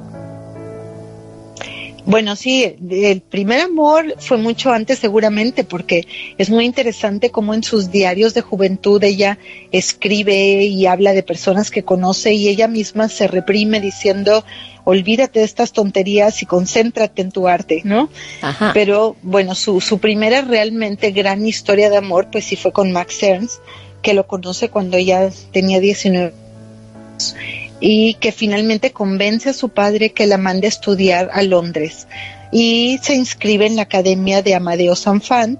Bueno, sí, el primer amor fue mucho antes seguramente, porque es muy interesante cómo en sus diarios de juventud ella escribe y habla de personas que conoce, y ella misma se reprime diciendo: olvídate de estas tonterías y concéntrate en tu arte, ¿no? Ajá. Pero bueno, su primera realmente gran historia de amor pues sí fue con Max Ernst, que lo conoce cuando ella tenía 19 años, y que finalmente convence a su padre que la mande a estudiar a Londres, y se inscribe en la Academia de Amadeo Sanfant,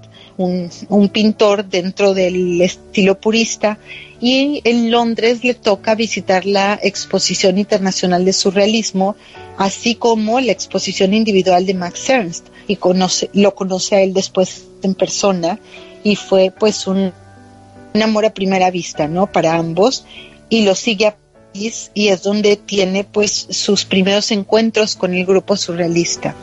un pintor dentro del estilo purista, y en Londres le toca visitar la Exposición Internacional de Surrealismo, así como la exposición individual de Max Ernst, y lo conoce a él después en persona, y fue pues un amor a primera vista, ¿no?, para ambos, y lo sigue a París, y es donde tiene pues sus primeros encuentros con el grupo surrealista.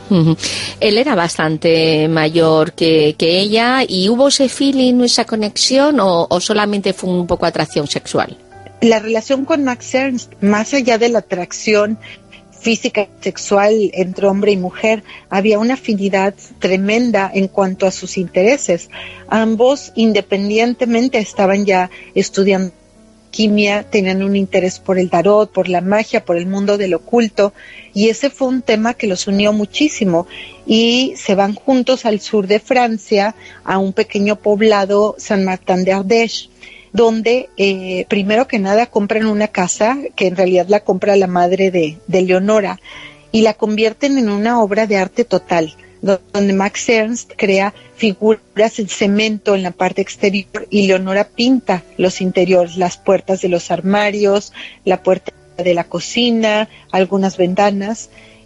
Él era bastante mayor que ella, y ¿hubo ese feeling, esa conexión, o solamente fue un poco atracción sexual? La relación con Max Ernst, más allá de la atracción física y sexual entre hombre y mujer, había una afinidad tremenda en cuanto a sus intereses. Ambos independientemente estaban ya estudiando química, tenían un interés por el tarot, por la magia, por el mundo del oculto, y ese fue un tema que los unió muchísimo, y se van juntos al sur de Francia, a un pequeño poblado, Saint-Martin-d'Ardèche, donde primero que nada compran una casa, que en realidad la compra la madre de Leonora, y la convierten en una obra de arte total, donde Max Ernst crea figuras en cemento en la parte exterior, y Leonora pinta los interiores, las puertas de los armarios, la puerta de la cocina, algunas ventanas,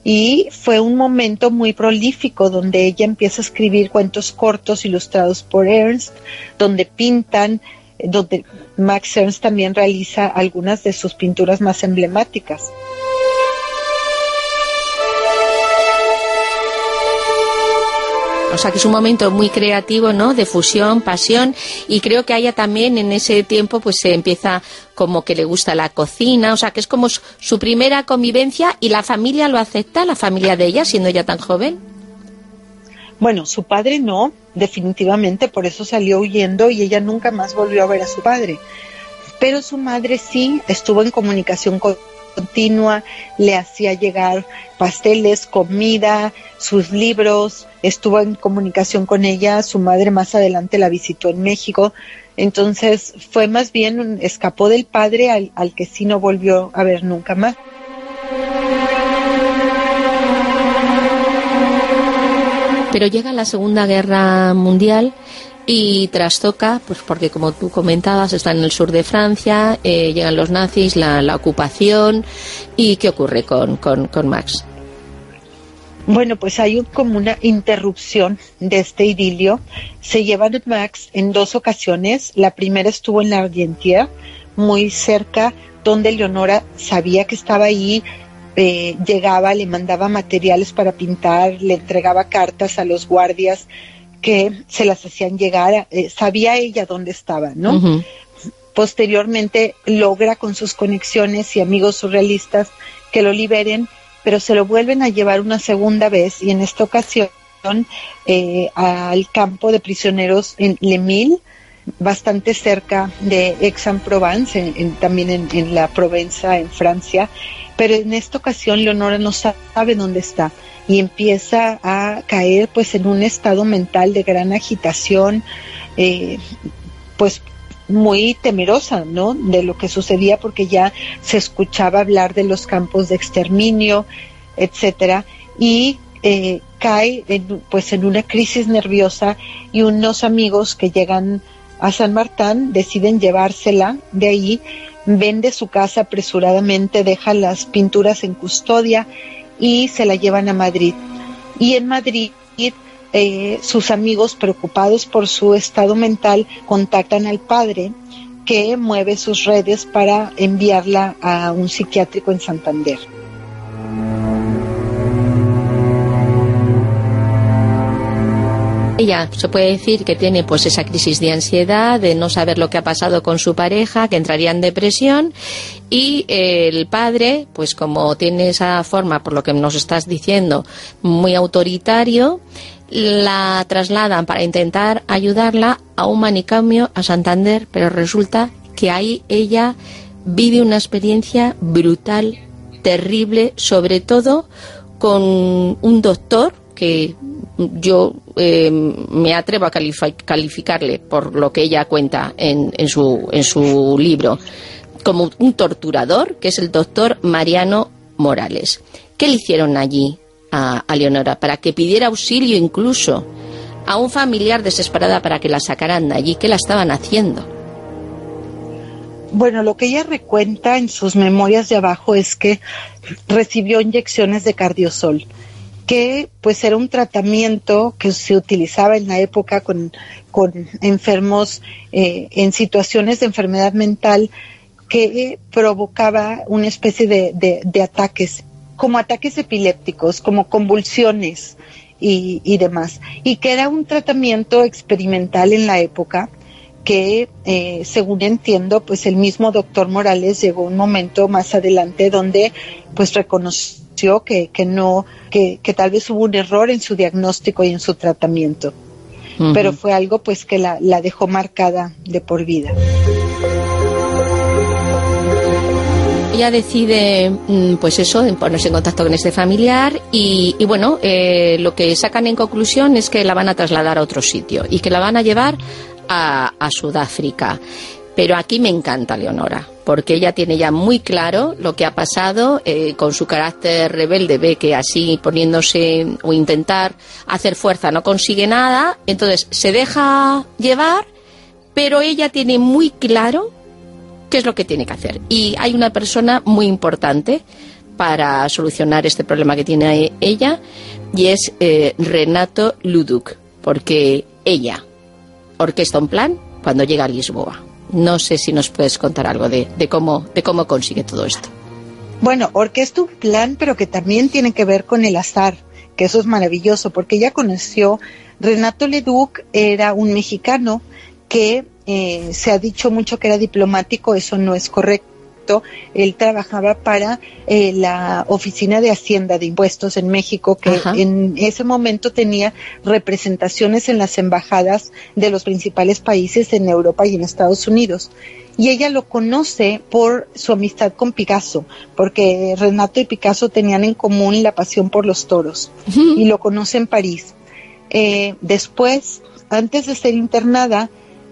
y fue un momento muy prolífico donde ella empieza a escribir cuentos cortos ilustrados por Ernst, donde pintan, donde Max Ernst también realiza algunas de sus pinturas más emblemáticas. O sea que es un momento muy creativo, ¿no?, de fusión, pasión, y creo que a ella también en ese tiempo pues se empieza como que le gusta la cocina, o sea que es como su primera convivencia. ¿Y la familia lo acepta, la familia de ella, siendo ella tan joven? Bueno, su padre no, definitivamente, por eso salió huyendo y ella nunca más volvió a ver a su padre. Pero su madre sí estuvo en comunicación continua, le hacía llegar pasteles, comida, sus libros, estuvo en comunicación con ella. Su madre más adelante la visitó en México, entonces fue más bien, escapó del padre al que sí no volvió a ver nunca más. Pero llega la Segunda Guerra Mundial y trastoca, pues porque como tú comentabas, está en el sur de Francia, llegan los nazis, la ocupación. ¿Y qué ocurre con Max? Bueno, pues hay como una interrupción de este idilio. Se llevan a Max en 2 ocasiones. La primera estuvo en la Argentière, muy cerca, donde Leonora sabía que estaba ahí. Llegaba, le mandaba materiales para pintar, le entregaba cartas a los guardias que se las hacían llegar, sabía ella dónde estaba, ¿no? Uh-huh. Posteriormente logra con sus conexiones y amigos surrealistas que lo liberen, pero se lo vuelven a llevar una segunda vez, y en esta ocasión al campo de prisioneros en Le Mille, bastante cerca de Aix-en-Provence, también en la Provenza, en Francia, pero en esta ocasión Leonora no sabe dónde está y empieza a caer pues en un estado mental de gran agitación, pues muy temerosa, ¿no?, de lo que sucedía, porque ya se escuchaba hablar de los campos de exterminio, etcétera, y cae en una crisis nerviosa, y unos amigos que llegan a San Martín deciden llevársela de ahí, vende su casa apresuradamente, deja las pinturas en custodia y se la llevan a Madrid. Y en Madrid sus amigos, preocupados por su estado mental, contactan al padre, que mueve sus redes para enviarla a un psiquiátrico en Santander. Ella se puede decir que tiene pues esa crisis de ansiedad, de no saber lo que ha pasado con su pareja, que entraría en depresión, y el padre, pues como tiene esa forma, por lo que nos estás diciendo, muy autoritario, la trasladan para intentar ayudarla a un manicomio a Santander, pero resulta que ahí ella vive una experiencia brutal, terrible, sobre todo con un doctor que yo me atrevo a calificarle, por lo que ella cuenta en su libro, como un torturador, que es el doctor Mariano Morales. ¿Qué le hicieron allí a Leonora? Para que pidiera auxilio incluso a un familiar, desesperada para que la sacaran de allí. ¿Qué la estaban haciendo? Bueno, lo que ella recuenta en sus memorias de abajo es que recibió inyecciones de cardiosol, que pues era un tratamiento que se utilizaba en la época con enfermos en situaciones de enfermedad mental, que provocaba una especie de ataques, como ataques epilépticos, como convulsiones y demás, y que era un tratamiento experimental en la época, que según entiendo, pues el mismo doctor Morales llegó un momento más adelante donde pues reconoció que tal vez hubo un error en su diagnóstico y en su tratamiento, pero fue algo pues que la dejó marcada de por vida. Ella decide, pues eso, ponerse en contacto con este familiar y bueno, lo que sacan en conclusión es que la van a trasladar a otro sitio y que la van a llevar a Sudáfrica. Pero aquí me encanta Leonora, porque ella tiene ya muy claro lo que ha pasado, con su carácter rebelde, ve que así poniéndose o intentar hacer fuerza no consigue nada, entonces se deja llevar, pero ella tiene muy claro qué es lo que tiene que hacer. Y hay una persona muy importante para solucionar este problema que tiene ella, y es Renato Leduc, porque ella orquesta un plan cuando llega a Lisboa. No sé si nos puedes contar algo de cómo consigue todo esto. Bueno, orquesta un plan, pero que también tiene que ver con el azar, que eso es maravilloso, porque ella conoció, Renato Leduc era un mexicano que se ha dicho mucho que era diplomático, eso no es correcto. Él trabajaba para la Oficina de Hacienda de Impuestos en México, que en ese momento tenía representaciones en las embajadas de los principales países en Europa y en Estados Unidos. Y ella lo conoce por su amistad con Picasso, porque Renato y Picasso tenían en común la pasión por los toros, y lo conoce en París. Después, antes de ser internada,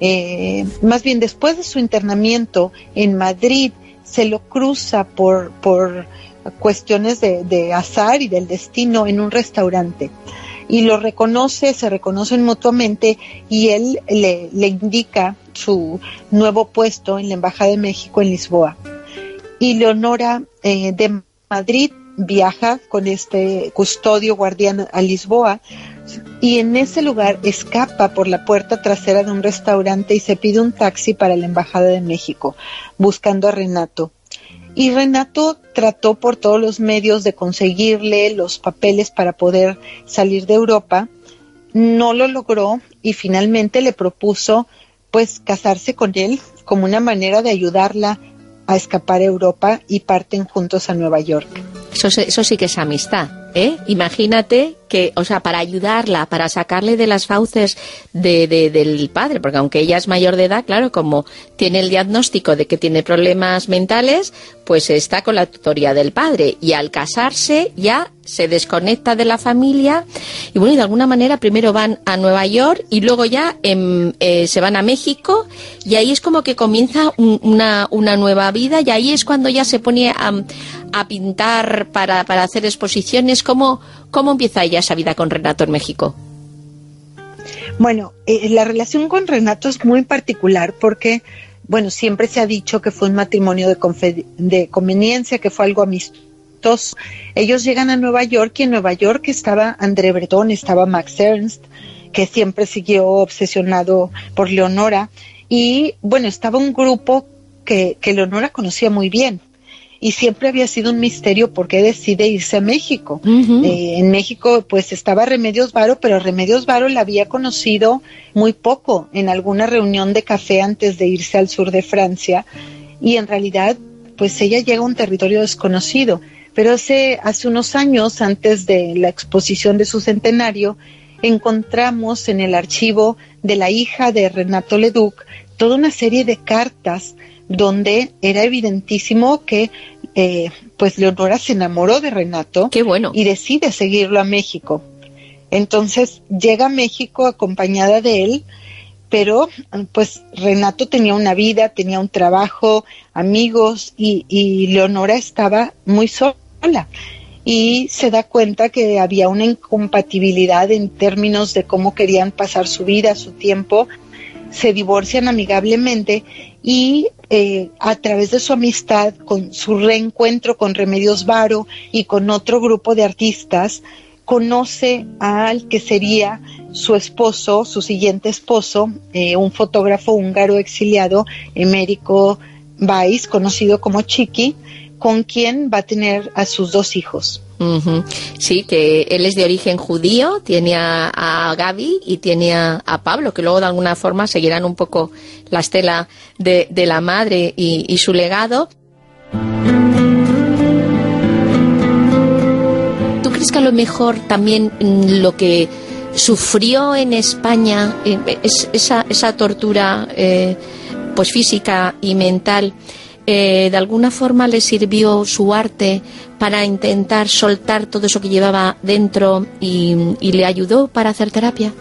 más bien después de su internamiento en Madrid, se lo cruza por cuestiones de azar y del destino en un restaurante, y lo reconoce, se reconocen mutuamente, y él le indica su nuevo puesto en la Embajada de México en Lisboa. Y Leonora de Madrid viaja con este custodio guardián a Lisboa, y en ese lugar escapa por la puerta trasera de un restaurante y se pide un taxi para la Embajada de México, buscando a Renato. Y Renato trató por todos los medios de conseguirle los papeles para poder salir de Europa, no lo logró, y finalmente le propuso pues casarse con él como una manera de ayudarla a escapar a Europa, y parten juntos a Nueva York. Eso sí que es amistad, ¿eh? Imagínate que, o sea, para ayudarla, para sacarle de las fauces del padre, porque aunque ella es mayor de edad, claro, como tiene el diagnóstico de que tiene problemas mentales, pues está con la tutoría del padre, y al casarse ya se desconecta de la familia, y bueno, y de alguna manera primero van a Nueva York y luego ya se van a México, y ahí es como que comienza una nueva vida, y ahí es cuando ya se pone a pintar para hacer exposiciones. ¿Cómo empieza ella esa vida con Renato en México? Bueno, la relación con Renato es muy particular porque, bueno, siempre se ha dicho que fue un matrimonio de conveniencia, que fue algo amistoso. Ellos llegan a Nueva York, y en Nueva York estaba André Breton, estaba Max Ernst, que siempre siguió obsesionado por Leonora, y bueno, estaba un grupo que Leonora conocía muy bien. Y siempre había sido un misterio por qué decide irse a México. En México pues estaba Remedios Varo, pero Remedios Varo la había conocido muy poco en alguna reunión de café antes de irse al sur de Francia, y en realidad pues ella llega a un territorio desconocido. Pero hace unos años, antes de la exposición de su centenario, encontramos en el archivo de la hija de Renato Leduc toda una serie de cartas donde era evidentísimo que pues Leonora se enamoró de Renato. ¡Qué bueno! Y decide seguirlo a México. Entonces llega a México acompañada de él, pero pues Renato tenía una vida, tenía un trabajo, amigos, y Leonora estaba muy sola, y se da cuenta que había una incompatibilidad en términos de cómo querían pasar su vida, su tiempo. Se divorcian amigablemente, y a través de su amistad, con su reencuentro con Remedios Varo y con otro grupo de artistas, conoce al que sería su esposo, su siguiente esposo, un fotógrafo húngaro exiliado, Emérico Weiss, conocido como Chiqui, con quien va a tener a sus 2 hijos. Sí, que él es de origen judío, tiene a Gaby y tiene a Pablo, que luego de alguna forma seguirán un poco la estela de la madre y su legado. ¿Tú crees que a lo mejor también lo que sufrió en España, esa tortura pues física y mental, de alguna forma le sirvió su arte para intentar soltar todo eso que llevaba dentro y le ayudó para hacer terapia?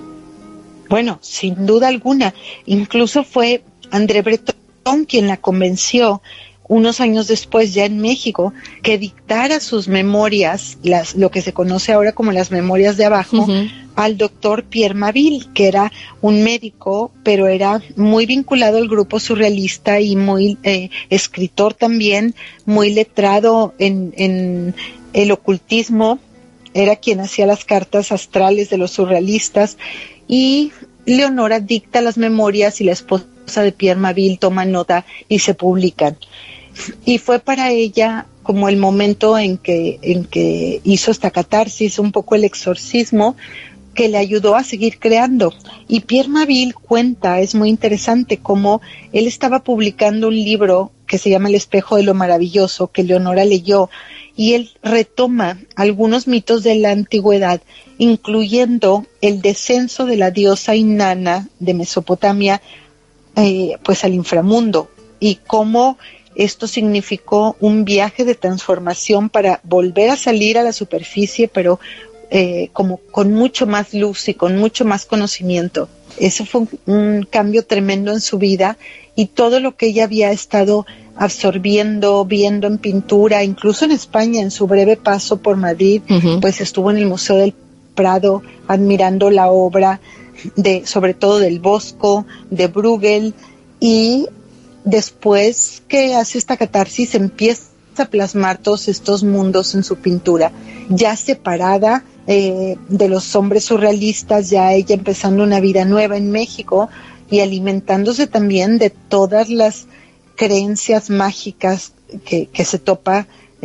Bueno, sin duda alguna. Incluso fue André Breton quien la convenció unos años después, ya en México, que dictara sus memorias, lo que se conoce ahora como las memorias de abajo, al doctor Pierre Mabille, que era un médico, pero era muy vinculado al grupo surrealista y muy escritor también, muy letrado en el ocultismo. Era quien hacía las cartas astrales de los surrealistas, y Leonora dicta las memorias y la esposa de Pierre Mabille toma nota y se publican. Y fue para ella como el momento en que hizo esta catarsis, un poco el exorcismo, que le ayudó a seguir creando. Y Pierre Mabille cuenta, es muy interesante, cómo él estaba publicando un libro que se llama El espejo de lo maravilloso, que Leonora leyó, y él retoma algunos mitos de la antigüedad, incluyendo el descenso de la diosa Inanna de Mesopotamia pues al inframundo, y cómo esto significó un viaje de transformación para volver a salir a la superficie, pero como con mucho más luz y con mucho más conocimiento. Eso fue un cambio tremendo en su vida, y todo lo que ella había estado absorbiendo, viendo en pintura, incluso en España, en su breve paso por Madrid, pues estuvo en el Museo del Prado admirando la obra sobre todo del Bosco, de Bruegel, y después que hace esta catarsis empieza a plasmar todos estos mundos en su pintura, ya separada de los hombres surrealistas, ya ella empezando una vida nueva en México y alimentándose también de todas las creencias mágicas que se topa,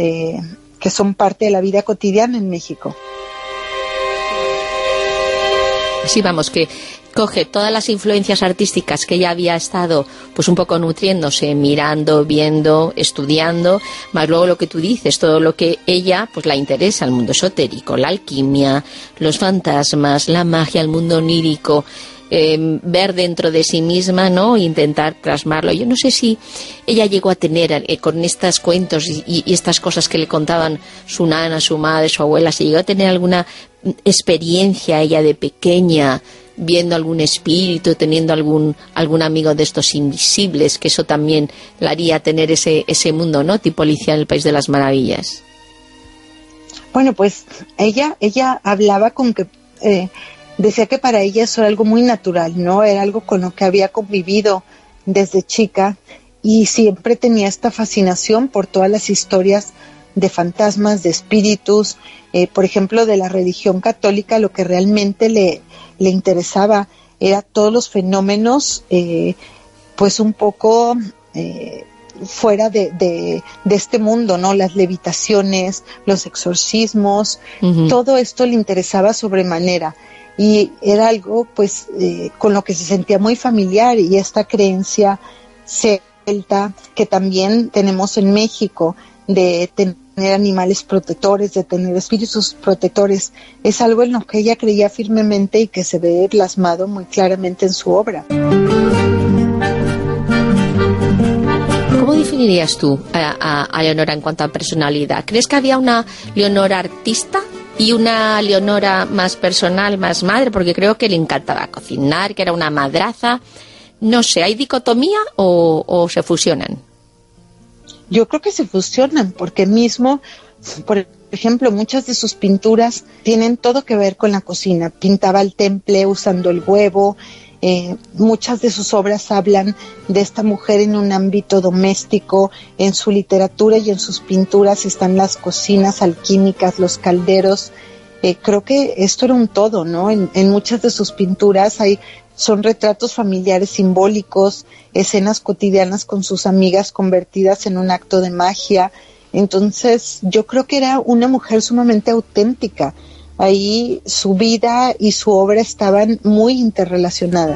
que son parte de la vida cotidiana en México. Sí, vamos, que coge todas las influencias artísticas que ella había estado pues un poco nutriéndose, mirando, viendo, estudiando, más luego lo que tú dices, todo lo que ella pues la interesa, el mundo esotérico, la alquimia, los fantasmas, la magia, el mundo onírico, ver dentro de sí misma, ¿no? Intentar plasmarlo. Yo no sé si ella llegó a tener con estos cuentos y estas cosas que le contaban su nana, su madre, su abuela, si llegó a tener alguna experiencia ella de pequeña, viendo algún espíritu, teniendo algún amigo de estos invisibles, que eso también la haría tener ese mundo, ¿no? Tipo Alicia en el País de las Maravillas. Bueno, pues ella hablaba con que decía que para ella eso era algo muy natural, ¿no? Era algo con lo que había convivido desde chica y siempre tenía esta fascinación por todas las historias de fantasmas, de espíritus, por ejemplo, de la religión católica. Lo que realmente le interesaba era todos los fenómenos, pues un poco fuera de este mundo, ¿no? Las levitaciones, los exorcismos, todo esto le interesaba sobremanera. Y era algo pues con lo que se sentía muy familiar, y esta creencia celta que también tenemos en México de tener animales protectores, de tener espíritus protectores, es algo en lo que ella creía firmemente y que se ve plasmado muy claramente en su obra. ¿Cómo definirías tú a Leonora en cuanto a personalidad? ¿Crees que había una Leonora artista y una Leonora más personal, más madre? Porque creo que le encantaba cocinar, que era una madraza. No sé, ¿hay dicotomía o se fusionan? Yo creo que se fusionan, porque mismo, por ejemplo, muchas de sus pinturas tienen todo que ver con la cocina. Pintaba el temple usando el huevo. Muchas de sus obras hablan de esta mujer en un ámbito doméstico. En su literatura y en sus pinturas están las cocinas alquímicas, los calderos. Creo que esto era un todo, ¿no? En muchas de sus pinturas son retratos familiares simbólicos, escenas cotidianas con sus amigas convertidas en un acto de magia. Entonces, yo creo que era una mujer sumamente auténtica. Ahí su vida y su obra estaban muy interrelacionadas.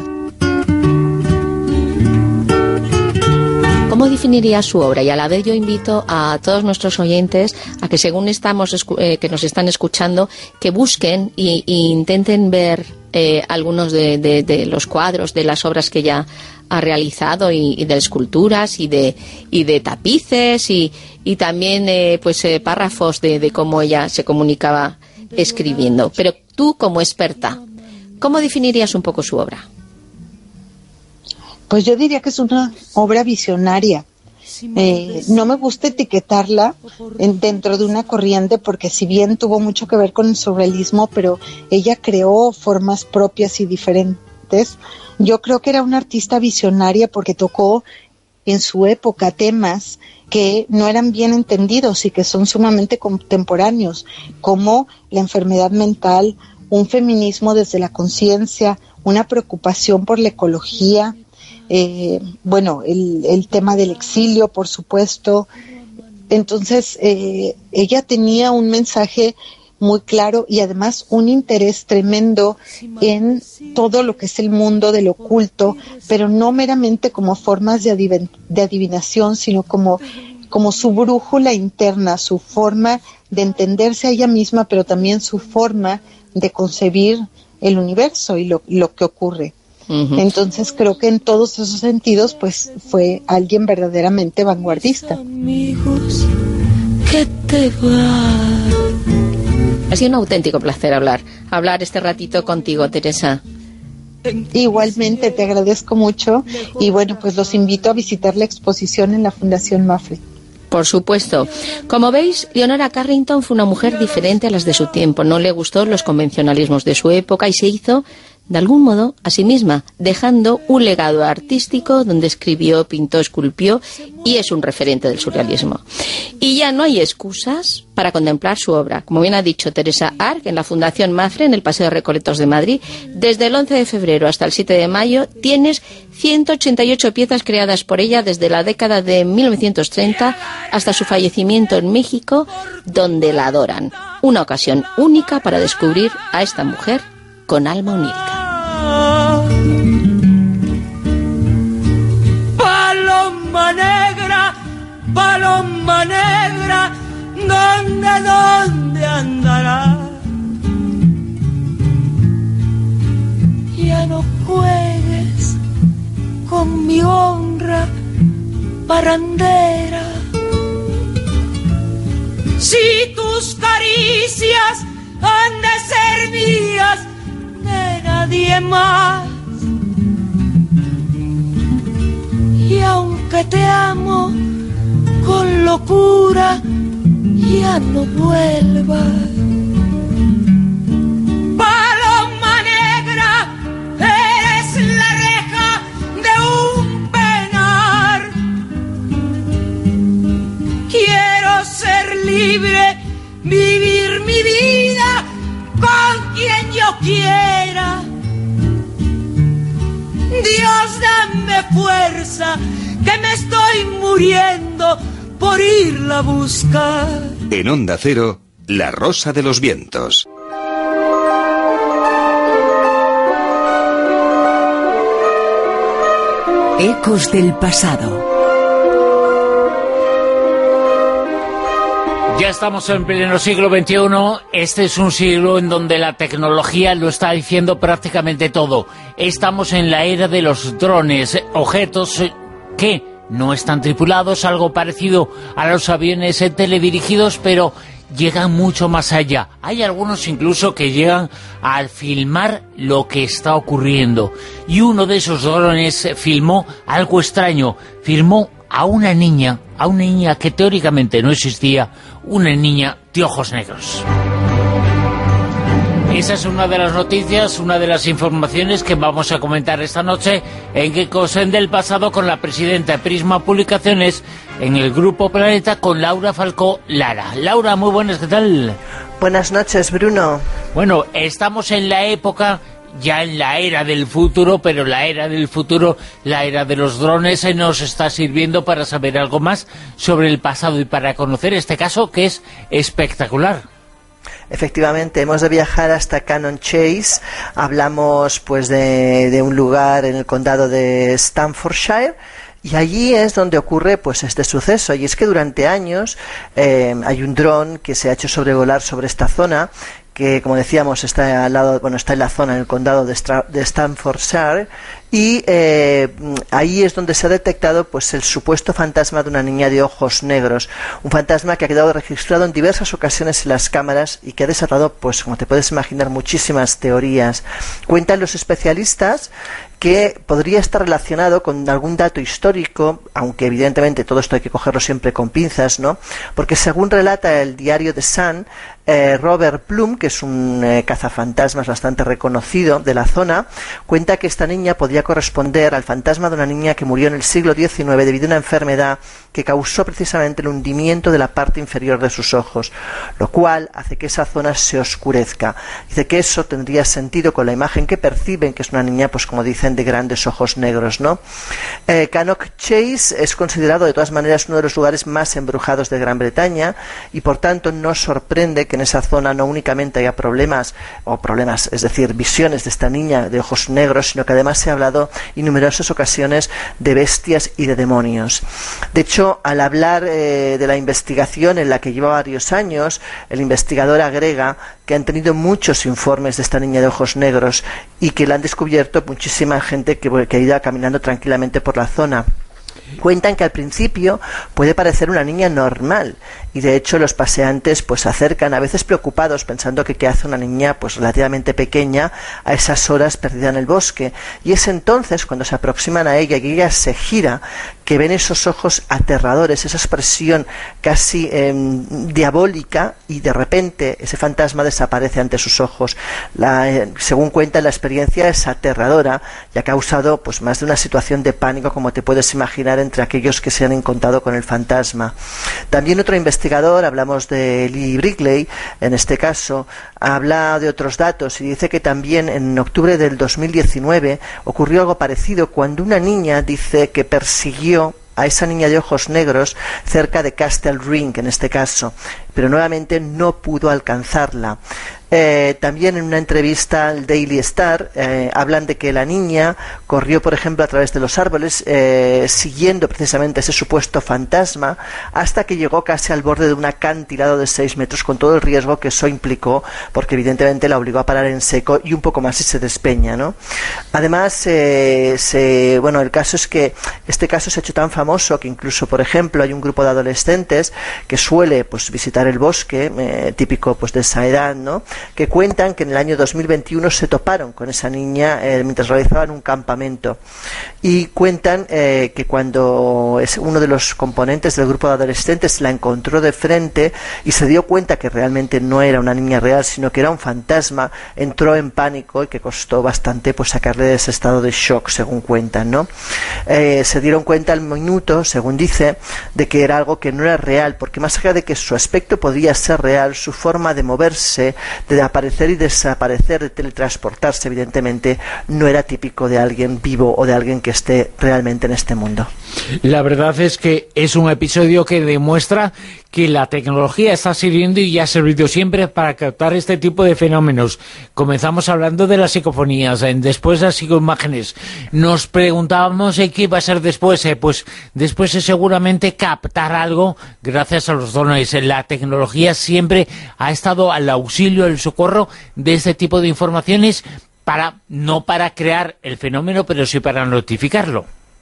¿Cómo definiría su obra? Y a la vez yo invito a todos nuestros oyentes a que, según que nos están escuchando, que busquen e intenten ver algunos de los cuadros, de las obras que ella ha realizado, y de esculturas y de tapices y también párrafos de cómo ella se comunicaba escribiendo. Pero tú, como experta, ¿cómo definirías un poco su obra? Pues yo diría que es una obra visionaria. No me gusta etiquetarla dentro de una corriente, porque si bien tuvo mucho que ver con el surrealismo, pero ella creó formas propias y diferentes. Yo creo que era una artista visionaria porque tocó en su época temas que no eran bien entendidos y que son sumamente contemporáneos, como la enfermedad mental, un feminismo desde la conciencia, una preocupación por la ecología, el tema del exilio, por supuesto. Entonces, ella tenía un mensaje muy claro y además un interés tremendo en todo lo que es el mundo del oculto, pero no meramente como formas de adivinación, sino como su brújula interna, su forma de entenderse a ella misma, pero también su forma de concebir el universo y lo que ocurre. Uh-huh. Entonces creo que en todos esos sentidos pues fue alguien verdaderamente vanguardista. Amigos, ¿qué te va? Ha sido un auténtico placer hablar este ratito contigo, Teresa. Igualmente, te agradezco mucho y bueno, pues los invito a visitar la exposición en la Fundación Mafre. Por supuesto. Como veis, Leonora Carrington fue una mujer diferente a las de su tiempo. No le gustó los convencionalismos de su época y se hizo, de algún modo, a sí misma, dejando un legado artístico donde escribió, pintó, esculpió y es un referente del surrealismo. Y ya no hay excusas para contemplar su obra. Como bien ha dicho Teresa Arch, en la Fundación Mafre, en el Paseo de Recoletos de Madrid, desde el 11 de febrero hasta el 7 de mayo, tienes 188 piezas creadas por ella desde la década de 1930 hasta su fallecimiento en México, donde la adoran. Una ocasión única para descubrir a esta mujer con alma onírica. Paloma negra, ¿dónde andará? Ya no juegues con mi honra, parrandera. Si tus caricias han de ser mías, de nadie más. Y aunque te amo con locura, ya no vuelvas. Paloma negra, eres la reja de un penar. Quiero ser libre, vivir mi vida con quien yo quiera. Dios, dame fuerza, que me estoy muriendo por irla a buscar. En Onda Cero, La Rosa de los Vientos. Ecos del pasado. Ya estamos en pleno siglo XXI, este es un siglo en donde la tecnología lo está diciendo prácticamente todo. Estamos en la era de los drones, objetos que no están tripulados, algo parecido a los aviones teledirigidos, pero llegan mucho más allá. Hay algunos incluso que llegan a filmar lo que está ocurriendo. Y uno de esos drones filmó algo extraño, filmó a una niña que teóricamente no existía, una niña de ojos negros. Esa es una de las noticias, una de las informaciones que vamos a comentar esta noche en Ecos del Pasado con la presidenta de Prisma Publicaciones en el Grupo Planeta, con Laura Falcó Lara. Laura, muy buenas, ¿qué tal? Buenas noches, Bruno. Bueno, estamos en la época, ya en la era del futuro, pero la era del futuro, la era de los drones, nos está sirviendo para saber algo más sobre el pasado y para conocer este caso que es espectacular. Efectivamente, hemos de viajar hasta Cannon Chase. Hablamos pues de un lugar en el condado de Staffordshire, y allí es donde ocurre pues este suceso. Y es que durante años hay un dron que se ha hecho sobrevolar sobre esta zona, que, como decíamos, está al lado, está en la zona, en el condado de Staffordshire, y ahí es donde se ha detectado pues el supuesto fantasma de una niña de ojos negros, un fantasma que ha quedado registrado en diversas ocasiones en las cámaras y que ha desatado, pues como te puedes imaginar, muchísimas teorías. Cuentan los especialistas que podría estar relacionado con algún dato histórico, aunque evidentemente todo esto hay que cogerlo siempre con pinzas, ¿no? Porque según relata el diario The Sun, Robert Plum, que es un cazafantasmas bastante reconocido de la zona, cuenta que esta niña podría corresponder al fantasma de una niña que murió en el siglo XIX debido a una enfermedad que causó precisamente el hundimiento de la parte inferior de sus ojos, lo cual hace que esa zona se oscurezca. Dice que eso tendría sentido con la imagen que perciben, que es una niña, pues como dicen, de grandes ojos negros, ¿no? Cannock Chase es considerado de todas maneras uno de los lugares más embrujados de Gran Bretaña, y por tanto no sorprende que en esa zona no únicamente haya problemas, es decir, visiones de esta niña de ojos negros, sino que además se ha hablado en numerosas ocasiones de bestias y de demonios. De hecho, al hablar de la investigación en la que lleva varios años, el investigador agrega que han tenido muchos informes de esta niña de ojos negros y que la han descubierto muchísima gente que ha ido caminando tranquilamente por la zona. Cuentan que al principio puede parecer una niña normal, y de hecho los paseantes pues se acercan a veces preocupados pensando que qué hace una niña pues relativamente pequeña a esas horas perdida en el bosque, y es entonces cuando se aproximan a ella y ella se gira que ven esos ojos aterradores, esa expresión casi diabólica, y de repente ese fantasma desaparece ante sus ojos. Según cuentan, la experiencia es aterradora y ha causado pues más de una situación de pánico, como te puedes imaginar, entre aquellos que se han encontrado con el fantasma. También otro investigador, hablamos de Lee Brickley, en este caso, habla de otros datos y dice que también en octubre del 2019 ocurrió algo parecido cuando una niña dice que persiguió a esa niña de ojos negros cerca de Castle Ring, en este caso, pero nuevamente no pudo alcanzarla. También en una entrevista al Daily Star hablan de que la niña corrió, por ejemplo, a través de los árboles siguiendo precisamente ese supuesto fantasma hasta que llegó casi al borde de un acantilado de 6 metros, con todo el riesgo que eso implicó, porque evidentemente la obligó a parar en seco y un poco más si se despeña, ¿no? Además, bueno, el caso es que este caso se ha hecho tan famoso que incluso, por ejemplo, hay un grupo de adolescentes que suele pues visitar el bosque, típico pues de esa edad, ¿no?, que cuentan que en el año 2021 se toparon con esa niña mientras realizaban un campamento, y cuentan que cuando uno de los componentes del grupo de adolescentes la encontró de frente y se dio cuenta que realmente no era una niña real, sino que era un fantasma, entró en pánico y que costó bastante pues sacarle de ese estado de shock, según cuentan, ¿no? Se dieron cuenta al minuto, según dice, de que era algo que no era real, porque más allá de que su aspecto podía ser real, su forma de moverse, de aparecer y desaparecer, de teletransportarse, evidentemente no era típico de alguien vivo o de alguien que esté realmente en este mundo. La verdad es que es un episodio que demuestra que la tecnología está sirviendo y ha servido siempre para captar este tipo de fenómenos. Comenzamos hablando de las psicofonías, después las psicoimágenes. Nos preguntábamos qué iba a ser después. Pues después es seguramente captar algo gracias a los drones. La tecnología siempre ha estado al auxilio, al socorro de este tipo de informaciones, no para crear el fenómeno, pero sí para notificarlo.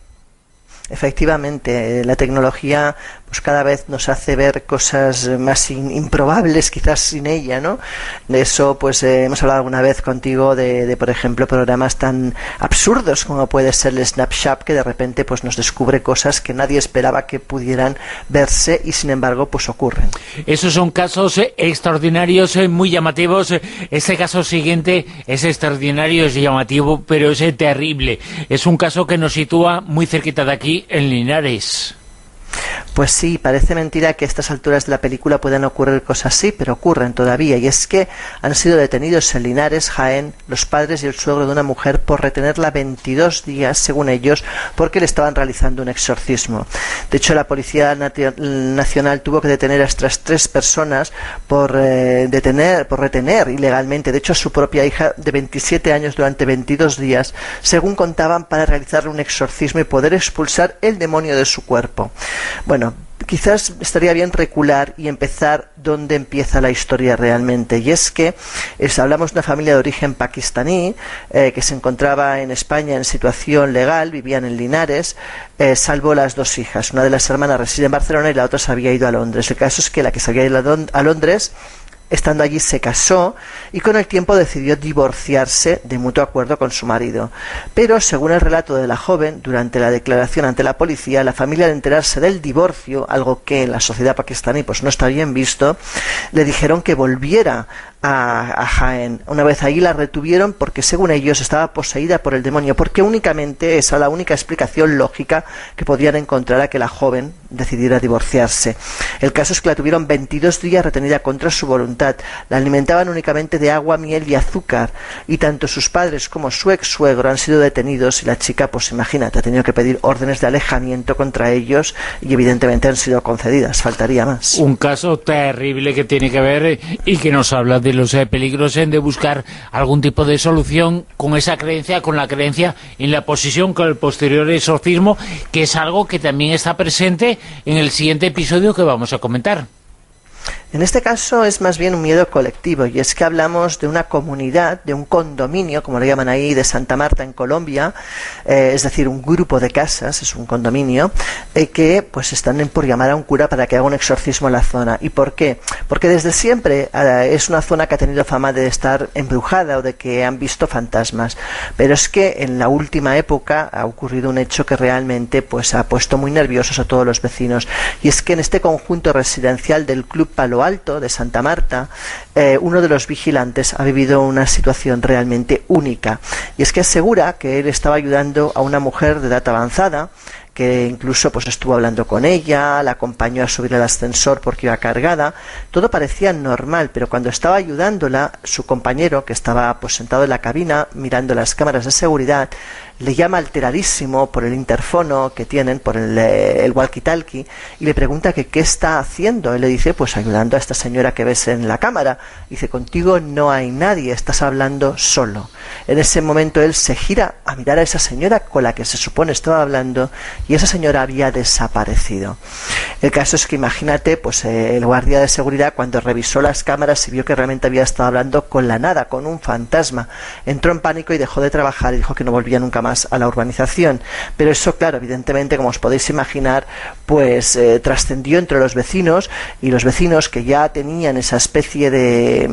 Efectivamente, la tecnología pues cada vez nos hace ver cosas más improbables quizás sin ella, ¿no? De eso pues hemos hablado alguna vez contigo de por ejemplo programas tan absurdos como puede ser el Snapchat, que de repente pues nos descubre cosas que nadie esperaba que pudieran verse y sin embargo pues ocurren. Esos son casos extraordinarios, muy llamativos. Este caso siguiente es extraordinario, es llamativo, pero es terrible. Es un caso que nos sitúa muy cerquita de aquí, en Linares. Pues sí, parece mentira que a estas alturas de la película puedan ocurrir cosas así, pero ocurren todavía, y es que han sido detenidos en Linares, Jaén, los padres y el suegro de una mujer por retenerla 22 días, según ellos, porque le estaban realizando un exorcismo. De hecho, la Policía Nacional tuvo que detener a estas 3 personas por retener ilegalmente, de hecho, a su propia hija de 27 años durante 22 días, según contaban, para realizarle un exorcismo y poder expulsar el demonio de su cuerpo. Bueno, quizás estaría bien recular y empezar donde empieza la historia realmente, y es que hablamos de una familia de origen pakistaní que se encontraba en España en situación legal, vivían en Linares, salvo las 2 hijas. Una de las hermanas reside en Barcelona y la otra se había ido a Londres. El caso es que la que se había ido a Londres, estando allí, se casó y con el tiempo decidió divorciarse de mutuo acuerdo con su marido. Pero, según el relato de la joven, durante la declaración ante la policía, la familia, al enterarse del divorcio, algo que en la sociedad pakistaní pues no está bien visto, le dijeron que volviera a Jaén. Una vez ahí la retuvieron porque, según ellos, estaba poseída por el demonio, porque únicamente esa era la única explicación lógica que podían encontrar a que la joven decidiera divorciarse. El caso es que la tuvieron 22 días retenida contra su voluntad. La alimentaban únicamente de agua, miel y azúcar, y tanto sus padres como su ex suegro han sido detenidos, y la chica, pues imagínate, ha tenido que pedir órdenes de alejamiento contra ellos y evidentemente han sido concedidas, faltaría más. Un caso terrible que tiene que ver y que nos habla de los peligros de buscar algún tipo de solución con esa creencia, con la creencia en la posesión, con el posterior exorcismo, que es algo que también está presente en el siguiente episodio que vamos a comentar. En este caso es más bien un miedo colectivo, y es que hablamos de una comunidad, de un condominio, como lo llaman ahí, de Santa Marta en Colombia, es decir, un grupo de casas, es un condominio, que pues están por llamar a un cura para que haga un exorcismo en la zona. ¿Y por qué? Porque desde siempre es una zona que ha tenido fama de estar embrujada o de que han visto fantasmas, pero es que en la última época ha ocurrido un hecho que realmente pues ha puesto muy nerviosos a todos los vecinos, y es que en este conjunto residencial del Club Palo Alto de Santa Marta, uno de los vigilantes ha vivido una situación realmente única, y es que asegura que él estaba ayudando a una mujer de edad avanzada que incluso pues estuvo hablando con ella, la acompañó a subir al ascensor porque iba cargada. Todo parecía normal, pero cuando estaba ayudándola, su compañero, que estaba pues sentado en la cabina mirando las cámaras de seguridad, le llama alteradísimo por el interfono que tienen, por el walkie-talkie, y le pregunta que qué está haciendo. Él le dice, pues ayudando a esta señora que ves en la cámara. Dice, contigo no hay nadie, estás hablando solo. En ese momento él se gira a mirar a esa señora con la que se supone estaba hablando, y esa señora había desaparecido. El caso es que imagínate, pues el guardia de seguridad, cuando revisó las cámaras y vio que realmente había estado hablando con la nada, con un fantasma, entró en pánico y dejó de trabajar y dijo que no volvía nunca más a la urbanización. Pero eso, claro, evidentemente, como os podéis imaginar, pues trascendió entre los vecinos, y los vecinos, que ya tenían esa especie de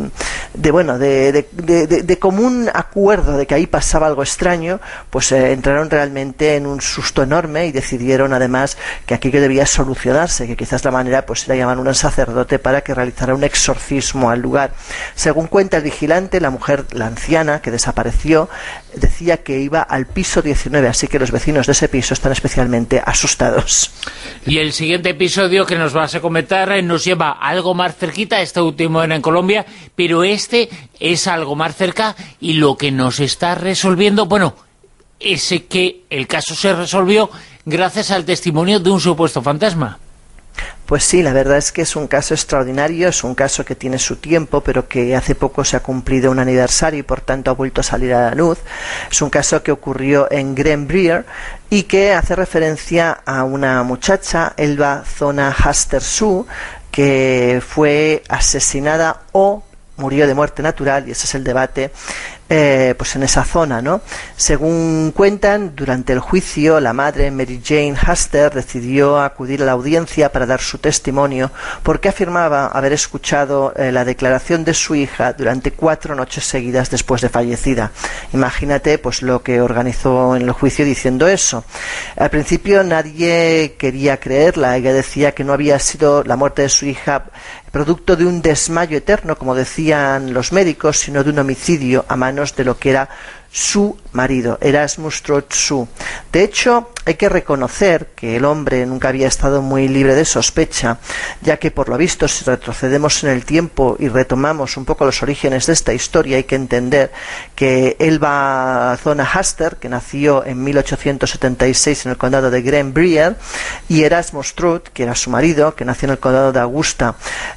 común acuerdo de que ahí pasaba algo extraño, pues entraron realmente en un susto enorme y decidieron además que aquello debía solucionarse, que quizás la manera pues era llamar a un sacerdote para que realizara un exorcismo al lugar. Según cuenta el vigilante, la mujer, la anciana que desapareció, decía que iba al piso 19, así que los vecinos de ese piso están especialmente asustados. Y el siguiente episodio que nos vas a comentar nos lleva algo más cerquita. Este último era en Colombia, pero este es algo más cerca, y lo que nos está resolviendo, bueno, es que el caso se resolvió gracias al testimonio de un supuesto fantasma. Pues sí, la verdad es que es un caso extraordinario, es un caso que tiene su tiempo, pero que hace poco se ha cumplido un aniversario y por tanto ha vuelto a salir a la luz. Es un caso que ocurrió en Greenbrier y que hace referencia a una muchacha, Elba Zona Haster-Su, que fue asesinada o murió de muerte natural, y ese es el debate, pues en esa zona, ¿no? Según cuentan, durante el juicio, la madre, Mary Jane Haster, decidió acudir a la audiencia para dar su testimonio, porque afirmaba haber escuchado la declaración de su hija durante 4 noches seguidas después de fallecida. Imagínate pues lo que organizó en el juicio diciendo eso. Al principio nadie quería creerla. Ella decía que no había sido la muerte de su hija producto de un desmayo eterno, como decían los médicos, sino de un homicidio a manos de lo que era su marido, Erasmus Stroud-Su. De hecho, hay que reconocer que el hombre nunca había estado muy libre de sospecha, ya que por lo visto, si retrocedemos en el tiempo y retomamos un poco los orígenes de esta historia, hay que entender que Elba Zona Haster, que nació en 1876 en el condado de Greenbrier, y Erasmus Stroud, que era su marido, que nació en el condado de Augusta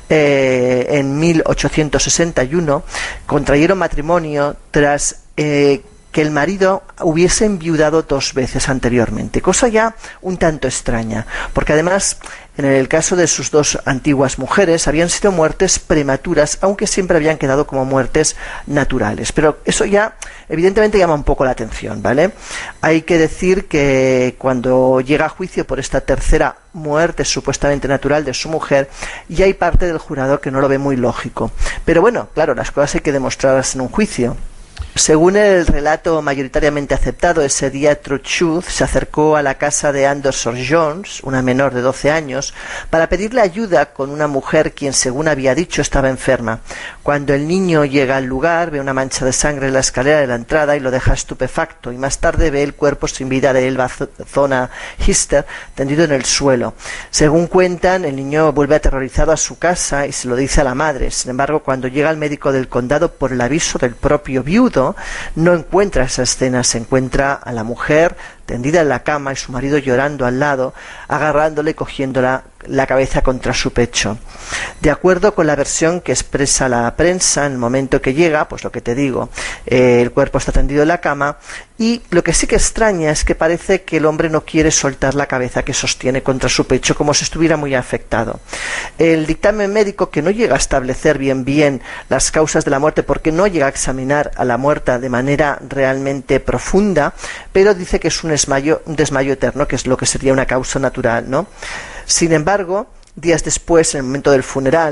en 1861, contrayeron matrimonio tras que el marido hubiese enviudado 2 veces anteriormente, cosa ya un tanto extraña, porque además en el caso de sus 2 antiguas mujeres habían sido muertes prematuras, aunque siempre habían quedado como muertes naturales, pero eso ya evidentemente llama un poco la atención, ¿vale? Hay que decir que cuando llega a juicio por esta tercera muerte supuestamente natural de su mujer, ya hay parte del jurado que no lo ve muy lógico, pero bueno, claro, las cosas hay que demostrarlas en un juicio. Según el relato mayoritariamente aceptado, ese día Stroud se acercó a la casa de Anderson Jones, una menor de 12 años, para pedirle ayuda con una mujer quien, según había dicho, estaba enferma. Cuando el niño llega al lugar, ve una mancha de sangre en la escalera de la entrada y lo deja estupefacto, y más tarde ve el cuerpo sin vida de Elba Zona Haster tendido en el suelo. Según cuentan, el niño vuelve aterrorizado a su casa y se lo dice a la madre. Sin embargo, cuando llega el médico del condado, por el aviso del propio viudo, no encuentra esa escena, se encuentra a la mujer tendida en la cama y su marido llorando al lado, agarrándole y cogiéndola la cabeza contra su pecho. De acuerdo con la versión que expresa la prensa, en el momento que llega, pues lo que te digo, el cuerpo está tendido en la cama, y lo que sí que extraña es que parece que el hombre no quiere soltar la cabeza que sostiene contra su pecho, como si estuviera muy afectado. El dictamen médico, que no llega a establecer bien las causas de la muerte, porque no llega a examinar a la muerta de manera realmente profunda, pero dice que es un desmayo eterno, que es lo que sería una causa natural, ¿no? Sin embargo, días después, en el momento del funeral,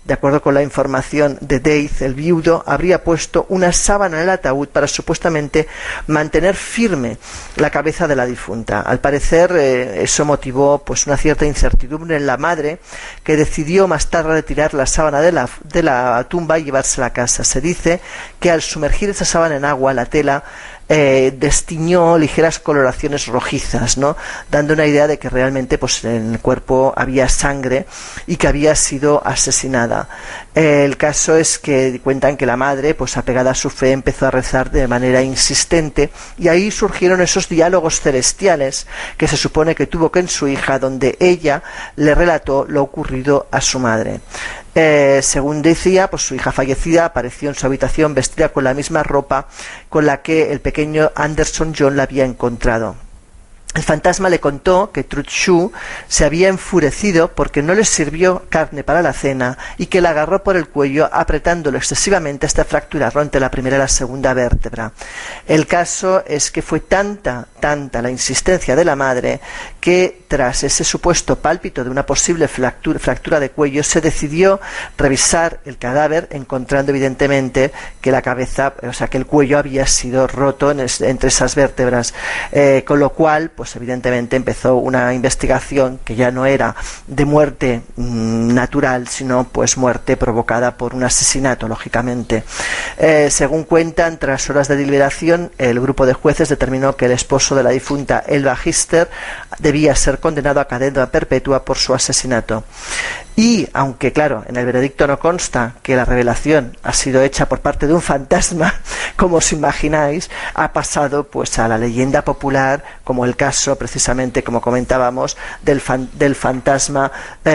de acuerdo con la información de Deitz, el viudo habría puesto una sábana en el ataúd para supuestamente mantener firme la cabeza de la difunta. Al parecer eso motivó pues una cierta incertidumbre en la madre, que decidió más tarde retirar la sábana de la tumba y llevársela a casa. Se dice que al sumergir esa sábana en agua, la tela destiñó ligeras coloraciones rojizas, ¿no?, dando una idea de que realmente pues en el cuerpo había sangre y que había sido asesinada. El caso es que cuentan que la madre, pues apegada a su fe, empezó a rezar de manera insistente, y ahí surgieron esos diálogos celestiales que se supone que tuvo con su hija, donde ella le relató lo ocurrido a su madre. Según decía, pues su hija fallecida apareció en su habitación vestida con la misma ropa con la que el pequeño Anderson John la había encontrado. El fantasma le contó que Truth Shoe se había enfurecido porque no le sirvió carne para la cena y que la agarró por el cuello apretándolo excesivamente hasta fracturarlo entre la primera y la segunda vértebra. El caso es que fue tanta la insistencia de la madre que tras ese supuesto pálpito de una posible fractura de cuello se decidió revisar el cadáver, encontrando evidentemente que la cabeza, o sea que el cuello había sido roto entre esas vértebras, con lo cual pues evidentemente empezó una investigación que ya no era de muerte natural, sino pues muerte provocada por un asesinato, lógicamente. Según cuentan, tras horas de deliberación, el grupo de jueces determinó que el esposo de la difunta Elva Hister debía ser condenado a cadena perpetua por su asesinato. Y, aunque claro, en el veredicto no consta que la revelación ha sido hecha por parte de un fantasma, como os imagináis, ha pasado pues a la leyenda popular, como el caso, precisamente, como comentábamos, del fantasma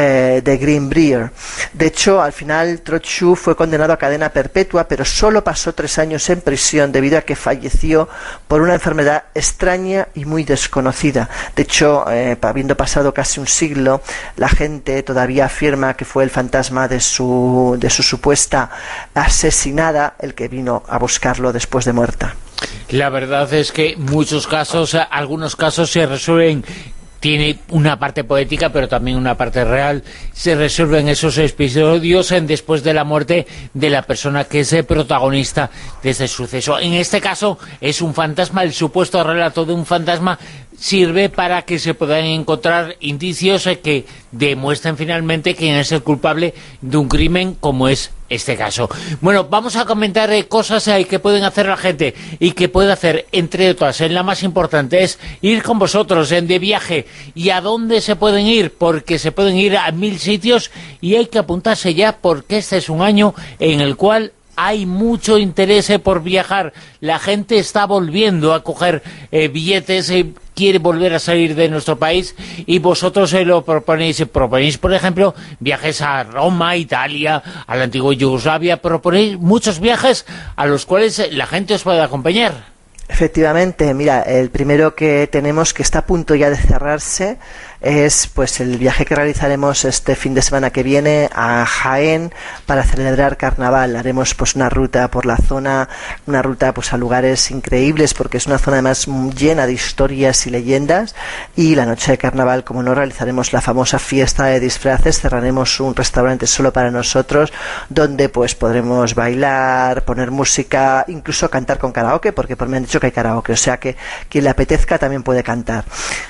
de Greenbrier. De hecho, al final, Truth Shoe fue condenado a cadena perpetua, pero solo pasó 3 años en prisión debido a que falleció por una enfermedad extraña y muy desconocida. De hecho, habiendo pasado casi un siglo, la gente todavía afirma que fue el fantasma de su supuesta asesinada el que vino a buscarlo después de muerta. La verdad es que muchos casos, algunos casos se resuelven, tiene una parte poética pero también una parte real, se resuelven esos episodios después de la muerte de la persona que es el protagonista de ese suceso. En este caso es un fantasma, el supuesto relato de un fantasma sirve para que se puedan encontrar indicios que demuestren finalmente quién es el culpable de un crimen como es este caso. Bueno, vamos a comentar cosas que pueden hacer la gente y que puede hacer, entre otras, la más importante es ir con vosotros de viaje. ¿Y a dónde se pueden ir? Porque se pueden ir a 1000 sitios y hay que apuntarse ya, porque este es un año en el cual hay mucho interés por viajar. La gente está volviendo a coger billetes, quiere volver a salir de nuestro país, y vosotros lo proponéis, por ejemplo, viajes a Roma, Italia, a la antigua Yugoslavia, proponéis muchos viajes a los cuales la gente os puede acompañar. Efectivamente, mira, el primero que tenemos, que está a punto ya de cerrarse, es pues el viaje que realizaremos este fin de semana que viene a Jaén para celebrar carnaval. Haremos pues una ruta por la zona, una ruta pues a lugares increíbles, porque es una zona además llena de historias y leyendas, y la noche de carnaval, como no, realizaremos la famosa fiesta de disfraces. Cerraremos un restaurante solo para nosotros, donde pues podremos bailar, poner música, incluso cantar con karaoke, porque por mí han dicho que hay karaoke, o sea que quien le apetezca también puede cantar.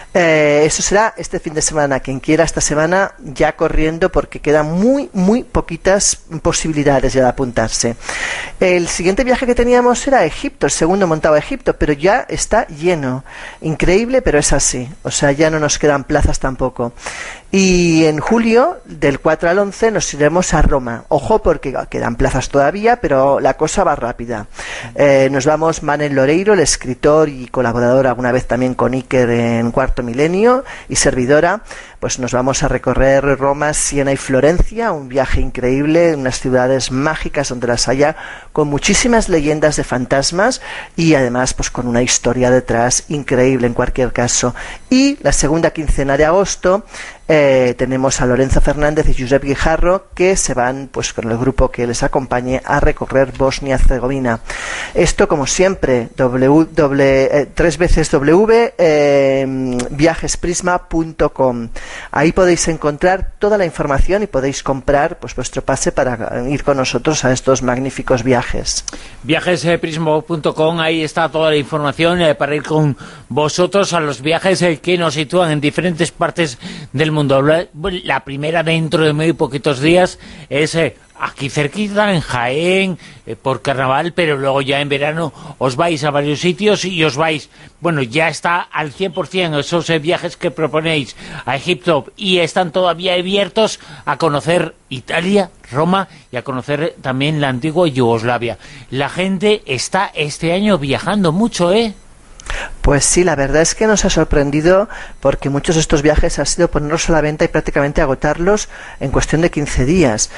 Eso será este fin de semana. Quien quiera esta semana, ya corriendo, porque quedan muy poquitas posibilidades ya de apuntarse. El siguiente viaje que teníamos era a Egipto, el segundo montado a Egipto, pero ya está lleno. Increíble, pero es así. O sea, ya no nos quedan plazas tampoco. Y en julio, del 4 al 11, nos iremos a Roma. Ojo, porque quedan plazas todavía, pero la cosa va rápida. Nos vamos Manel Loreiro, el escritor y colaborador alguna vez también con Iker en Cuarto Milenio, y servidora. Pues nos vamos a recorrer Roma, Siena y Florencia, un viaje increíble, unas ciudades mágicas donde las haya, con muchísimas leyendas de fantasmas y además pues con una historia detrás increíble en cualquier caso. Y la segunda quincena de agosto tenemos a Lorenzo Fernández y Josep Guijarro, que se van pues con el grupo que les acompañe a recorrer Bosnia-Herzegovina. Esto, como siempre, www.viajesprisma.com. Ahí podéis encontrar toda la información y podéis comprar pues vuestro pase para ir con nosotros a estos magníficos viajes. Viajesprismo.com, ahí está toda la información para ir con vosotros a los viajes que nos sitúan en diferentes partes del mundo. La primera dentro de muy poquitos días es aquí cerquita, en Jaén, por Carnaval, pero luego ya en verano os vais a varios sitios y os vais, bueno, ya está al 100% esos viajes que proponéis a Egipto y están todavía abiertos a conocer Italia, Roma y a conocer también la antigua Yugoslavia. La gente está este año viajando mucho, ¿eh? Pues sí, la verdad es que nos ha sorprendido porque muchos de estos viajes han sido ponerlos a la venta y prácticamente agotarlos en cuestión de 15 días.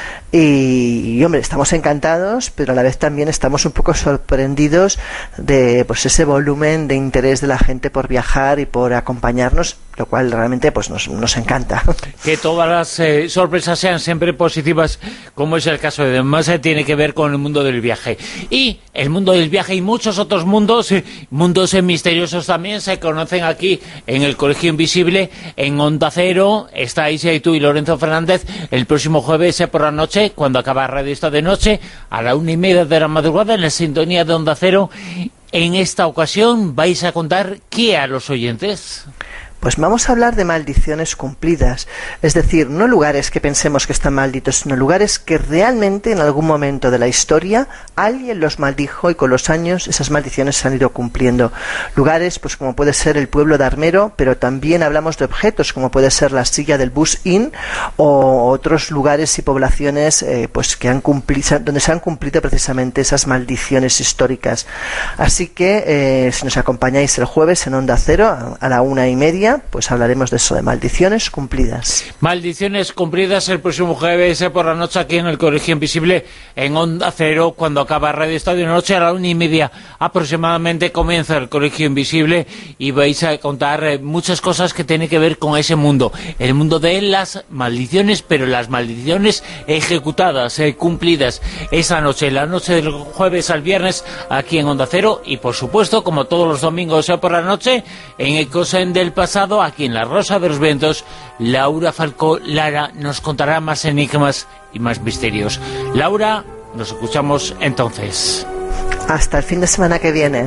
Y hombre, estamos encantados, pero a la vez también estamos un poco sorprendidos de pues ese volumen de interés de la gente por viajar y por acompañarnos, lo cual realmente pues nos encanta. Que todas las sorpresas sean siempre positivas, como es el caso de más tiene que ver con el mundo del viaje. Y el mundo del viaje y muchos otros mundos, mundos misteriosos también se conocen aquí en el Colegio Invisible, en Onda Cero. Estáis tú y Lorenzo Fernández el próximo jueves por la noche, cuando acaba Radio Esta de Noche, a la 1:30 de la madrugada, en la sintonía de Onda Cero. En esta ocasión vais a contar ¿qué a los oyentes? Pues vamos a hablar de maldiciones cumplidas, es decir, no lugares que pensemos que están malditos, sino lugares que realmente en algún momento de la historia alguien los maldijo y con los años esas maldiciones se han ido cumpliendo. Lugares pues como puede ser el pueblo de Armero, pero también hablamos de objetos como puede ser la silla del Bus Inn o otros lugares y poblaciones pues que han cumplido, donde se han cumplido precisamente esas maldiciones históricas. Así que si nos acompañáis el jueves en Onda Cero a la 1:30, pues hablaremos de eso, de maldiciones cumplidas. Maldiciones cumplidas el próximo jueves por la noche aquí en el Colegio Invisible, en Onda Cero, cuando acaba Radio Estadio Noche a la 1:30 aproximadamente comienza el Colegio Invisible y vais a contar muchas cosas que tienen que ver con ese mundo, el mundo de las maldiciones, pero las maldiciones ejecutadas, cumplidas esa noche, la noche del jueves al viernes aquí en Onda Cero y por supuesto, como todos los domingos por la noche, en Ecos del Pasado, aquí en La Rosa de los Vientos, Laura Falcó Lara nos contará más enigmas y más misterios. Laura, nos escuchamos entonces. Hasta el fin de semana que viene.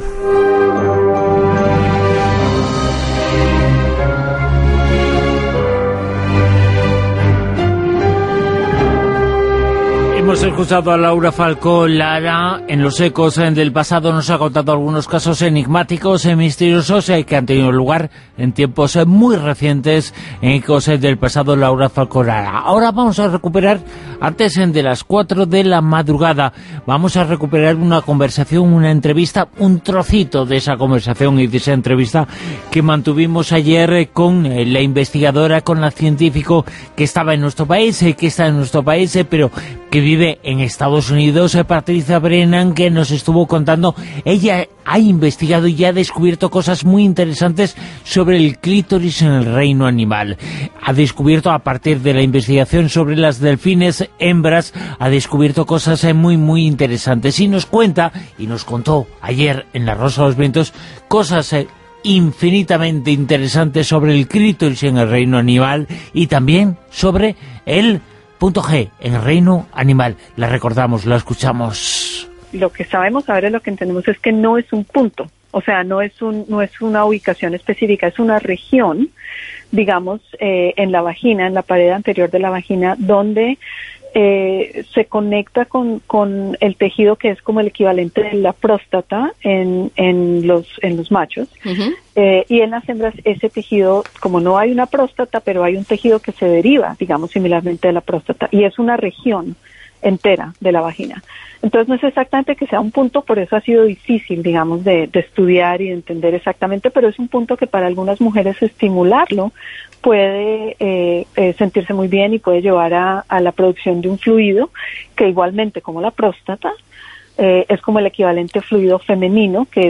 Hemos escuchado a Laura Falcó Lara en Los Ecos del Pasado. Nos ha contado algunos casos enigmáticos y misteriosos que han tenido lugar en tiempos muy recientes en Ecos del Pasado. Laura Falcó Lara. Ahora vamos a recuperar, antes de las 4 de la madrugada, vamos a recuperar una conversación, una entrevista, un trocito de esa conversación y de esa entrevista que mantuvimos ayer con la investigadora, con la científico que estaba en nuestro país, que está en nuestro país, pero que vive en Estados Unidos, Patricia Brennan, que nos estuvo contando. Ella ha investigado y ha descubierto cosas muy interesantes sobre el clítoris en el reino animal. Ha descubierto, a partir de la investigación sobre las delfines hembras, ha descubierto cosas muy interesantes. Y nos cuenta, y nos contó ayer en La Rosa de los Vientos, cosas infinitamente interesantes sobre el clítoris en el reino animal y también sobre el punto G en el reino animal. La recordamos, la escuchamos. Lo que sabemos ahora, lo que entendemos es que no es un punto, o sea, no es una ubicación específica, es una región, digamos, en la vagina, en la pared anterior de la vagina, donde se conecta con el tejido que es como el equivalente de la próstata en los machos. Uh-huh. Y en las hembras ese tejido, como no hay una próstata, pero hay un tejido que se deriva, digamos, similarmente de la próstata, y es una región entera de la vagina. Entonces no es exactamente que sea un punto, por eso ha sido difícil, digamos, de estudiar y de entender exactamente, pero es un punto que para algunas mujeres estimularlo puede sentirse muy bien y puede llevar a la producción de un fluido que igualmente como la próstata es como el equivalente fluido femenino, que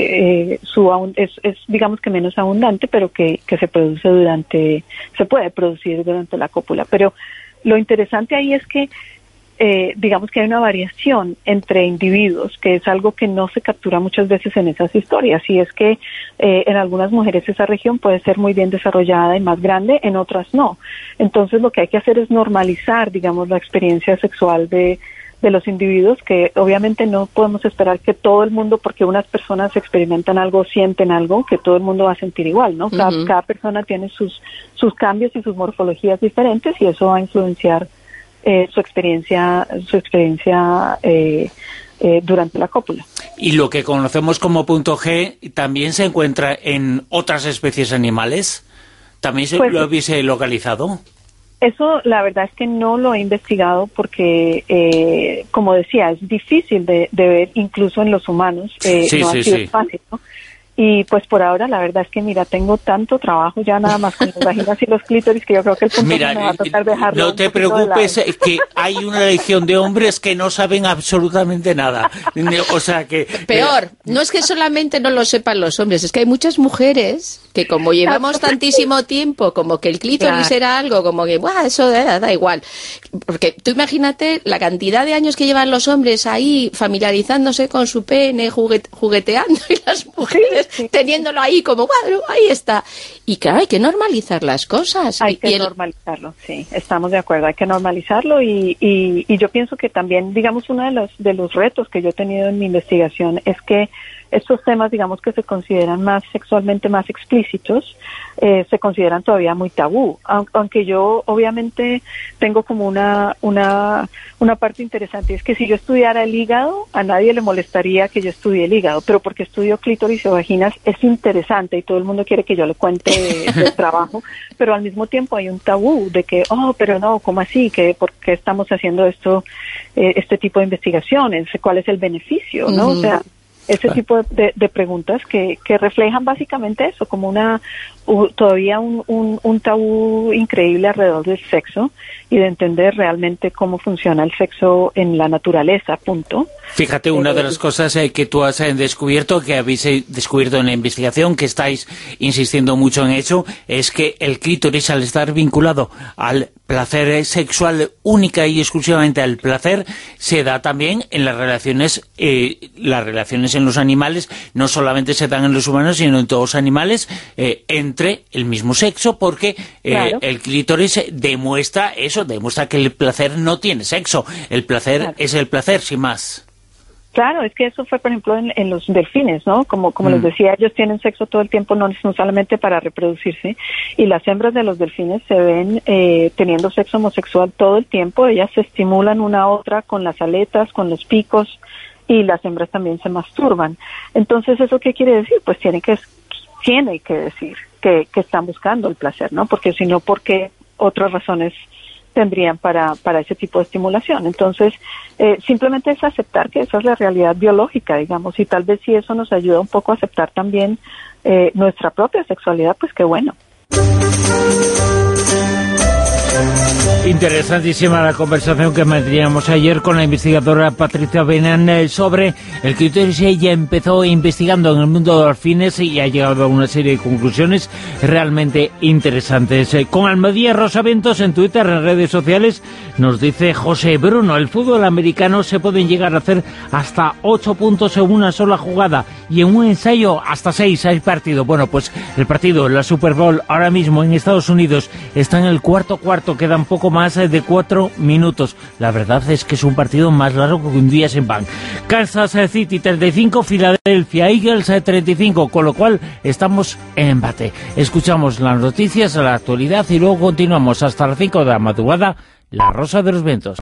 es digamos que menos abundante, pero que se puede producir durante la cópula. Pero lo interesante ahí es que digamos que hay una variación entre individuos, que es algo que no se captura muchas veces en esas historias, y es que en algunas mujeres esa región puede ser muy bien desarrollada y más grande, en otras no. Entonces lo que hay que hacer es normalizar, digamos, la experiencia sexual de los individuos, que obviamente no podemos esperar que todo el mundo, porque unas personas experimentan algo, sienten algo, que todo el mundo va a sentir igual, ¿no? Cada persona tiene sus cambios y sus morfologías diferentes, y eso va a influenciar su experiencia durante la cópula. Y lo que conocemos como punto G también se encuentra en otras especies animales. ¿También lo habéis localizado? Eso la verdad es que no lo he investigado porque, como decía, es difícil de ver incluso en los humanos. No ha sido fácil, ¿no? Y pues por ahora la verdad es que, mira, tengo tanto trabajo ya nada más con las vaginas y los clítoris que yo creo que el punto me va a tocar dejarlo. No te preocupes, que hay una legión de hombres que no saben absolutamente nada. O sea que... Peor, no es que solamente no lo sepan los hombres, es que hay muchas mujeres que como llevamos tantísimo tiempo, como que el clítoris era algo, como que, ¡buah! Eso da igual. Porque tú imagínate la cantidad de años que llevan los hombres ahí familiarizándose con su pene, jugueteando, y las mujeres teniéndolo ahí como, bueno, ahí está. Y claro, hay que normalizar las cosas. Hay que normalizarlo, sí, estamos de acuerdo, hay que normalizarlo y yo pienso que también, digamos, uno de los retos que yo he tenido en mi investigación es que estos temas, digamos, que se consideran más sexualmente más explícitos, se consideran todavía muy tabú, aunque yo obviamente tengo como una parte interesante, es que si yo estudiara el hígado, a nadie le molestaría que yo estudie el hígado, pero porque estudio clítoris y vaginas es interesante y todo el mundo quiere que yo le cuente del trabajo, pero al mismo tiempo hay un tabú de que, pero no, ¿cómo así? ¿Por qué estamos haciendo este tipo de investigaciones? ¿Cuál es el beneficio? ¿No? O sea, ese tipo de preguntas que reflejan básicamente eso, como todavía un tabú increíble alrededor del sexo y de entender realmente cómo funciona el sexo en la naturaleza, punto. Fíjate, una de las cosas que tú has descubierto, que habéis descubierto en la investigación, que estáis insistiendo mucho en eso, es que el clítoris, al estar vinculado al placer sexual, única y exclusivamente al placer, se da también en las relaciones en los animales, no solamente se dan en los humanos, sino en todos los animales, entre el mismo sexo, porque claro, el clítoris demuestra que el placer no tiene sexo, el placer es el placer, sin más. Claro, es que eso fue, por ejemplo, en los delfines, ¿no? Como les decía, ellos tienen sexo todo el tiempo, no solamente para reproducirse, y las hembras de los delfines se ven teniendo sexo homosexual todo el tiempo, ellas se estimulan una a otra con las aletas, con los picos, y las hembras también se masturban. Entonces, ¿eso qué quiere decir? Pues tiene que decir que están buscando el placer, ¿no? Porque si no, ¿por qué otras razones tendrían para ese tipo de estimulación? Entonces, simplemente es aceptar que esa es la realidad biológica, digamos, y tal vez si eso nos ayuda un poco a aceptar también nuestra propia sexualidad, pues qué bueno. Interesantísima la conversación que mantteníamos ayer con la investigadora Patricia Benan sobre el clítoris. Ella empezó investigando en el mundo de los delfines y ha llegado a una serie de conclusiones realmente interesantes. Con Almadía Rosaventos en Twitter, en redes sociales, nos dice José Bruno, el fútbol americano se pueden llegar a hacer hasta 8 puntos en una sola jugada y en un ensayo hasta 6 hay partido. Bueno, pues el partido, la Super Bowl, ahora mismo en Estados Unidos está en el cuarto, quedan poco más de 4 minutos. La verdad es que es un partido más largo que un día sin pan. Kansas City 35, Philadelphia Eagles 35, con lo cual estamos en empate. Escuchamos las noticias, la actualidad y luego continuamos hasta las 5 de la madrugada, La Rosa de los Vientos.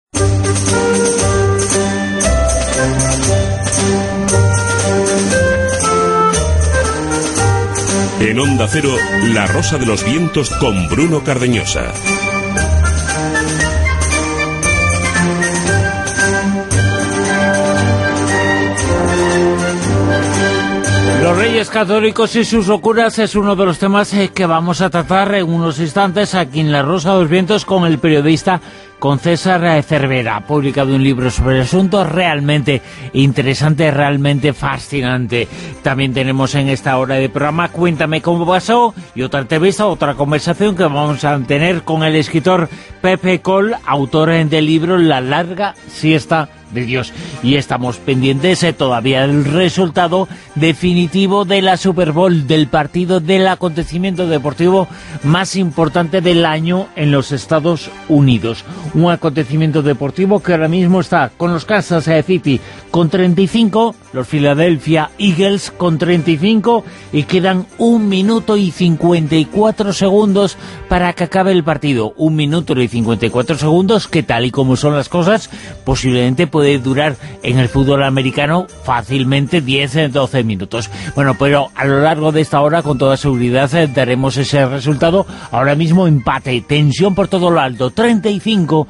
En Onda Cero, La Rosa de los Vientos con Bruno Cardeñosa. Los Los Reyes Católicos y sus locuras es uno de los temas que vamos a tratar en unos instantes aquí en La Rosa de los Vientos con el periodista, con César Cervera. Ha publicado un libro sobre el asunto realmente interesante, realmente fascinante. También tenemos en esta hora de programa Cuéntame cómo pasó, y otra entrevista, otra conversación que vamos a tener con el escritor Pepe Coll, autor del libro La larga siesta de Dios. Y estamos pendientes todavía del resultado definitivo de la Super Bowl, del partido, del acontecimiento deportivo más importante del año en los Estados Unidos. Un acontecimiento deportivo que ahora mismo está con los Kansas City con 35, los Philadelphia Eagles con 35, y quedan 1 minuto y 54 segundos para que acabe el partido. 1 minuto y 54 segundos que, tal y como son las cosas, posiblemente puede durar en el fútbol americano fácilmente 10-12 minutos. Bueno, pero a lo largo de esta hora, con toda seguridad, daremos ese resultado. Ahora mismo empate, tensión por todo lo alto, 35-35.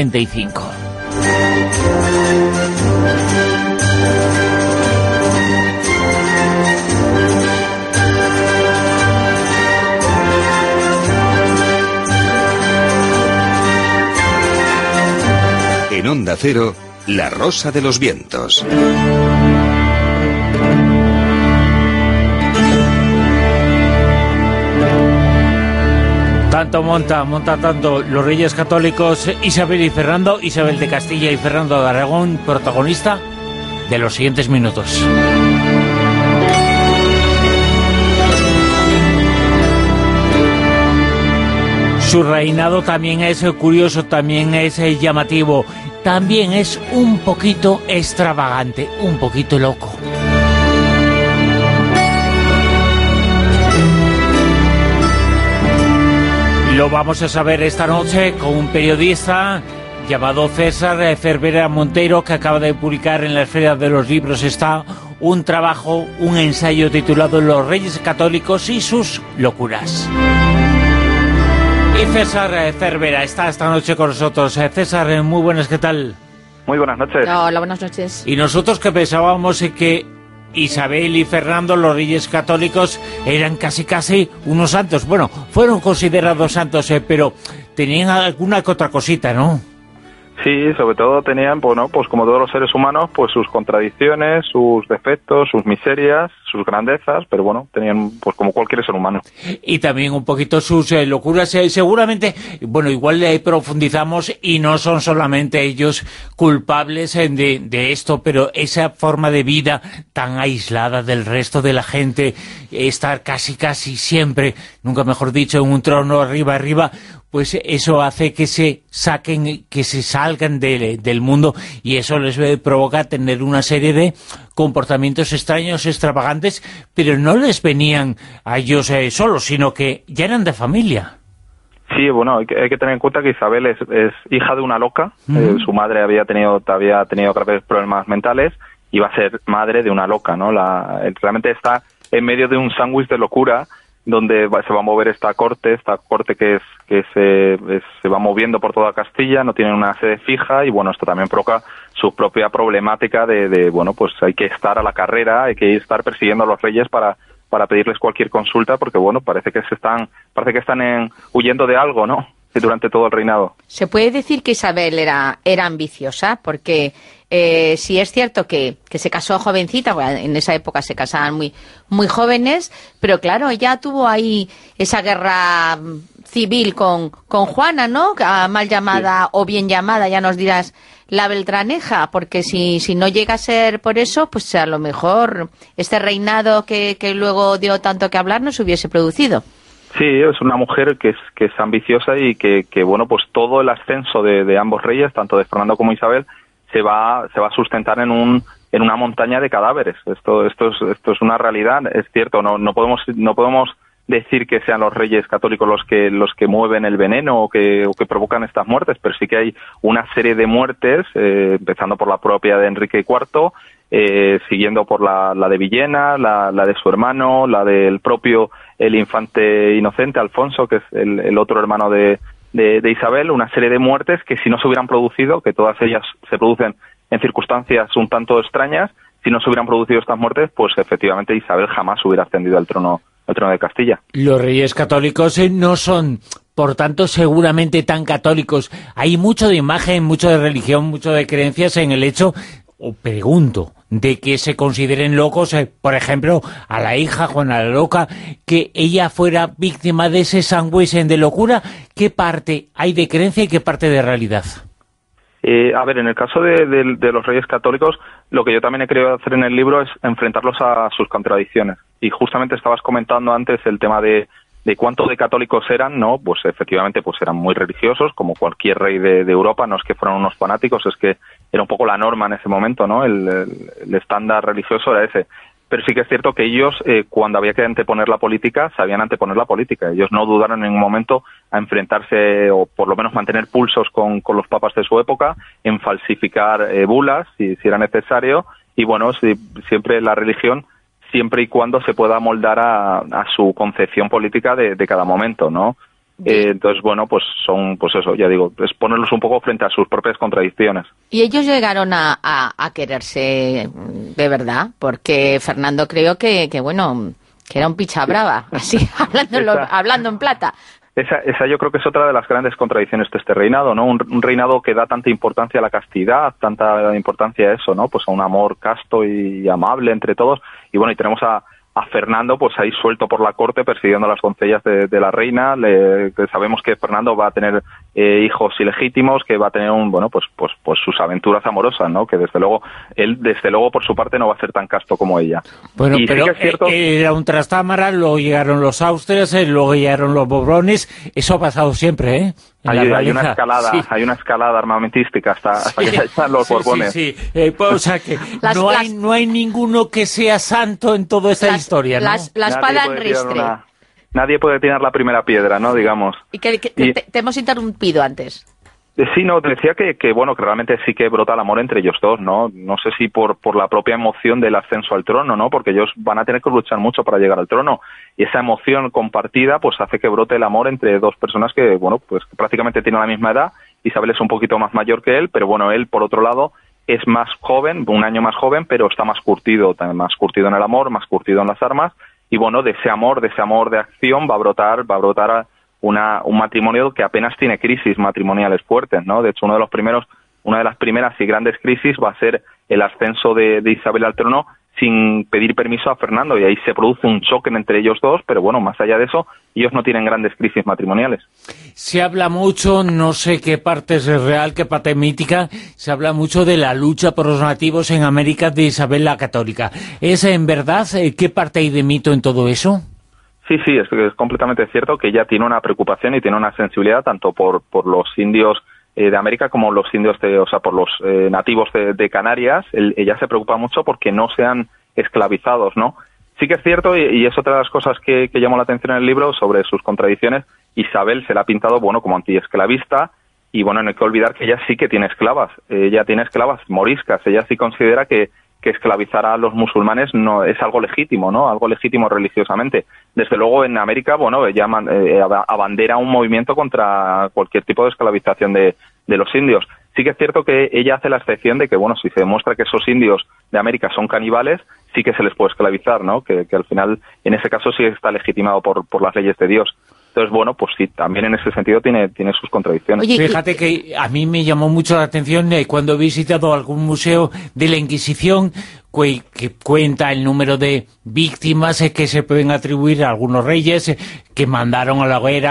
En Onda Cero, La Rosa de los Vientos. Tanto monta tanto los Reyes Católicos, Isabel y Fernando, Isabel de Castilla y Fernando de Aragón, protagonista de los siguientes minutos. Su reinado también es curioso, también es llamativo, también es un poquito extravagante, un poquito loco. Lo vamos a saber esta noche con un periodista llamado César Cervera Montero, que acaba de publicar en la Esfera de los Libros está un trabajo, un ensayo titulado Los Reyes Católicos y sus locuras. Y César Cervera está esta noche con nosotros. César, muy buenas, ¿qué tal? Muy buenas noches. Hola, buenas noches. Y nosotros que pensábamos que Isabel y Fernando, los Reyes Católicos, eran casi unos santos. Bueno, fueron considerados santos, pero tenían alguna que otra cosita, ¿no? Sí, sobre todo tenían, bueno, pues como todos los seres humanos, pues sus contradicciones, sus defectos, sus miserias, sus grandezas, pero bueno, tenían pues como cualquier ser humano. Y también un poquito sus locuras, seguramente, bueno, igual profundizamos y no son solamente ellos culpables de esto, pero esa forma de vida tan aislada del resto de la gente, estar casi siempre, nunca mejor dicho, en un trono arriba, pues eso hace que se salgan del mundo, y eso les provoca tener una serie de comportamientos extraños, extravagantes, pero no les venían a ellos solos, sino que ya eran de familia. Sí, bueno, hay que tener en cuenta que Isabel es hija de una loca. Su madre había tenido graves problemas mentales y va a ser madre de una loca, ¿no? Realmente está en medio de un sándwich de locura, donde se va a mover esta corte que se va moviendo por toda Castilla, no tiene una sede fija, y bueno, esto también provoca su propia problemática de bueno, pues hay que estar a la carrera, hay que estar persiguiendo a los reyes para pedirles cualquier consulta, porque bueno, parece que están huyendo de algo, ¿no?, durante todo el reinado. Se puede decir que Isabel era ambiciosa, porque sí es cierto que se casó jovencita, bueno, en esa época se casaban muy jóvenes, pero claro, ella tuvo ahí esa guerra civil con Juana, ¿no?, mal llamada, sí, o bien llamada, ya nos dirás, la Beltraneja, porque si no llega a ser por eso, pues a lo mejor este reinado que luego dio tanto que hablar no se hubiese producido. Sí, es una mujer que es ambiciosa y que bueno, pues todo el ascenso de ambos reyes, tanto de Fernando como Isabel, se va a sustentar en una montaña de cadáveres. Esto es una realidad, es cierto. No podemos decir que sean los Reyes Católicos los que mueven el veneno o que provocan estas muertes, pero sí que hay una serie de muertes, empezando por la propia de Enrique IV, siguiendo por la de Villena, la de su hermano, la del propio el infante inocente, Alfonso, que es el otro hermano de Isabel, una serie de muertes que si no se hubieran producido, que todas ellas se producen en circunstancias un tanto extrañas, si no se hubieran producido estas muertes, pues efectivamente Isabel jamás hubiera ascendido al trono de Castilla. Los reyes católicos no son, por tanto, seguramente tan católicos. Hay mucho de imagen, mucho de religión, mucho de creencias en el hecho, o pregunto, de que se consideren locos, por ejemplo, a la hija Juana la Loca, que ella fuera víctima de ese sangüesen de locura. ¿Qué parte hay de creencia y qué parte de realidad? A ver, en el caso de los reyes católicos, lo que yo también he querido hacer en el libro es enfrentarlos a sus contradicciones. Y justamente estabas comentando antes el tema de cuánto de católicos eran, ¿no? Pues efectivamente pues eran muy religiosos, como cualquier rey de Europa. No es que fueran unos fanáticos, es que era un poco la norma en ese momento, ¿no? El estándar religioso era ese. Pero sí que es cierto que ellos, cuando había que anteponer la política, sabían anteponer la política. Ellos no dudaron en ningún momento a enfrentarse, o por lo menos mantener pulsos con los papas de su época, en falsificar bulas, si era necesario, y bueno, siempre la religión, siempre y cuando se pueda moldar a su concepción política de cada momento, ¿no? Entonces, bueno, pues son, pues eso, ya digo, es ponerlos un poco frente a sus propias contradicciones. Y ellos llegaron a quererse de verdad, porque Fernando creo que bueno, que era un picha brava, así, hablando en plata. Esa yo creo que es otra de las grandes contradicciones de este reinado, ¿no? Un reinado que da tanta importancia a la castidad, tanta importancia a eso, ¿no? Pues a un amor casto y amable entre todos. Y bueno, y tenemos a Fernando pues ahí suelto por la corte persiguiendo a las doncellas de la reina. Sabemos que Fernando va a tener hijos ilegítimos, que va a tener pues sus aventuras amorosas, ¿no? Que desde luego por su parte no va a ser tan casto como ella. Bueno, y pero sí que es cierto, era un trastámara, luego llegaron los Austrias, luego llegaron los Borbones. Eso ha pasado siempre, ¿eh? Hay una escalada armamentística hasta que llegan los Borbones. Sí. O sea que no hay ninguno que sea santo en toda esta historia, ¿no? La espada en ristre. Nadie puede tirar la primera piedra, ¿no? Digamos. Y te hemos interrumpido antes. Sí, no, te decía que bueno, que realmente sí que brota el amor entre ellos dos, ¿no? No sé si por la propia emoción del ascenso al trono, ¿no? Porque ellos van a tener que luchar mucho para llegar al trono. Y esa emoción compartida, pues hace que brote el amor entre dos personas que, bueno, pues prácticamente tienen la misma edad. Isabel es un poquito más mayor que él, pero bueno, él, por otro lado, es más joven, un año más joven, pero está más curtido en el amor, más curtido en las armas. Y bueno, de ese amor de acción va a brotar un matrimonio que apenas tiene crisis matrimoniales fuertes, ¿no? De hecho, una de las primeras y grandes crisis va a ser el ascenso de Isabel al trono sin pedir permiso a Fernando, y ahí se produce un choque entre ellos dos, pero bueno, más allá de eso, ellos no tienen grandes crisis matrimoniales. Se habla mucho, no sé qué parte es real, qué parte mítica, se habla mucho de la lucha por los nativos en América de Isabel la Católica. ¿Es en verdad? ¿Qué parte hay de mito en todo eso? Sí, es completamente cierto que ella tiene una preocupación y tiene una sensibilidad tanto por los indios de América como los indios por los nativos de Canarias. Ella se preocupa mucho porque no sean esclavizados, ¿no? Sí que es cierto, y es otra de las cosas que llamó la atención en el libro sobre sus contradicciones. Isabel se la ha pintado, bueno, como antiesclavista, y bueno, no hay que olvidar que ella sí que tiene esclavas. Ella tiene esclavas moriscas. Ella sí considera que esclavizar a los musulmanes no es algo legítimo, ¿no? Algo legítimo religiosamente. Desde luego en América, bueno, ella abandera un movimiento contra cualquier tipo de esclavización de los indios. Sí que es cierto que ella hace la excepción de que, bueno, si se demuestra que esos indios de América son caníbales, sí que se les puede esclavizar, ¿no? Que al final, en ese caso, sí está legitimado por las leyes de Dios. Entonces, bueno, pues sí, también en ese sentido tiene sus contradicciones. Oye, fíjate que a mí me llamó mucho la atención cuando he visitado algún museo de la Inquisición que cuenta el número de víctimas que se pueden atribuir a algunos reyes que mandaron a la hoguera,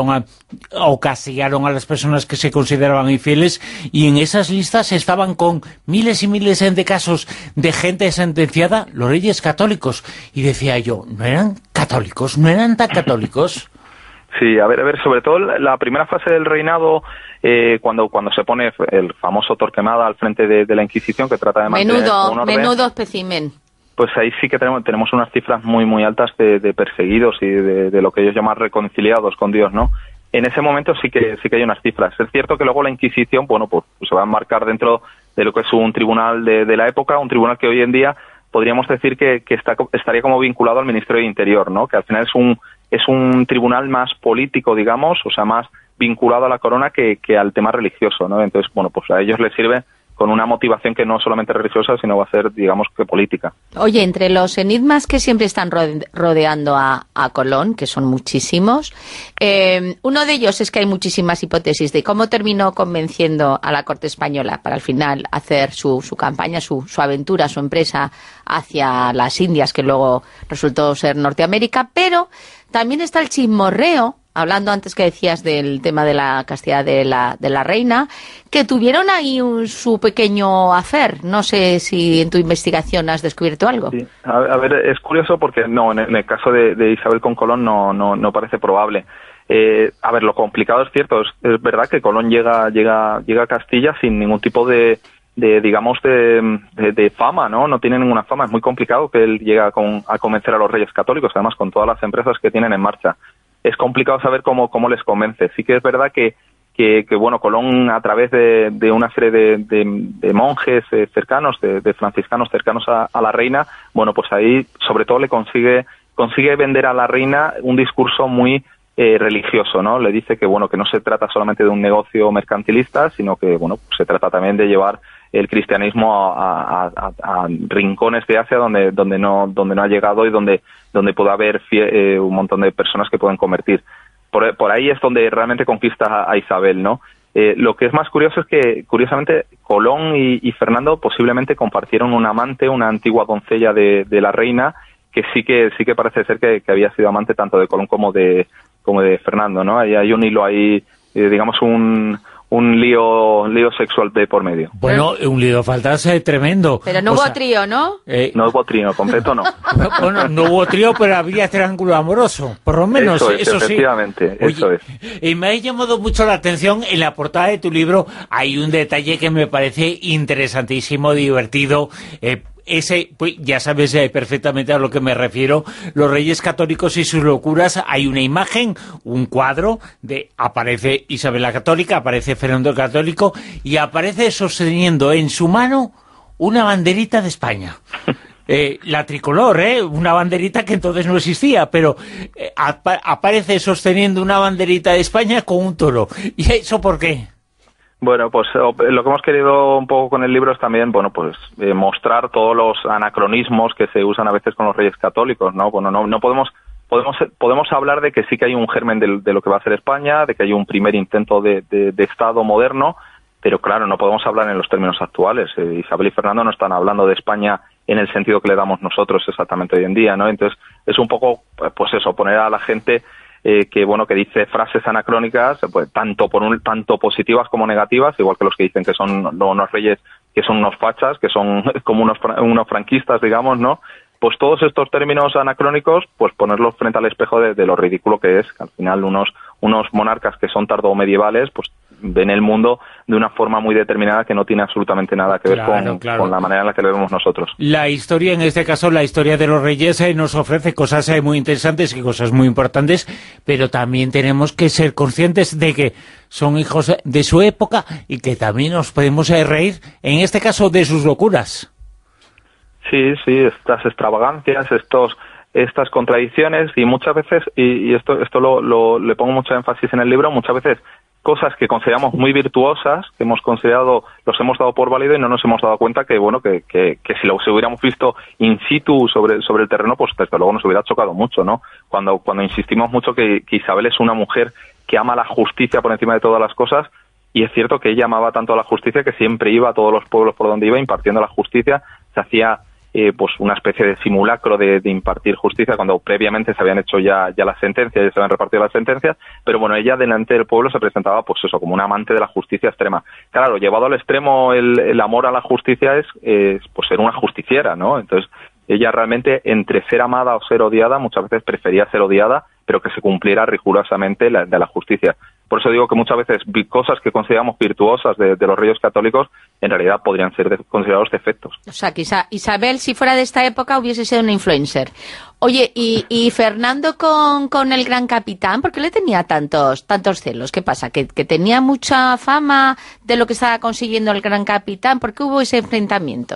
o castigaron a las personas que se consideraban infieles, y en esas listas estaban con miles y miles de casos de gente sentenciada, los reyes católicos. Y decía yo, ¿no eran católicos? ¿No eran tan católicos? Sí, a ver, sobre todo la primera fase del reinado, cuando se pone el famoso Torquemada al frente de la Inquisición, que trata de mantener un orden. Menudo espécimen. Pues ahí sí que tenemos unas cifras muy muy altas de perseguidos y de lo que ellos llaman reconciliados con Dios, ¿no? En ese momento sí que hay unas cifras. Es cierto que luego la Inquisición, bueno, pues se va a enmarcar dentro de lo que es un tribunal de la época, un tribunal que hoy en día podríamos decir que estaría como vinculado al Ministerio de Interior, ¿no? Que al final es un tribunal más político, digamos, o sea, más vinculado a la corona que al tema religioso, ¿no? Entonces, bueno, pues a ellos les sirve una motivación que no solamente religiosa, sino va a ser, digamos, que política. Oye, entre los enigmas que siempre están rodeando a Colón, que son muchísimos, uno de ellos es que hay muchísimas hipótesis de cómo terminó convenciendo a la corte española para al final hacer su campaña, su aventura, su empresa hacia las Indias, que luego resultó ser Norteamérica, pero también está el chismorreo, hablando antes que decías del tema de la castidad de la reina, que tuvieron ahí su pequeño affair. No sé si en tu investigación has descubierto algo. Sí. A ver, es curioso porque no, en el caso de Isabel con Colón no parece probable. A ver, lo complicado es cierto, es verdad que Colón llega a Castilla sin ningún tipo de fama, ¿no? No tiene ninguna fama, es muy complicado que él llegue a convencer a los reyes católicos, además con todas las empresas que tienen en marcha. Es complicado saber cómo les convence. Sí que es verdad que bueno, Colón, a través de una serie de monjes cercanos, de franciscanos cercanos a la reina, bueno, pues ahí sobre todo le consigue vender a la reina un discurso muy religioso, ¿no? Le dice que bueno, que no se trata solamente de un negocio mercantilista, sino que bueno, pues se trata también de llevar el cristianismo a rincones de Asia donde no ha llegado y donde puede haber un montón de personas que pueden convertir. Por ahí es donde realmente conquista a Isabel, ¿no? Lo que es más curioso es que, curiosamente, Colón y Fernando posiblemente compartieron un amante, una antigua doncella de la reina, que sí que parece ser que había sido amante tanto de Colón como de Fernando, ¿no? Hay un hilo ahí, digamos un lío sexual de por medio. Bueno, un lío faltase tremendo. Pero no hubo trío, ¿no? No hubo trío, completo no. Bueno, no hubo trío, pero había triángulo amoroso, por lo menos, eso sí. Efectivamente, Oye, eso es. Y me ha llamado mucho la atención, en la portada de tu libro hay un detalle que me parece interesantísimo, divertido, pues ya sabes perfectamente a lo que me refiero, los Reyes Católicos y sus locuras. Hay una imagen, un cuadro, aparece Isabel la Católica, aparece Fernando el Católico, y aparece sosteniendo en su mano una banderita de España. La tricolor, una banderita que entonces no existía, pero aparece sosteniendo una banderita de España con un toro. ¿Y eso por qué? Bueno, pues lo que hemos querido un poco con el libro es también, bueno, pues mostrar todos los anacronismos que se usan a veces con los Reyes Católicos, ¿no? Bueno, no podemos hablar de que sí que hay un germen de lo que va a ser España, de que hay un primer intento de Estado moderno, pero claro, no podemos hablar en los términos actuales. Isabel y Fernando no están hablando de España en el sentido que le damos nosotros exactamente hoy en día, ¿no? Entonces, es un poco, pues eso, poner a la gente que dice frases anacrónicas, pues tanto positivas como negativas, igual que los que dicen que son unos reyes, que son unos fachas, que son como unos franquistas, digamos, ¿no? Pues todos estos términos anacrónicos, pues ponerlos frente al espejo de lo ridículo que es, que al final unos monarcas que son tardomedievales, pues ven el mundo de una forma muy determinada que no tiene absolutamente nada que ver con la manera en la que lo vemos nosotros. La historia, en este caso, la historia de los reyes nos ofrece cosas muy interesantes y cosas muy importantes, pero también tenemos que ser conscientes de que son hijos de su época y que también nos podemos reír, en este caso, de sus locuras. Sí, estas extravagancias, estas contradicciones, y muchas veces, y esto le pongo mucho énfasis en el libro, muchas veces cosas que consideramos muy virtuosas, que los hemos dado por válido y no nos hemos dado cuenta que si lo hubiéramos visto in situ sobre el terreno, pues desde luego nos hubiera chocado mucho, ¿no? Cuando insistimos mucho que Isabel es una mujer que ama la justicia por encima de todas las cosas, y es cierto que ella amaba tanto a la justicia que siempre iba a todos los pueblos por donde iba impartiendo la justicia, se hacía pues una especie de simulacro de impartir justicia cuando previamente se habían hecho ya las sentencias, ya se habían repartido las sentencias, pero bueno, ella delante del pueblo se presentaba pues eso, como una amante de la justicia extrema. Claro, llevado al extremo el amor a la justicia es pues ser una justiciera, ¿no? Entonces ella realmente, entre ser amada o ser odiada, muchas veces prefería ser odiada, pero que se cumpliera rigurosamente de la justicia. Por eso digo que muchas veces cosas que consideramos virtuosas de los reyes católicos, en realidad podrían ser considerados defectos. O sea, que Isabel, si fuera de esta época, hubiese sido una influencer. Oye, ¿y Fernando con el gran capitán? ¿Por qué le tenía tantos celos? ¿Qué pasa? ¿Que tenía mucha fama de lo que estaba consiguiendo el gran capitán? ¿Por qué hubo ese enfrentamiento?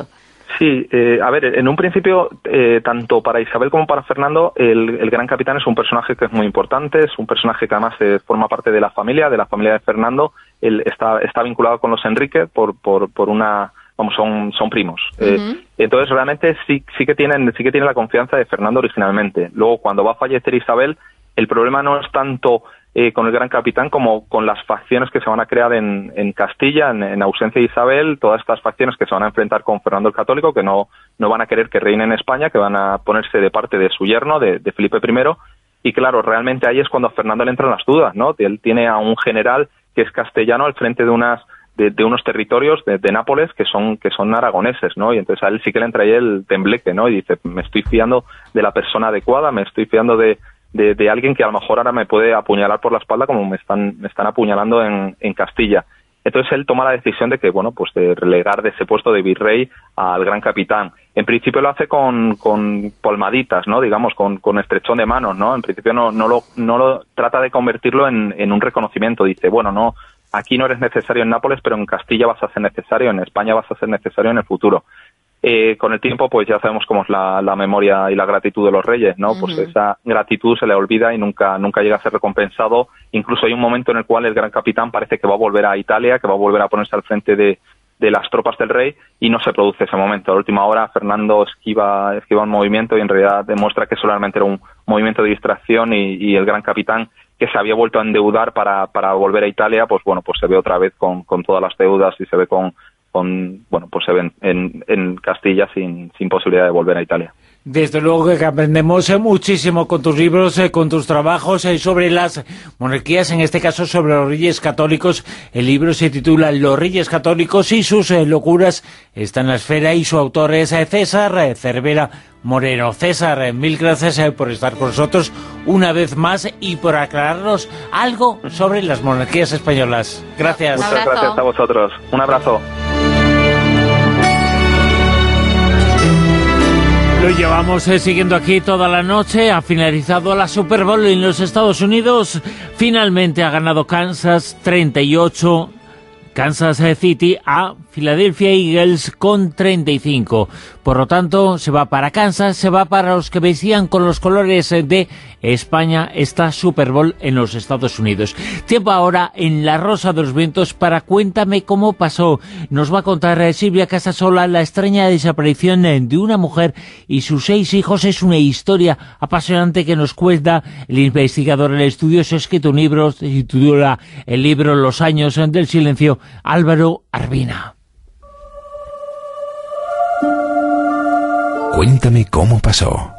Sí, a ver, en un principio, tanto para Isabel como para Fernando, el Gran Capitán es un personaje que es muy importante, es un personaje que además forma parte de la familia de Fernando. Él está vinculado con los Enrique por una, vamos, son primos. Entonces realmente sí que tienen la confianza de Fernando originalmente. Luego, cuando va a fallecer Isabel, el problema no es tanto con el Gran Capitán como con las facciones que se van a crear en Castilla, en ausencia de Isabel, todas estas facciones que se van a enfrentar con Fernando el Católico, que no van a querer que reine en España, que van a ponerse de parte de su yerno, de Felipe I, y claro, realmente ahí es cuando a Fernando le entran las dudas, ¿no? Él tiene a un general que es castellano al frente de unos territorios de Nápoles que son aragoneses, ¿no? Y entonces a él sí que le entra ahí el tembleque, ¿no? Y dice, me estoy fiando de la persona adecuada, me estoy fiando de alguien que a lo mejor ahora me puede apuñalar por la espalda como me están apuñalando en Castilla. Entonces él toma la decisión de que, bueno, pues de relegar de ese puesto de virrey al Gran Capitán. En principio lo hace con palmaditas, ¿no? Digamos, con estrechón de manos, ¿no? En principio no lo trata de convertirlo en un reconocimiento. Dice, bueno, no, aquí no eres necesario en Nápoles, pero en Castilla vas a ser necesario, en España vas a ser necesario en el futuro. Con el tiempo, pues ya sabemos cómo es la memoria y la gratitud de los reyes, ¿no? Pues esa gratitud se le olvida y nunca llega a ser recompensado. Incluso hay un momento en el cual el Gran Capitán parece que va a volver a Italia, que va a volver a ponerse al frente de las tropas del rey, y no se produce ese momento. A la última hora, Fernando esquiva un movimiento y en realidad demuestra que solamente era un movimiento de distracción, y el Gran Capitán, que se había vuelto a endeudar para volver a Italia, pues bueno, pues se ve otra vez con todas las deudas y se ve pues se ven en Castilla sin posibilidad de volver a Italia. Desde luego que aprendemos muchísimo con tus libros, con tus trabajos sobre las monarquías, en este caso sobre los reyes católicos. El libro se titula Los Reyes Católicos y sus locuras. Está en La Esfera y su autor es César Cervera Moreno. César, mil gracias por estar con nosotros una vez más y por aclararnos algo sobre las monarquías españolas. Gracias. Muchas gracias a vosotros. Un abrazo. Lo llevamos siguiendo aquí toda la noche. Ha finalizado la Super Bowl en los Estados Unidos. Finalmente ha ganado Kansas 38, Kansas City a Philadelphia Eagles con 35. Por lo tanto, se va para Kansas, se va para los que vestían con los colores de España esta Super Bowl en los Estados Unidos. Tiempo ahora en La Rosa de los Vientos para Cuéntame cómo pasó. Nos va a contar Silvia Casasola la extraña desaparición de una mujer y sus 6 hijos. Es una historia apasionante que nos cuenta el investigador, el estudioso, escrito un libro, se titula el libro Los años del silencio, Álvaro Arbina. Cuéntame cómo pasó.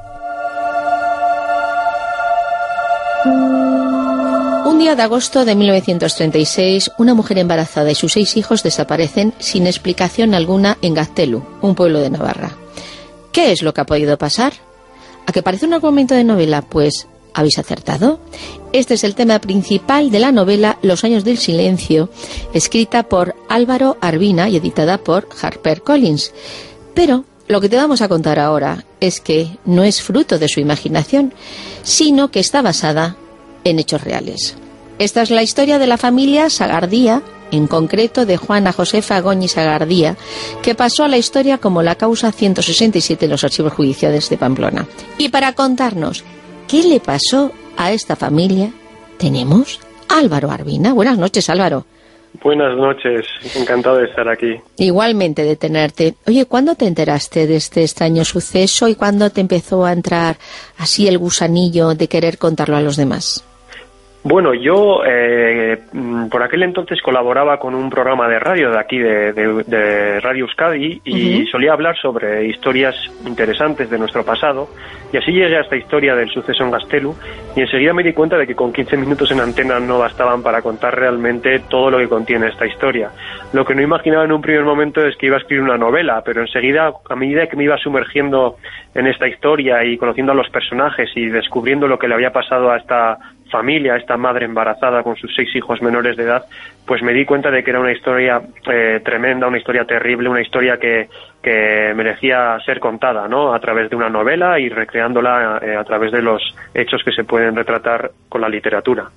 Un día de agosto de 1936, una mujer embarazada y sus 6 hijos desaparecen sin explicación alguna en Gaztelu, un pueblo de Navarra. ¿Qué es lo que ha podido pasar? ¿A que parece un argumento de novela? Pues, ¿habéis acertado? Este es el tema principal de la novela Los años del silencio, escrita por Álvaro Arbina y editada por HarperCollins. Pero lo que te vamos a contar ahora es que no es fruto de su imaginación, sino que está basada en hechos reales. Esta es la historia de la familia Sagardía, en concreto de Juana Josefa Goñi Sagardía, que pasó a la historia como la causa 167 en los archivos judiciales de Pamplona. Y para contarnos qué le pasó a esta familia, tenemos a Álvaro Arbina. Buenas noches, Álvaro. Buenas noches, encantado de estar aquí. Igualmente de tenerte. Oye, ¿cuándo te enteraste de este extraño suceso y cuándo te empezó a entrar así el gusanillo de querer contarlo a los demás? Bueno, yo por aquel entonces colaboraba con un programa de radio de aquí, de Radio Euskadi, y solía hablar sobre historias interesantes de nuestro pasado, y así llegué a esta historia del suceso en Gaztelu, y enseguida me di cuenta de que con 15 minutos en antena no bastaban para contar realmente todo lo que contiene esta historia. Lo que no imaginaba en un primer momento es que iba a escribir una novela, pero enseguida, a medida que me iba sumergiendo en esta historia y conociendo a los personajes y descubriendo lo que le había pasado a esta familia, a esta madre embarazada con sus 6 hijos menores de edad, pues me di cuenta de que era una historia tremenda, una historia terrible, una historia que merecía ser contada, ¿no?, a través de una novela y recreándola a través de los hechos que se pueden retratar con la literatura.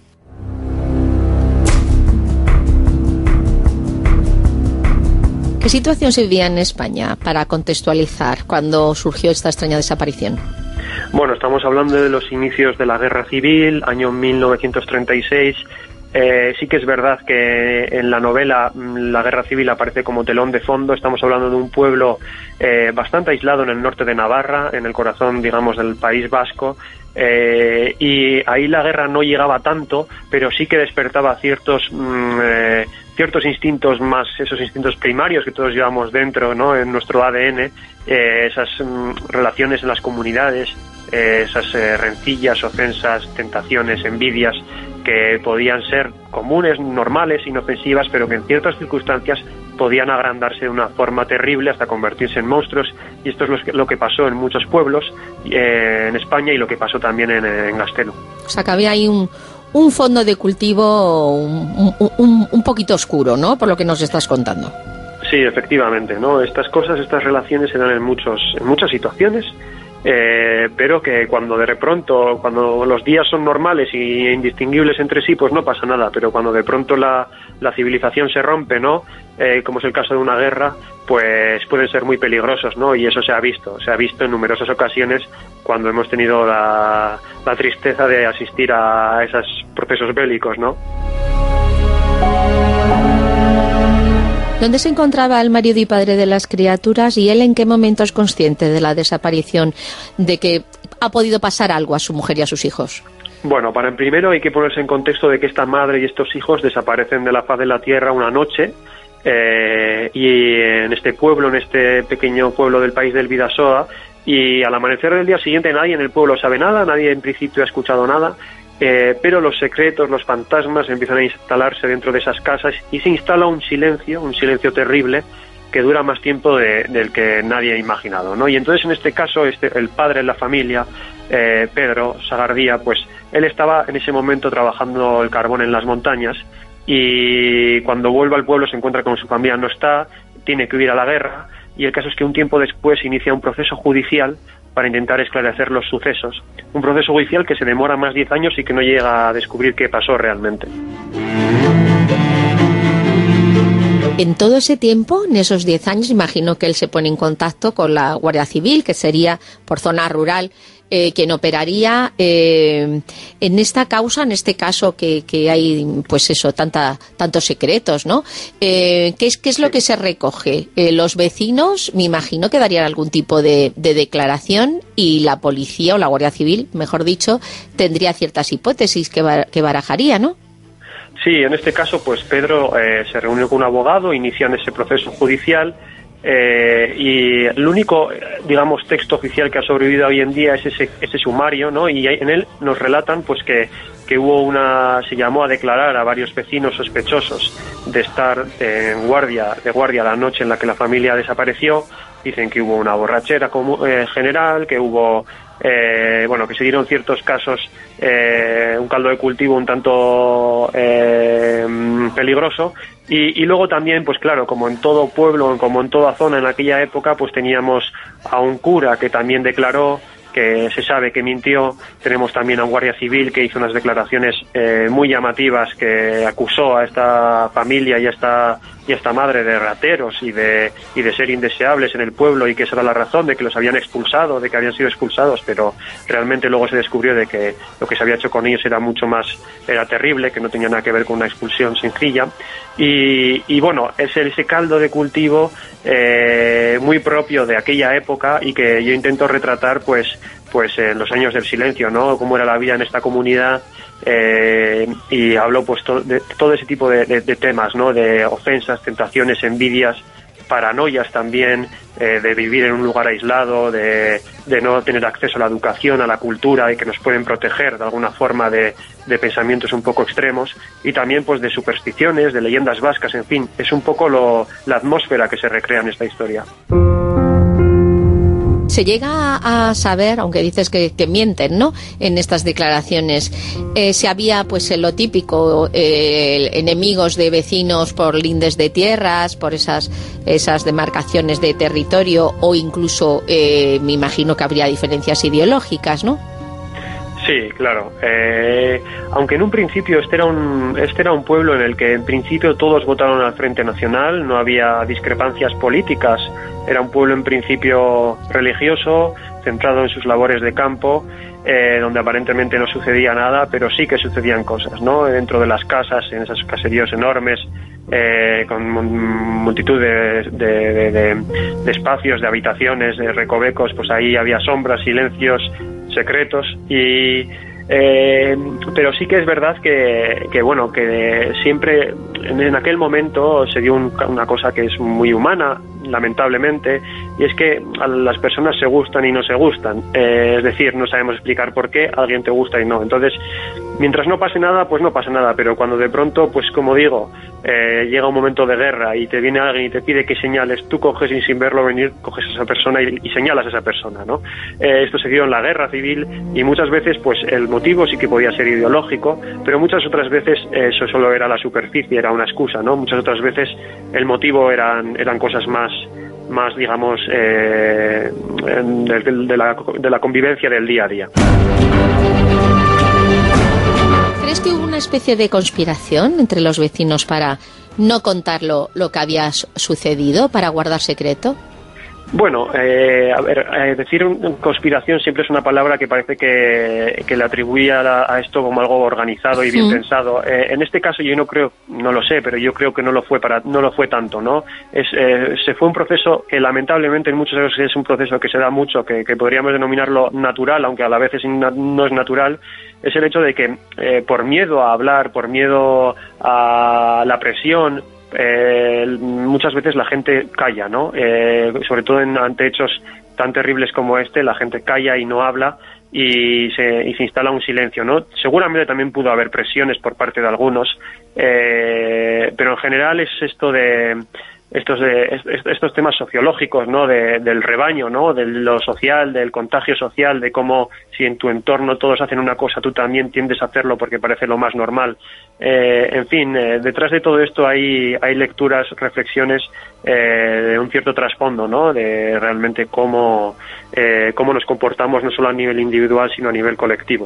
¿Qué situación se vivía en España para contextualizar cuando surgió esta extraña desaparición? Bueno, estamos hablando de los inicios de la Guerra Civil, año 1936. Sí que es verdad que en la novela la Guerra Civil aparece como telón de fondo. Estamos hablando de un pueblo bastante aislado en el norte de Navarra, en el corazón, digamos, del País Vasco. Y ahí la guerra no llegaba tanto, pero sí que despertaba ciertos instintos más, esos instintos primarios que todos llevamos dentro, ¿no?, en nuestro ADN, esas relaciones en las comunidades, esas rencillas, ofensas, tentaciones, envidias, que podían ser comunes, normales, inofensivas, pero que en ciertas circunstancias podían agrandarse de una forma terrible hasta convertirse en monstruos, y esto es lo que pasó en muchos pueblos en España y lo que pasó también en Gastelu. O sea, que había ahí un fondo de cultivo un poquito oscuro, ¿no?, por lo que nos estás contando. Sí, efectivamente, ¿no? Estas cosas, estas relaciones se dan en muchas situaciones, pero que cuando cuando los días son normales y indistinguibles entre sí, pues no pasa nada, pero cuando de pronto la civilización se rompe, ¿no?, como es el caso de una guerra, pues pueden ser muy peligrosos, ¿no? Y eso se ha visto en numerosas ocasiones cuando hemos tenido la tristeza de asistir a esos procesos bélicos, ¿no? ¿Dónde se encontraba el marido y padre de las criaturas, y él en qué momento es consciente de la desaparición, de que ha podido pasar algo a su mujer y a sus hijos? Bueno, para primero hay que ponerse en contexto de que esta madre y estos hijos desaparecen de la faz de la tierra una noche, y en este pueblo, en este pequeño pueblo del país del Bidasoa, y al amanecer del día siguiente nadie en el pueblo sabe nada, nadie en principio ha escuchado nada, pero los secretos, los fantasmas empiezan a instalarse dentro de esas casas y se instala un silencio terrible que dura más tiempo del que nadie ha imaginado, ¿no? Y entonces en este caso el padre de la familia, Pedro Sagardía, pues él estaba en ese momento trabajando el carbón en las montañas, y cuando vuelve al pueblo se encuentra con su familia, no está, tiene que huir a la guerra, y el caso es que un tiempo después se inicia un proceso judicial para intentar esclarecer los sucesos. Un proceso judicial que se demora más 10 años y que no llega a descubrir qué pasó realmente. En todo ese tiempo, en esos 10 años, imagino que él se pone en contacto con la Guardia Civil, que sería por zona rural, quien operaría en esta causa, en este caso que hay, pues eso, tantos secretos, ¿no? ¿Qué es lo que se recoge? Los vecinos, me imagino que darían algún tipo de declaración, y la policía o la Guardia Civil, mejor dicho, tendría ciertas hipótesis que barajaría, ¿no? Sí, en este caso, pues Pedro se reunió con un abogado, inician ese proceso judicial, y el único, digamos, texto oficial que ha sobrevivido hoy en día es ese sumario, ¿no? Y en él nos relatan, pues, que hubo se llamó a declarar a varios vecinos sospechosos de estar de guardia la noche en la que la familia desapareció. Dicen que hubo una borrachera general, que hubo que se dieron ciertos casos, un caldo de cultivo un tanto peligroso, y luego también, pues claro, como en todo pueblo, como en toda zona en aquella época, pues teníamos a un cura que también declaró, que se sabe que mintió. Tenemos también a un guardia civil que hizo unas declaraciones muy llamativas, que acusó a esta familia y a esta madre de rateros y de ser indeseables en el pueblo, y que esa era la razón de que los habían expulsado, de que habían sido expulsados, pero realmente luego se descubrió de que lo que se había hecho con ellos era terrible, que no tenía nada que ver con una expulsión sencilla, y bueno, es ese caldo de cultivo muy propio de aquella época, y que yo intento retratar pues en los años del silencio, ¿no? Cómo era la vida en esta comunidad, y hablo pues de todo ese tipo de temas, ¿no? De ofensas, tentaciones, envidias, paranoias también, de vivir en un lugar aislado, de no tener acceso a la educación, a la cultura, y que nos pueden proteger de alguna forma de pensamientos un poco extremos, y también pues de supersticiones, de leyendas vascas, en fin, es un poco la atmósfera que se recrea en esta historia. Se llega a saber, aunque dices que mienten, ¿no?, en estas declaraciones, si había, pues, lo típico, enemigos de vecinos por lindes de tierras, por esas demarcaciones de territorio, o incluso me imagino que habría diferencias ideológicas, ¿no? Sí, claro. Aunque en un principio este era un pueblo en el que en principio todos votaron al Frente Nacional, no había discrepancias políticas, era un pueblo en principio religioso, centrado en sus labores de campo, donde aparentemente no sucedía nada, pero sí que sucedían cosas, ¿no? Dentro de las casas, en esos caseríos enormes, con multitud de espacios, de habitaciones, de recovecos, pues ahí había sombras, silencios, secretos pero sí que es verdad que bueno, que siempre en aquel momento se dio una cosa que es muy humana, lamentablemente, y es que a las personas se gustan y no se gustan, es decir, no sabemos explicar por qué a alguien te gusta y no. Entonces, mientras no pase nada, pues no pasa nada, pero cuando de pronto, pues como digo, llega un momento de guerra y te viene alguien y te pide que señales, tú coges y sin verlo venir, coges a esa persona y señalas a esa persona, ¿no? Esto se dio en la guerra civil y muchas veces, pues el motivo sí que podía ser ideológico, pero muchas otras veces eso solo era la superficie, era una excusa, ¿no? Muchas otras veces el motivo eran cosas más digamos, de la convivencia del día a día. ¿Crees que hubo una especie de conspiración entre los vecinos para no contar lo que había sucedido, para guardar secreto? Bueno, a ver, decir conspiración siempre es una palabra que parece que le atribuía a esto como algo organizado y bien pensado. En este caso yo no lo sé, pero yo creo que no lo fue tanto, ¿no? Se fue un proceso que lamentablemente en muchos casos es un proceso que se da mucho, que podríamos denominarlo natural, aunque a la vez no es natural. Es el hecho de que por miedo a hablar, por miedo a la presión, muchas veces la gente calla, ¿no? Sobre todo ante hechos tan terribles como este, la gente calla y no habla y se instala un silencio, ¿no? Seguramente también pudo haber presiones por parte de algunos, pero en general es estos temas sociológicos, ¿no? Del rebaño, ¿no? De lo social, del contagio social, de cómo si en tu entorno todos hacen una cosa, tú también tiendes a hacerlo porque parece lo más normal. En fin, detrás de todo esto hay lecturas, reflexiones de un cierto trasfondo, ¿no? De realmente cómo nos comportamos no solo a nivel individual, sino a nivel colectivo.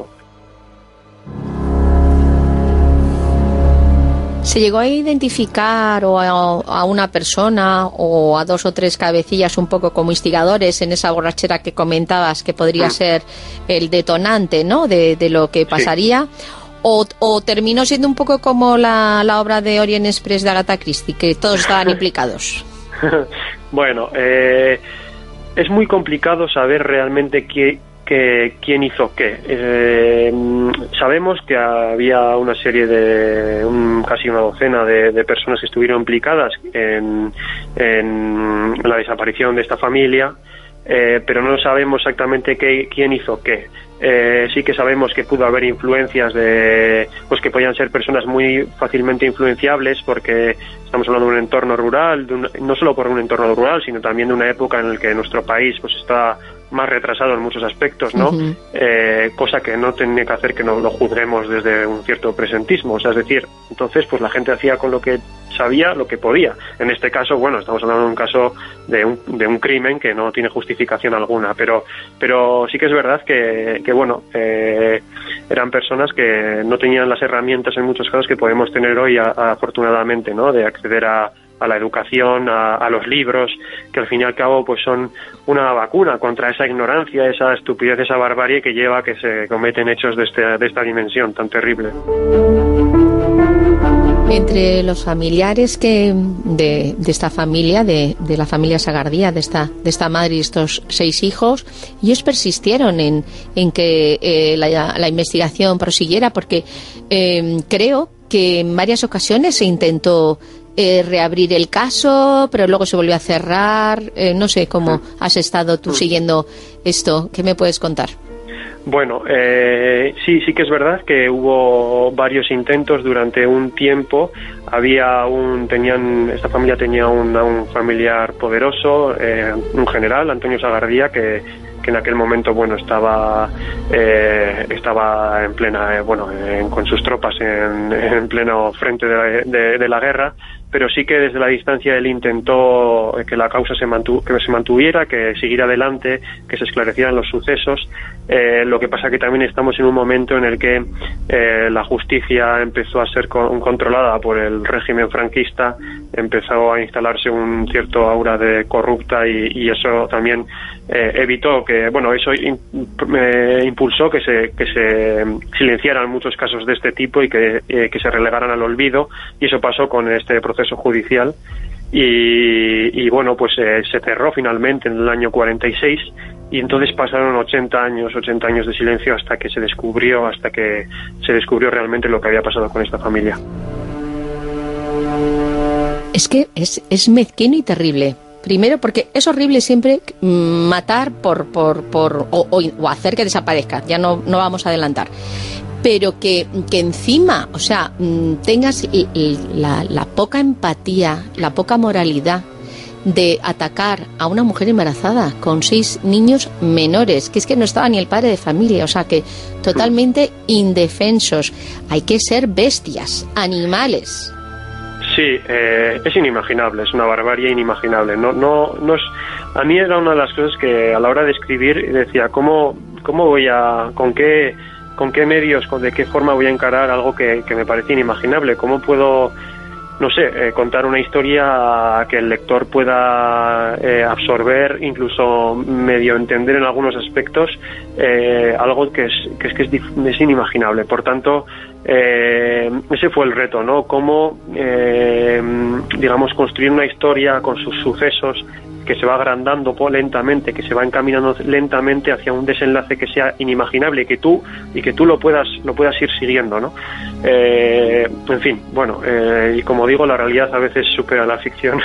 ¿Se llegó a identificar a una persona o a 2 o 3 cabecillas un poco como instigadores en esa borrachera que comentabas que podría ser el detonante, ¿no? de lo que pasaría? Sí. ¿O terminó siendo un poco como la obra de Orient Express de Agatha Christie, que todos estaban implicados? Bueno, es muy complicado saber realmente quién hizo qué. Sabemos que había una serie casi una docena de personas que estuvieron implicadas en la desaparición de esta familia, pero no sabemos exactamente quién hizo qué. Sí que sabemos que pudo haber influencias pues que podían ser personas muy fácilmente influenciables, porque estamos hablando de un entorno rural, no solo por un entorno rural, sino también de una época en la que nuestro país pues está más retrasado en muchos aspectos, ¿no? Cosa que no tiene que hacer que no lo juzguemos desde un cierto presentismo, o sea, es decir, entonces pues la gente hacía con lo que sabía lo que podía. En este caso, bueno, estamos hablando de un caso de un crimen que no tiene justificación alguna, pero sí que es verdad que bueno, eran personas que no tenían las herramientas en muchos casos que podemos tener hoy afortunadamente, ¿no? De acceder a la educación, a los libros, que al fin y al cabo pues son una vacuna contra esa ignorancia, esa estupidez, esa barbarie que lleva a que se cometen hechos de esta dimensión tan terrible. Entre los familiares de esta familia, de la familia Sagardía, de esta madre y estos 6 hijos, ellos persistieron en que la investigación prosiguiera, porque creo que en varias ocasiones se intentó reabrir el caso, pero luego se volvió a cerrar. No sé cómo has estado tú siguiendo esto. ¿Qué me puedes contar? Bueno, sí que es verdad que hubo varios intentos durante un tiempo. Esta familia tenía un familiar poderoso, un general, Antonio Sagardía, que en aquel momento, bueno, estaba en plena, con sus tropas en pleno frente de la guerra, pero sí que desde la distancia él intentó que la causa se mantuviera, que siguiera adelante, que se esclarecieran los sucesos, Lo que pasa que también estamos en un momento en el que la justicia empezó a ser controlada por el régimen franquista, empezó a instalarse un cierto aura de corrupta y eso también evitó que, bueno, eso impulsó que se silenciaran muchos casos de este tipo y que se relegaran al olvido, y eso pasó con este proceso judicial. Y bueno, pues se cerró finalmente en el año 46 y entonces pasaron 80 años de silencio hasta que se descubrió realmente lo que había pasado con esta familia. Es que es mezquino y terrible. Primero porque es horrible siempre matar o hacer que desaparezca. Ya no vamos a adelantar. Pero que encima, o sea, tengas la poca empatía, la poca moralidad de atacar a una mujer embarazada con 6 niños menores, que es que no estaba ni el padre de familia, o sea, que totalmente indefensos. Hay que ser bestias, animales. Sí, es inimaginable, es una barbarie inimaginable. No es, a mí era una de las cosas que a la hora de escribir decía, ¿cómo voy a, con qué medios, de qué forma voy a encarar algo que me parece inimaginable? ¿Cómo puedo, no sé, contar una historia que el lector pueda absorber, incluso medio entender en algunos aspectos, algo que es inimaginable? Por tanto, ese fue el reto, ¿no? Cómo, digamos, construir una historia con sus sucesos que se va agrandando lentamente, que se va encaminando lentamente hacia un desenlace que sea inimaginable y que tú lo puedas ir siguiendo, ¿no? En fin, bueno, y como digo, la realidad a veces supera la ficción.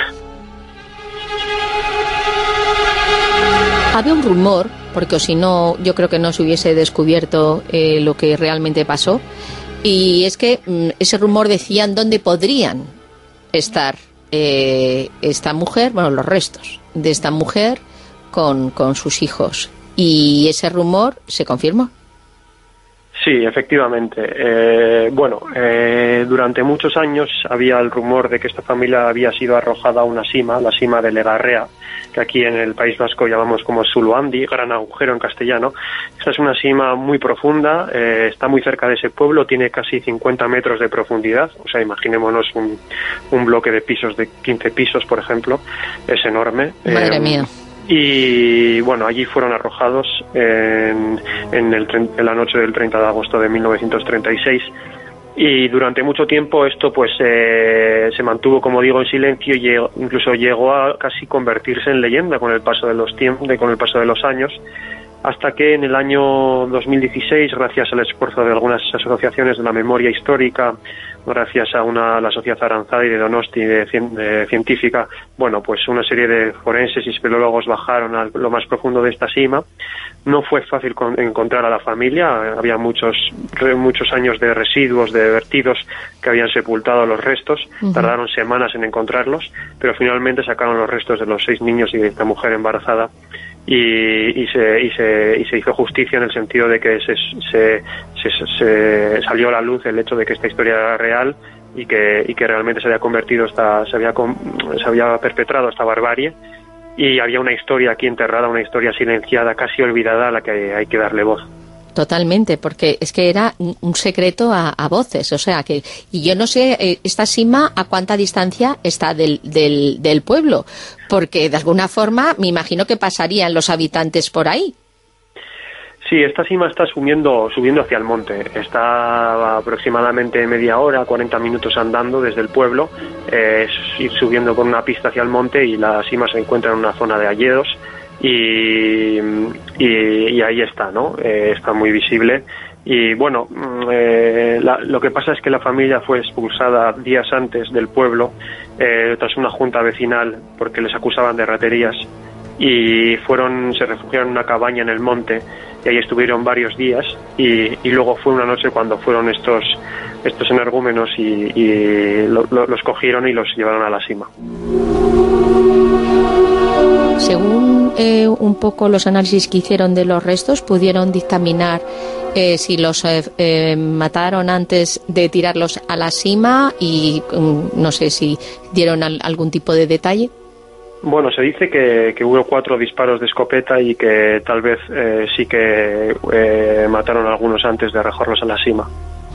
Había un rumor, porque si no, yo creo que no se hubiese descubierto lo que realmente pasó, y es que ese rumor decían dónde podrían estar esta mujer, bueno, los restos de esta mujer con sus hijos, y ese rumor se confirmó. Sí, efectivamente. Durante muchos años había el rumor de que esta familia había sido arrojada a una sima, la sima de Legarrea, que aquí en el País Vasco llamamos como Zuluandi, gran agujero en castellano. Esta es una sima muy profunda, está muy cerca de ese pueblo, tiene casi 50 metros de profundidad, o sea, imaginémonos un bloque de pisos de 15 pisos, por ejemplo, es enorme. Madre mía. Y bueno, allí fueron arrojados en la noche del 30 de agosto de 1936, y durante mucho tiempo esto pues se mantuvo, como digo, en silencio, y incluso llegó a casi convertirse en leyenda con el paso de los años, hasta que en el año 2016, gracias al esfuerzo de algunas asociaciones de la memoria histórica, gracias a la Sociedad Aranzadi de Donosti de científica, bueno, pues una serie de forenses y espeleólogos bajaron a lo más profundo de esta sima. No fue fácil encontrar a la familia, había muchos años de residuos, de vertidos que habían sepultado los restos. Tardaron semanas en encontrarlos, pero finalmente sacaron los restos de los 6 niños y de esta mujer embarazada. Y se hizo justicia en el sentido de que se salió a la luz el hecho de que esta historia era real y que realmente se había perpetrado esta barbarie, y había una historia aquí enterrada, una historia silenciada, casi olvidada, a la que hay que darle voz. Totalmente, porque es que era un secreto a voces, o sea que, y yo no sé esta sima a cuánta distancia está del pueblo, porque de alguna forma me imagino que pasarían los habitantes por ahí. Sí, esta cima está subiendo hacia el monte, está aproximadamente media hora, 40 minutos andando desde el pueblo, es ir subiendo con una pista hacia el monte, y la cima se encuentra en una zona de hayedos. Y ahí está, ¿no? Está muy visible. Y bueno, lo que pasa es que la familia fue expulsada días antes del pueblo tras una junta vecinal porque les acusaban de raterías, y se refugiaron en una cabaña en el monte, y ahí estuvieron varios días, y luego fue una noche cuando fueron estos energúmenos y los cogieron y los llevaron a la cima. Según un poco los análisis que hicieron de los restos, pudieron dictaminar si los mataron antes de tirarlos a la sima, y no sé si dieron algún tipo de detalle. Bueno, se dice que hubo 4 disparos de escopeta y que tal vez sí que mataron a algunos antes de arrojarlos a la cima.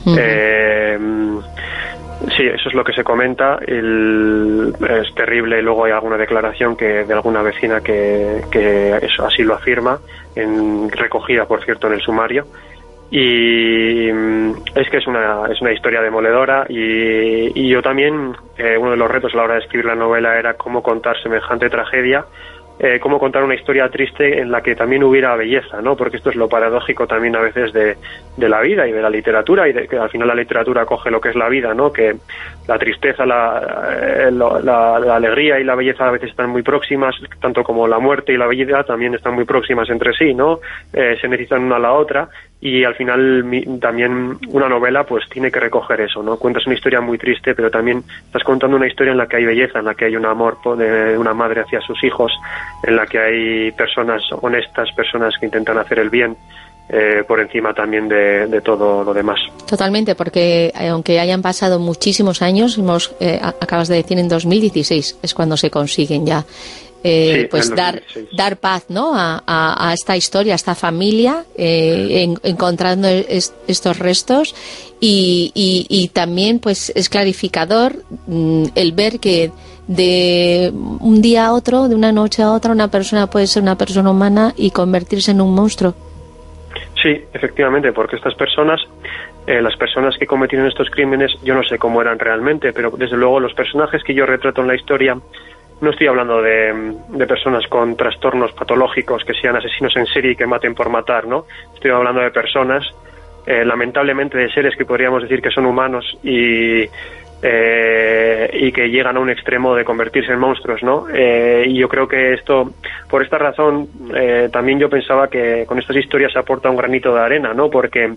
Sí, eso es lo que se comenta. Es terrible. Luego hay alguna declaración de alguna vecina que eso así lo afirma, recogida, por cierto, en el sumario. Y es que es una historia demoledora y yo también, uno de los retos a la hora de escribir la novela era cómo contar semejante tragedia, cómo contar una historia triste en la que también hubiera belleza, ¿no? Porque esto es lo paradójico también a veces de la vida y de la literatura, y que al final la literatura coge lo que es la vida, ¿no? Que la tristeza, la alegría y la belleza a veces están muy próximas, tanto como la muerte y la belleza también están muy próximas entre sí, ¿no? Se necesitan una a la otra, y al final también una novela pues tiene que recoger eso, ¿no? Cuentas una historia muy triste, pero también estás contando una historia en la que hay belleza, en la que hay un amor de una madre hacia sus hijos, en la que hay personas honestas, personas que intentan hacer el bien, por encima también de todo lo demás. Totalmente, porque aunque hayan pasado muchísimos años, acabas de decir, en 2016 es cuando se consiguen ya pues dar paz, ¿no? a esta historia, a esta familia, encontrando estos restos, y también pues es clarificador el ver que de un día a otro, de una noche a otra, una persona puede ser una persona humana y convertirse en un monstruo. Sí, efectivamente, porque estas personas, las personas que cometieron estos crímenes, yo no sé cómo eran realmente, pero desde luego los personajes que yo retrato en la historia, no estoy hablando de personas con trastornos patológicos, que sean asesinos en serie y que maten por matar, ¿no? Estoy hablando de personas, lamentablemente de seres que podríamos decir que son humanos y que llegan a un extremo de convertirse en monstruos, ¿no? Y yo creo que por esta razón, también yo pensaba que con estas historias se aporta un granito de arena, ¿no? Porque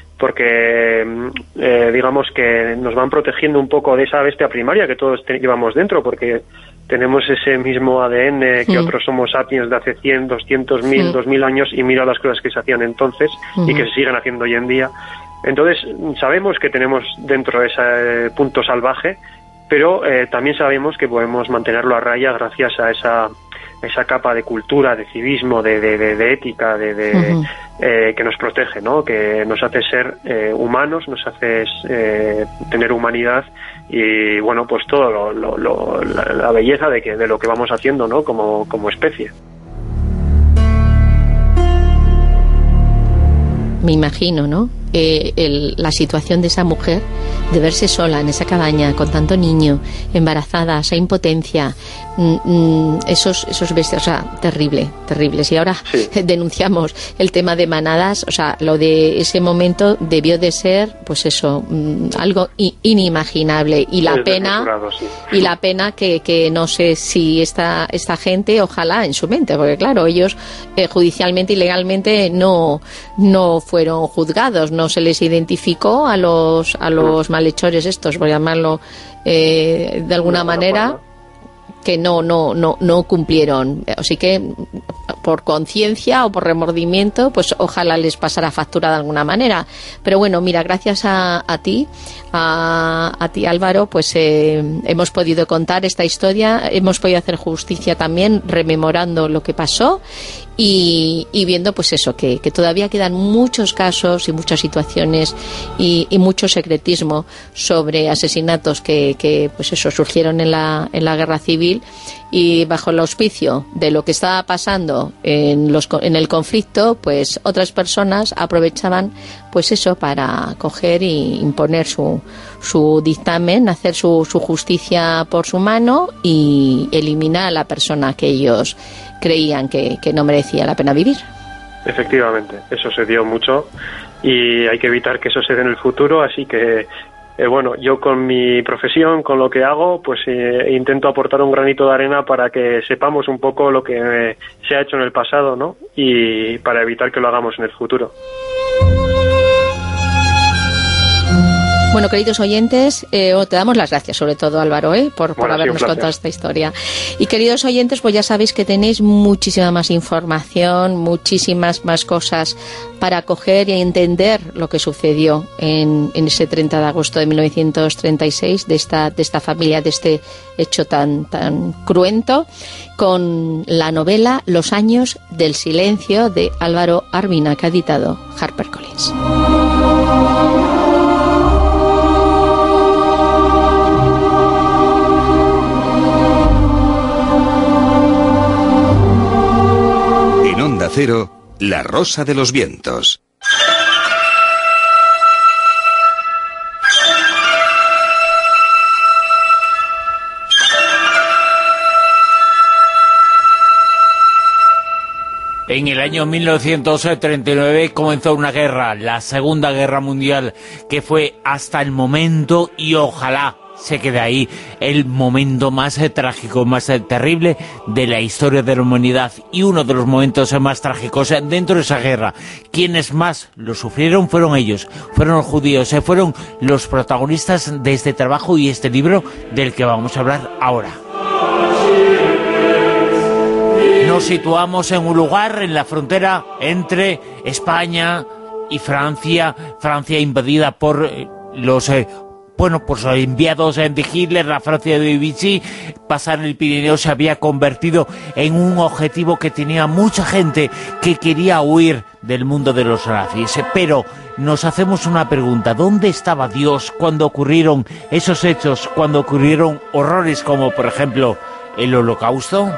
digamos que nos van protegiendo un poco de esa bestia primaria que todos llevamos dentro, porque tenemos ese mismo ADN que otros Homo sapiens de hace 100, 200, 1000, 2000 años, y mira las cosas que se hacían entonces y que se siguen haciendo hoy en día. Entonces sabemos que tenemos dentro ese punto salvaje, pero también sabemos que podemos mantenerlo a raya gracias a esa capa de cultura, de civismo, de ética, que nos protege, ¿no? Que nos hace ser humanos, nos hace tener humanidad, y bueno, pues todo la belleza de lo que vamos haciendo, ¿no? Como especie. Me imagino, ¿no? La situación de esa mujer, de verse sola en esa cabaña con tanto niño, embarazada, esa impotencia, esos bestias, o sea, terribles. Y ahora denunciamos el tema de manadas, o sea, lo de ese momento debió de ser, pues eso, algo inimaginable, y la pena que no sé si esta gente, ojalá en su mente, porque claro, ellos judicialmente y legalmente no fueron juzgados, no se les identificó a los malhechores estos, por llamarlo de alguna manera, que no cumplieron. Así que por conciencia o por remordimiento, pues ojalá les pasara factura de alguna manera. Pero bueno, mira, gracias a ti Álvaro, pues hemos podido contar esta historia, hemos podido hacer justicia también rememorando lo que pasó y viendo pues eso, que todavía quedan muchos casos y muchas situaciones y mucho secretismo sobre asesinatos que pues eso, surgieron en la guerra civil, y bajo el auspicio de lo que estaba pasando en el conflicto, pues otras personas aprovechaban pues eso para coger y imponer su dictamen, hacer su justicia por su mano y eliminar a la persona que ellos creían que no merecía la pena vivir. Efectivamente, eso se dio mucho y hay que evitar que eso se dé en el futuro, así que bueno, yo con mi profesión, con lo que hago, pues intento aportar un granito de arena para que sepamos un poco lo que se ha hecho en el pasado, ¿no? Y para evitar que lo hagamos en el futuro. Bueno, queridos oyentes, te damos las gracias, sobre todo Álvaro, por habernos contado esta historia. Y queridos oyentes, pues ya sabéis que tenéis muchísima más información, muchísimas más cosas para coger y entender lo que sucedió en ese 30 de agosto de 1936, de esta familia, de este hecho tan cruento, con la novela Los años del silencio de Álvaro Arvina, que ha editado HarperCollins. En Onda Cero, La Rosa de los Vientos. En el año 1939 comenzó una guerra, la Segunda Guerra Mundial, que fue hasta el momento, y ojalá se quede ahí, el momento más trágico, más terrible de la historia de la humanidad, y uno de los momentos más trágicos dentro de esa guerra. Quienes más lo sufrieron fueron ellos, fueron los judíos, fueron los protagonistas de este trabajo y este libro del que vamos a hablar ahora. Nos situamos en un lugar en la frontera entre España y Francia, Francia invadida por los enviados de Hitler, la Francia de Vichy. Pasar el Pirineo se había convertido en un objetivo que tenía mucha gente que quería huir del mundo de los nazis. Pero nos hacemos una pregunta: ¿dónde estaba Dios cuando ocurrieron esos hechos, cuando ocurrieron horrores como, por ejemplo, el Holocausto?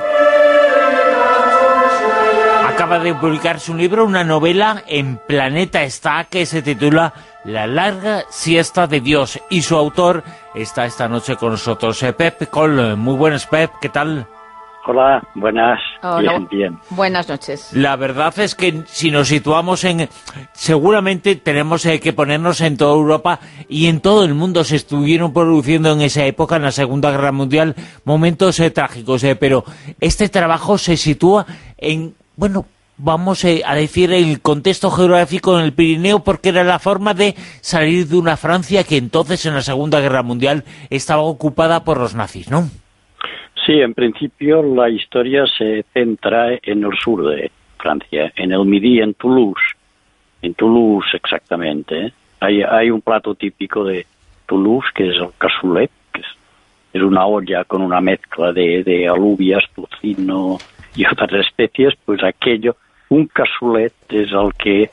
Acaba de publicarse un libro, una novela en Planeta Está, que se titula La larga siesta de Dios, y su autor está esta noche con nosotros, Pep Col. Muy buenas, Pep, ¿qué tal? Hola, buenas. Hola. Bien. Buenas noches. La verdad es que si nos situamos seguramente tenemos que ponernos en toda Europa y en todo el mundo. Se estuvieron produciendo en esa época, en la Segunda Guerra Mundial, momentos trágicos, pero este trabajo se sitúa en... vamos a decir, el contexto geográfico en el Pirineo, porque era la forma de salir de una Francia que entonces, en la Segunda Guerra Mundial, estaba ocupada por los nazis, ¿no? Sí, en principio la historia se centra en el sur de Francia, en el Midi, en Toulouse exactamente. Hay un plato típico de Toulouse, que es el cassoulet, que es una olla con una mezcla de alubias, tocino y otras especies. Pues aquello, un cassoulet, es el que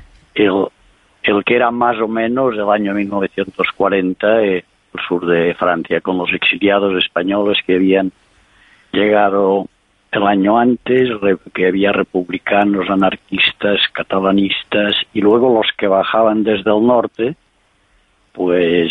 era más o menos el año 1940, el sur de Francia, con los exiliados españoles que habían llegado el año antes, que había republicanos, anarquistas, catalanistas, y luego los que bajaban desde el norte, pues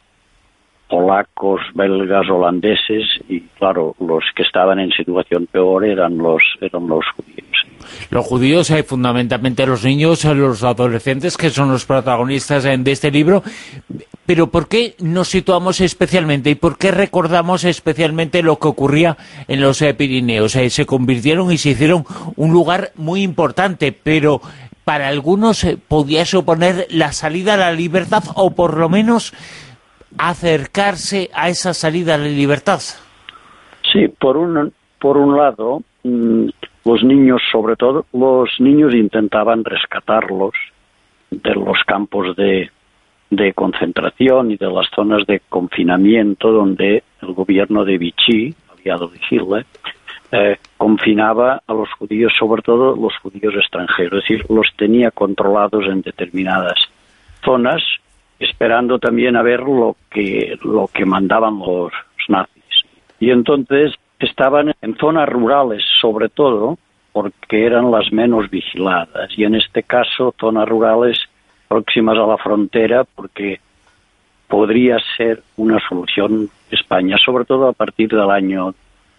polacos, belgas, holandeses, y claro, los que estaban en situación peor eran los judíos. Los judíos, fundamentalmente los niños, los adolescentes, que son los protagonistas de este libro. Pero ¿por qué nos situamos especialmente y por qué recordamos especialmente lo que ocurría en los Pirineos? Se convirtieron y se hicieron un lugar muy importante, pero para algunos podía suponer la salida a la libertad, o por lo menos acercarse a esa salida a la libertad. Sí, por un lado, los niños, sobre todo, los niños intentaban rescatarlos de los campos de concentración y de las zonas de confinamiento donde el gobierno de Vichy, aliado de Hitler, confinaba a los judíos, sobre todo los judíos extranjeros, es decir, los tenía controlados en determinadas zonas, esperando también a ver lo que mandaban los nazis. Y entonces estaban en zonas rurales, sobre todo, porque eran las menos vigiladas, y en este caso zonas rurales próximas a la frontera, porque podría ser una solución España, sobre todo a partir del año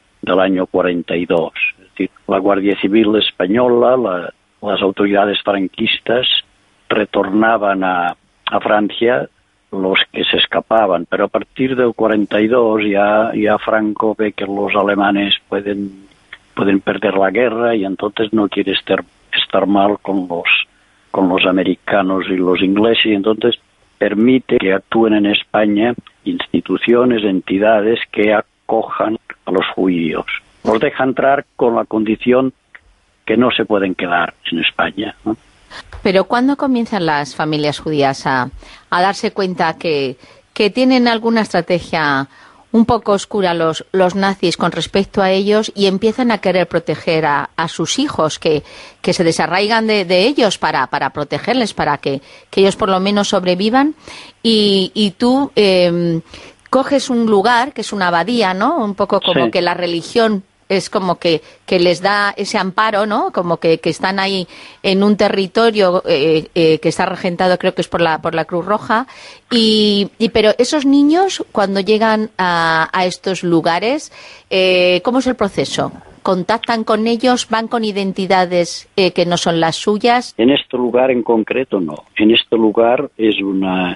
42. Es decir, la Guardia Civil española, las autoridades franquistas retornaban a Francia los que se escapaban, pero a partir del 42 ya Franco ve que los alemanes pueden perder la guerra, y entonces no quiere estar mal con los americanos y los ingleses, y entonces permite que actúen en España instituciones, entidades que acojan a los judíos. Los deja entrar con la condición que no se pueden quedar en España, ¿no? Pero ¿cuándo comienzan las familias judías a darse cuenta que tienen alguna estrategia un poco oscura los nazis con respecto a ellos y empiezan a querer proteger a sus hijos, que se desarraigan de ellos para protegerles, para que ellos por lo menos sobrevivan? Y tú coges un lugar que es una abadía, ¿no? Un poco como sí, que la religión es como que les da ese amparo, ¿no? Como que están ahí en un territorio que está regentado, creo que es por la Cruz Roja, pero esos niños, cuando llegan a estos lugares, ¿cómo es el proceso? ¿Contactan con ellos? ¿Van con identidades que no son las suyas? En este lugar en concreto no. En este lugar es una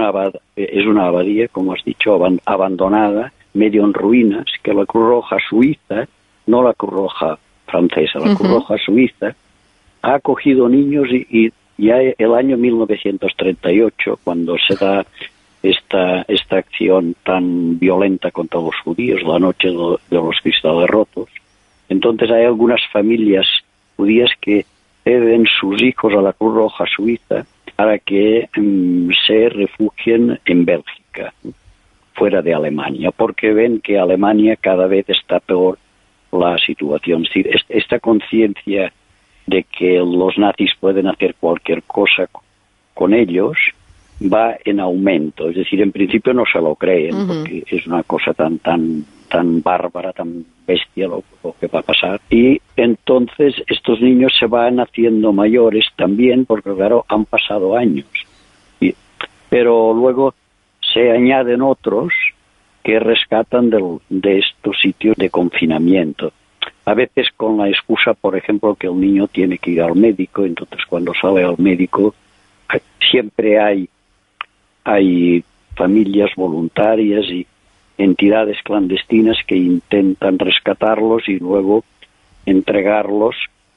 abadía, como has dicho, abandonada, medio en ruinas, que la Cruz Roja suiza, no la Cruz Roja francesa, la Cruz Roja suiza, ha acogido niños y ya el año 1938, cuando se da esta acción tan violenta contra los judíos, la noche de los cristales rotos, entonces hay algunas familias judías que ceden sus hijos a la Cruz Roja suiza para que se refugien en Bélgica, fuera de Alemania, porque ven que Alemania cada vez está peor la situación. Es decir, esta conciencia de que los nazis pueden hacer cualquier cosa con ellos va en aumento. Es decir, en principio no se lo creen, porque es una cosa tan bárbara, tan bestia lo que va a pasar. Y entonces estos niños se van haciendo mayores también, porque claro, han pasado años. Pero luego se añaden otros que rescatan de estos sitios de confinamiento. A veces con la excusa, por ejemplo, que el niño tiene que ir al médico, entonces cuando sale al médico siempre hay familias voluntarias y entidades clandestinas que intentan rescatarlos y luego entregarlos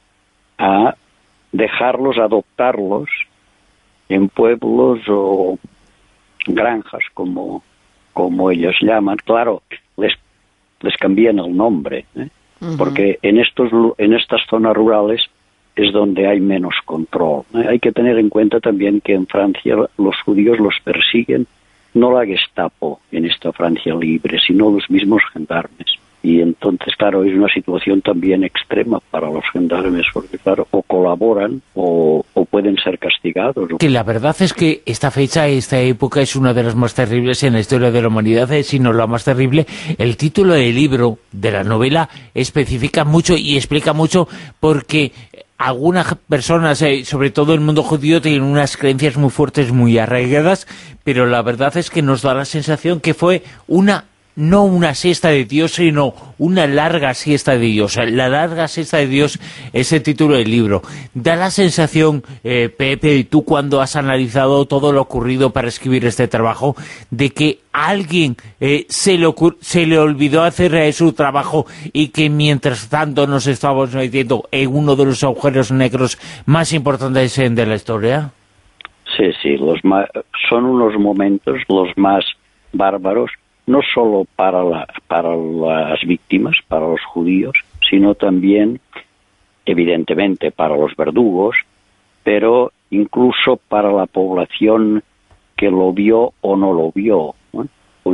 dejarlos, adoptarlos en pueblos o granjas, como ellos llaman. Claro, les cambian el nombre, porque en estas zonas rurales es donde hay menos control. Hay que tener en cuenta también que en Francia los judíos los persiguen no la Gestapo en esta Francia libre, sino los mismos gendarmes. Y entonces, claro, es una situación también extrema para los gendarmes, porque, claro, o colaboran o pueden ser castigados. Que la verdad es que esta fecha, esta época, es una de las más terribles en la historia de la humanidad, si no la más terrible. El título del libro, de la novela, especifica mucho y explica mucho, porque algunas personas, sobre todo el mundo judío, tienen unas creencias muy fuertes, muy arraigadas, pero la verdad es que nos da la sensación que fue no una siesta de Dios, sino una larga siesta de Dios. La larga siesta de Dios es el título del libro. Da la sensación, Pepe, tú cuando has analizado todo lo ocurrido para escribir este trabajo, de que a alguien se le olvidó hacer su trabajo y que mientras tanto nos estábamos metiendo en uno de los agujeros negros más importantes de la historia. Sí, son unos momentos los más bárbaros, no solo para las víctimas, para los judíos, sino también, evidentemente, para los verdugos, pero incluso para la población que lo vio o no lo vio, ¿no? o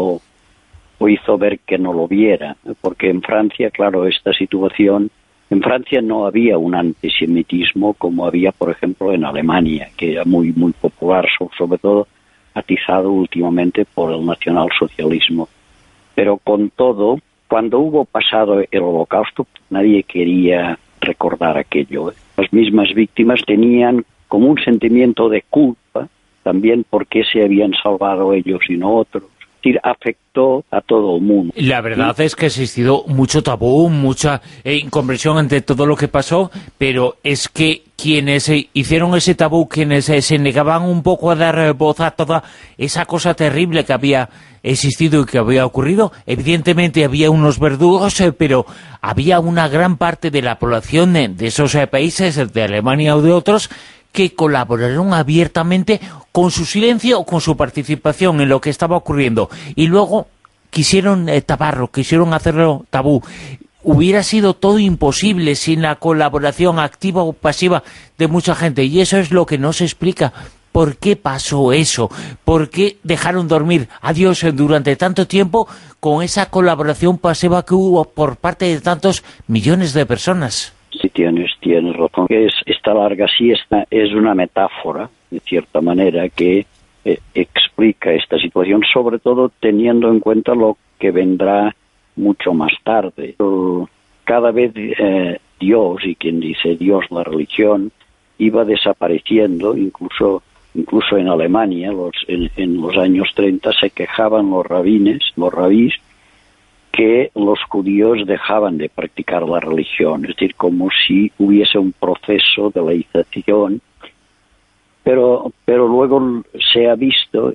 hizo ver que no lo viera, porque en Francia, claro, esta situación, en Francia no había un antisemitismo como había, por ejemplo, en Alemania, que era muy, muy popular, sobre todo atizado últimamente por el nacionalsocialismo. Pero con todo, cuando hubo pasado el Holocausto, nadie quería recordar aquello. Las mismas víctimas tenían como un sentimiento de culpa, también porque se habían salvado ellos y no otros. Es decir, afectó a todo el mundo. La verdad es que ha existido mucho tabú, mucha incomprensión ante todo lo que pasó, pero es que quienes hicieron ese tabú, quienes se negaban un poco a dar voz a toda esa cosa terrible que había existido y que había ocurrido, evidentemente había unos verdugos, pero había una gran parte de la población de esos países, de Alemania o de otros, que colaboraron abiertamente con su silencio o con su participación en lo que estaba ocurriendo, y luego quisieron taparlo, quisieron hacerlo tabú. Hubiera sido todo imposible sin la colaboración activa o pasiva de mucha gente, y eso es lo que no se explica. ¿Por qué pasó eso? ¿Por qué dejaron dormir a Dios durante tanto tiempo con esa colaboración pasiva que hubo por parte de tantos millones de personas? Sí, tienes razón. Esta larga siesta es una metáfora, de cierta manera, que explica esta situación, sobre todo teniendo en cuenta lo que vendrá mucho más tarde. Cada vez Dios, y quien dice Dios, la religión, iba desapareciendo. Incluso en Alemania, en los años 30, se quejaban los rabís, que los judíos dejaban de practicar la religión, es decir, como si hubiese un proceso de laización, pero luego se ha visto,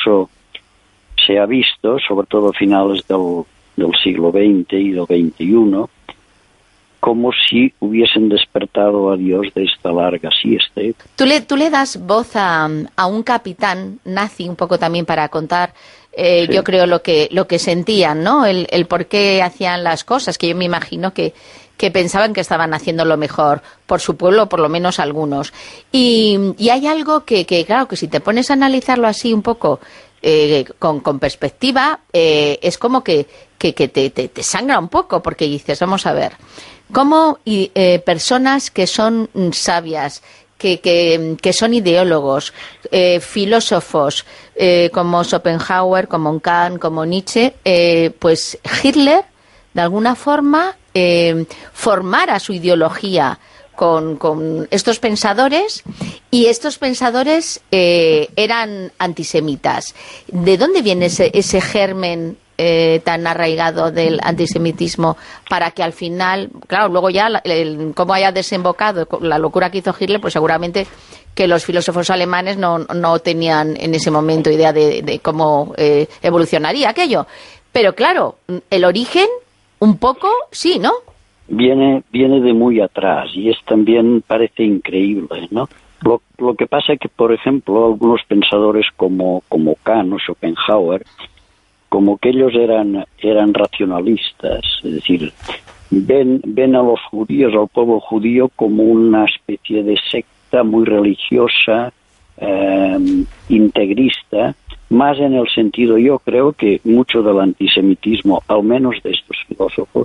sobre todo a finales del siglo XX y del XXI, como si hubiesen despertado a Dios de esta larga siesta. Tú le das voz a un capitán nazi, un poco también para contar, sí, yo creo, lo que sentían, ¿no? El por qué hacían las cosas, que yo me imagino que pensaban que estaban haciendo lo mejor por su pueblo, por lo menos algunos. Y hay algo que claro, que si te pones a analizarlo así un poco con perspectiva, es como que te sangra un poco, porque dices, vamos a ver, cómo personas que son sabias, que son ideólogos, filósofos, como Schopenhauer, como Kant, como Nietzsche, pues Hitler, de alguna forma, formara su ideología con estos pensadores, y estos pensadores eran antisemitas. ¿De dónde viene ese germen tan arraigado del antisemitismo, para que al final, claro, luego ya cómo haya desembocado la locura que hizo Hitler, pues seguramente que los filósofos alemanes no tenían en ese momento idea de cómo evolucionaría aquello? Pero claro, el origen un poco sí, ¿no? Viene de muy atrás, y también parece increíble, ¿no? Lo que pasa es que, por ejemplo, algunos pensadores como Kant o Schopenhauer, como que ellos eran racionalistas, es decir, ven a los judíos, al pueblo judío, como una especie de secta muy religiosa, integrista, más en el sentido, yo creo que mucho del antisemitismo, al menos de estos filósofos,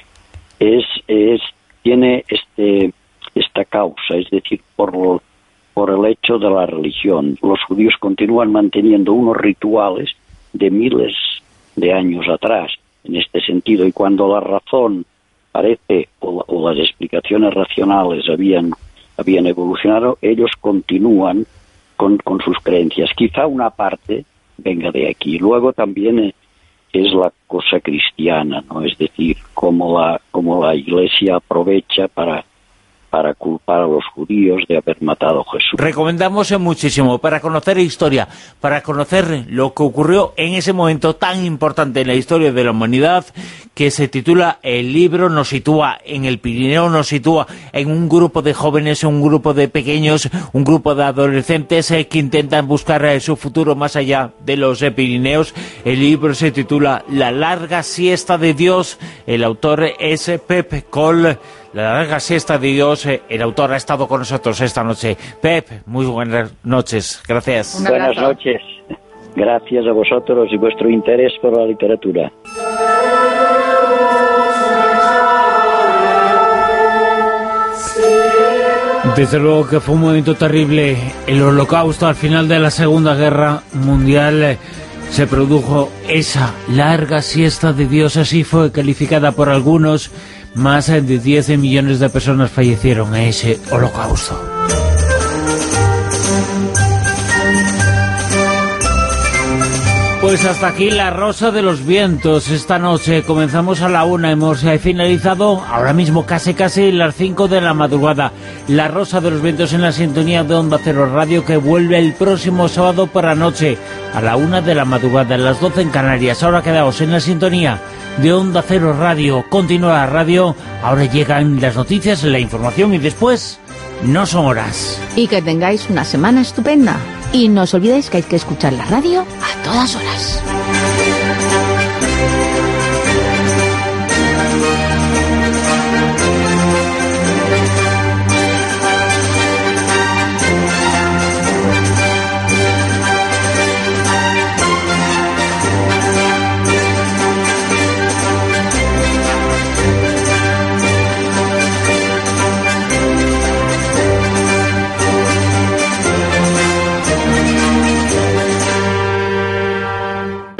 tiene esta causa, es decir, por el hecho de la religión. Los judíos continúan manteniendo unos rituales de miles de años atrás, en este sentido, y cuando la razón parece, o las explicaciones racionales habían evolucionado, ellos continúan con sus creencias. Quizá una parte venga de aquí. Luego también es la cosa cristiana, ¿no? Es decir, cómo la Iglesia aprovecha para culpar a los judíos de haber matado a Jesús. Recomendamos muchísimo para conocer historia, para conocer lo que ocurrió en ese momento tan importante en la historia de la humanidad, que se titula El libro. Nos sitúa en el Pirineo, nos sitúa en un grupo de jóvenes, un grupo de pequeños, un grupo de adolescentes que intentan buscar su futuro más allá de los Pirineos. El libro se titula La larga siesta de Dios. El autor es Pep Coll. La larga siesta de Dios. El autor ha estado con nosotros esta noche. Pep, muy buenas noches. Gracias. Buenas noches. Gracias a vosotros y vuestro interés por la literatura. Desde luego que fue un momento terrible. El Holocausto, al final de la Segunda Guerra Mundial, se produjo esa larga siesta de Dios. Así fue calificada por algunos. Más de 10 millones de personas fallecieron en ese Holocausto. Pues hasta aquí La Rosa de los Vientos. Esta noche comenzamos a la 1, hemos finalizado ahora mismo casi las 5 de la madrugada. La Rosa de los Vientos en la sintonía de Onda Cero Radio, que vuelve el próximo sábado por la noche a la 1 de la madrugada, a las 12 en Canarias. Ahora quedaos en la sintonía de Onda Cero Radio. Continúa la radio, ahora llegan las noticias, la información y después no son horas. Y que tengáis una semana estupenda. Y no os olvidéis que hay que escuchar la radio a todas horas.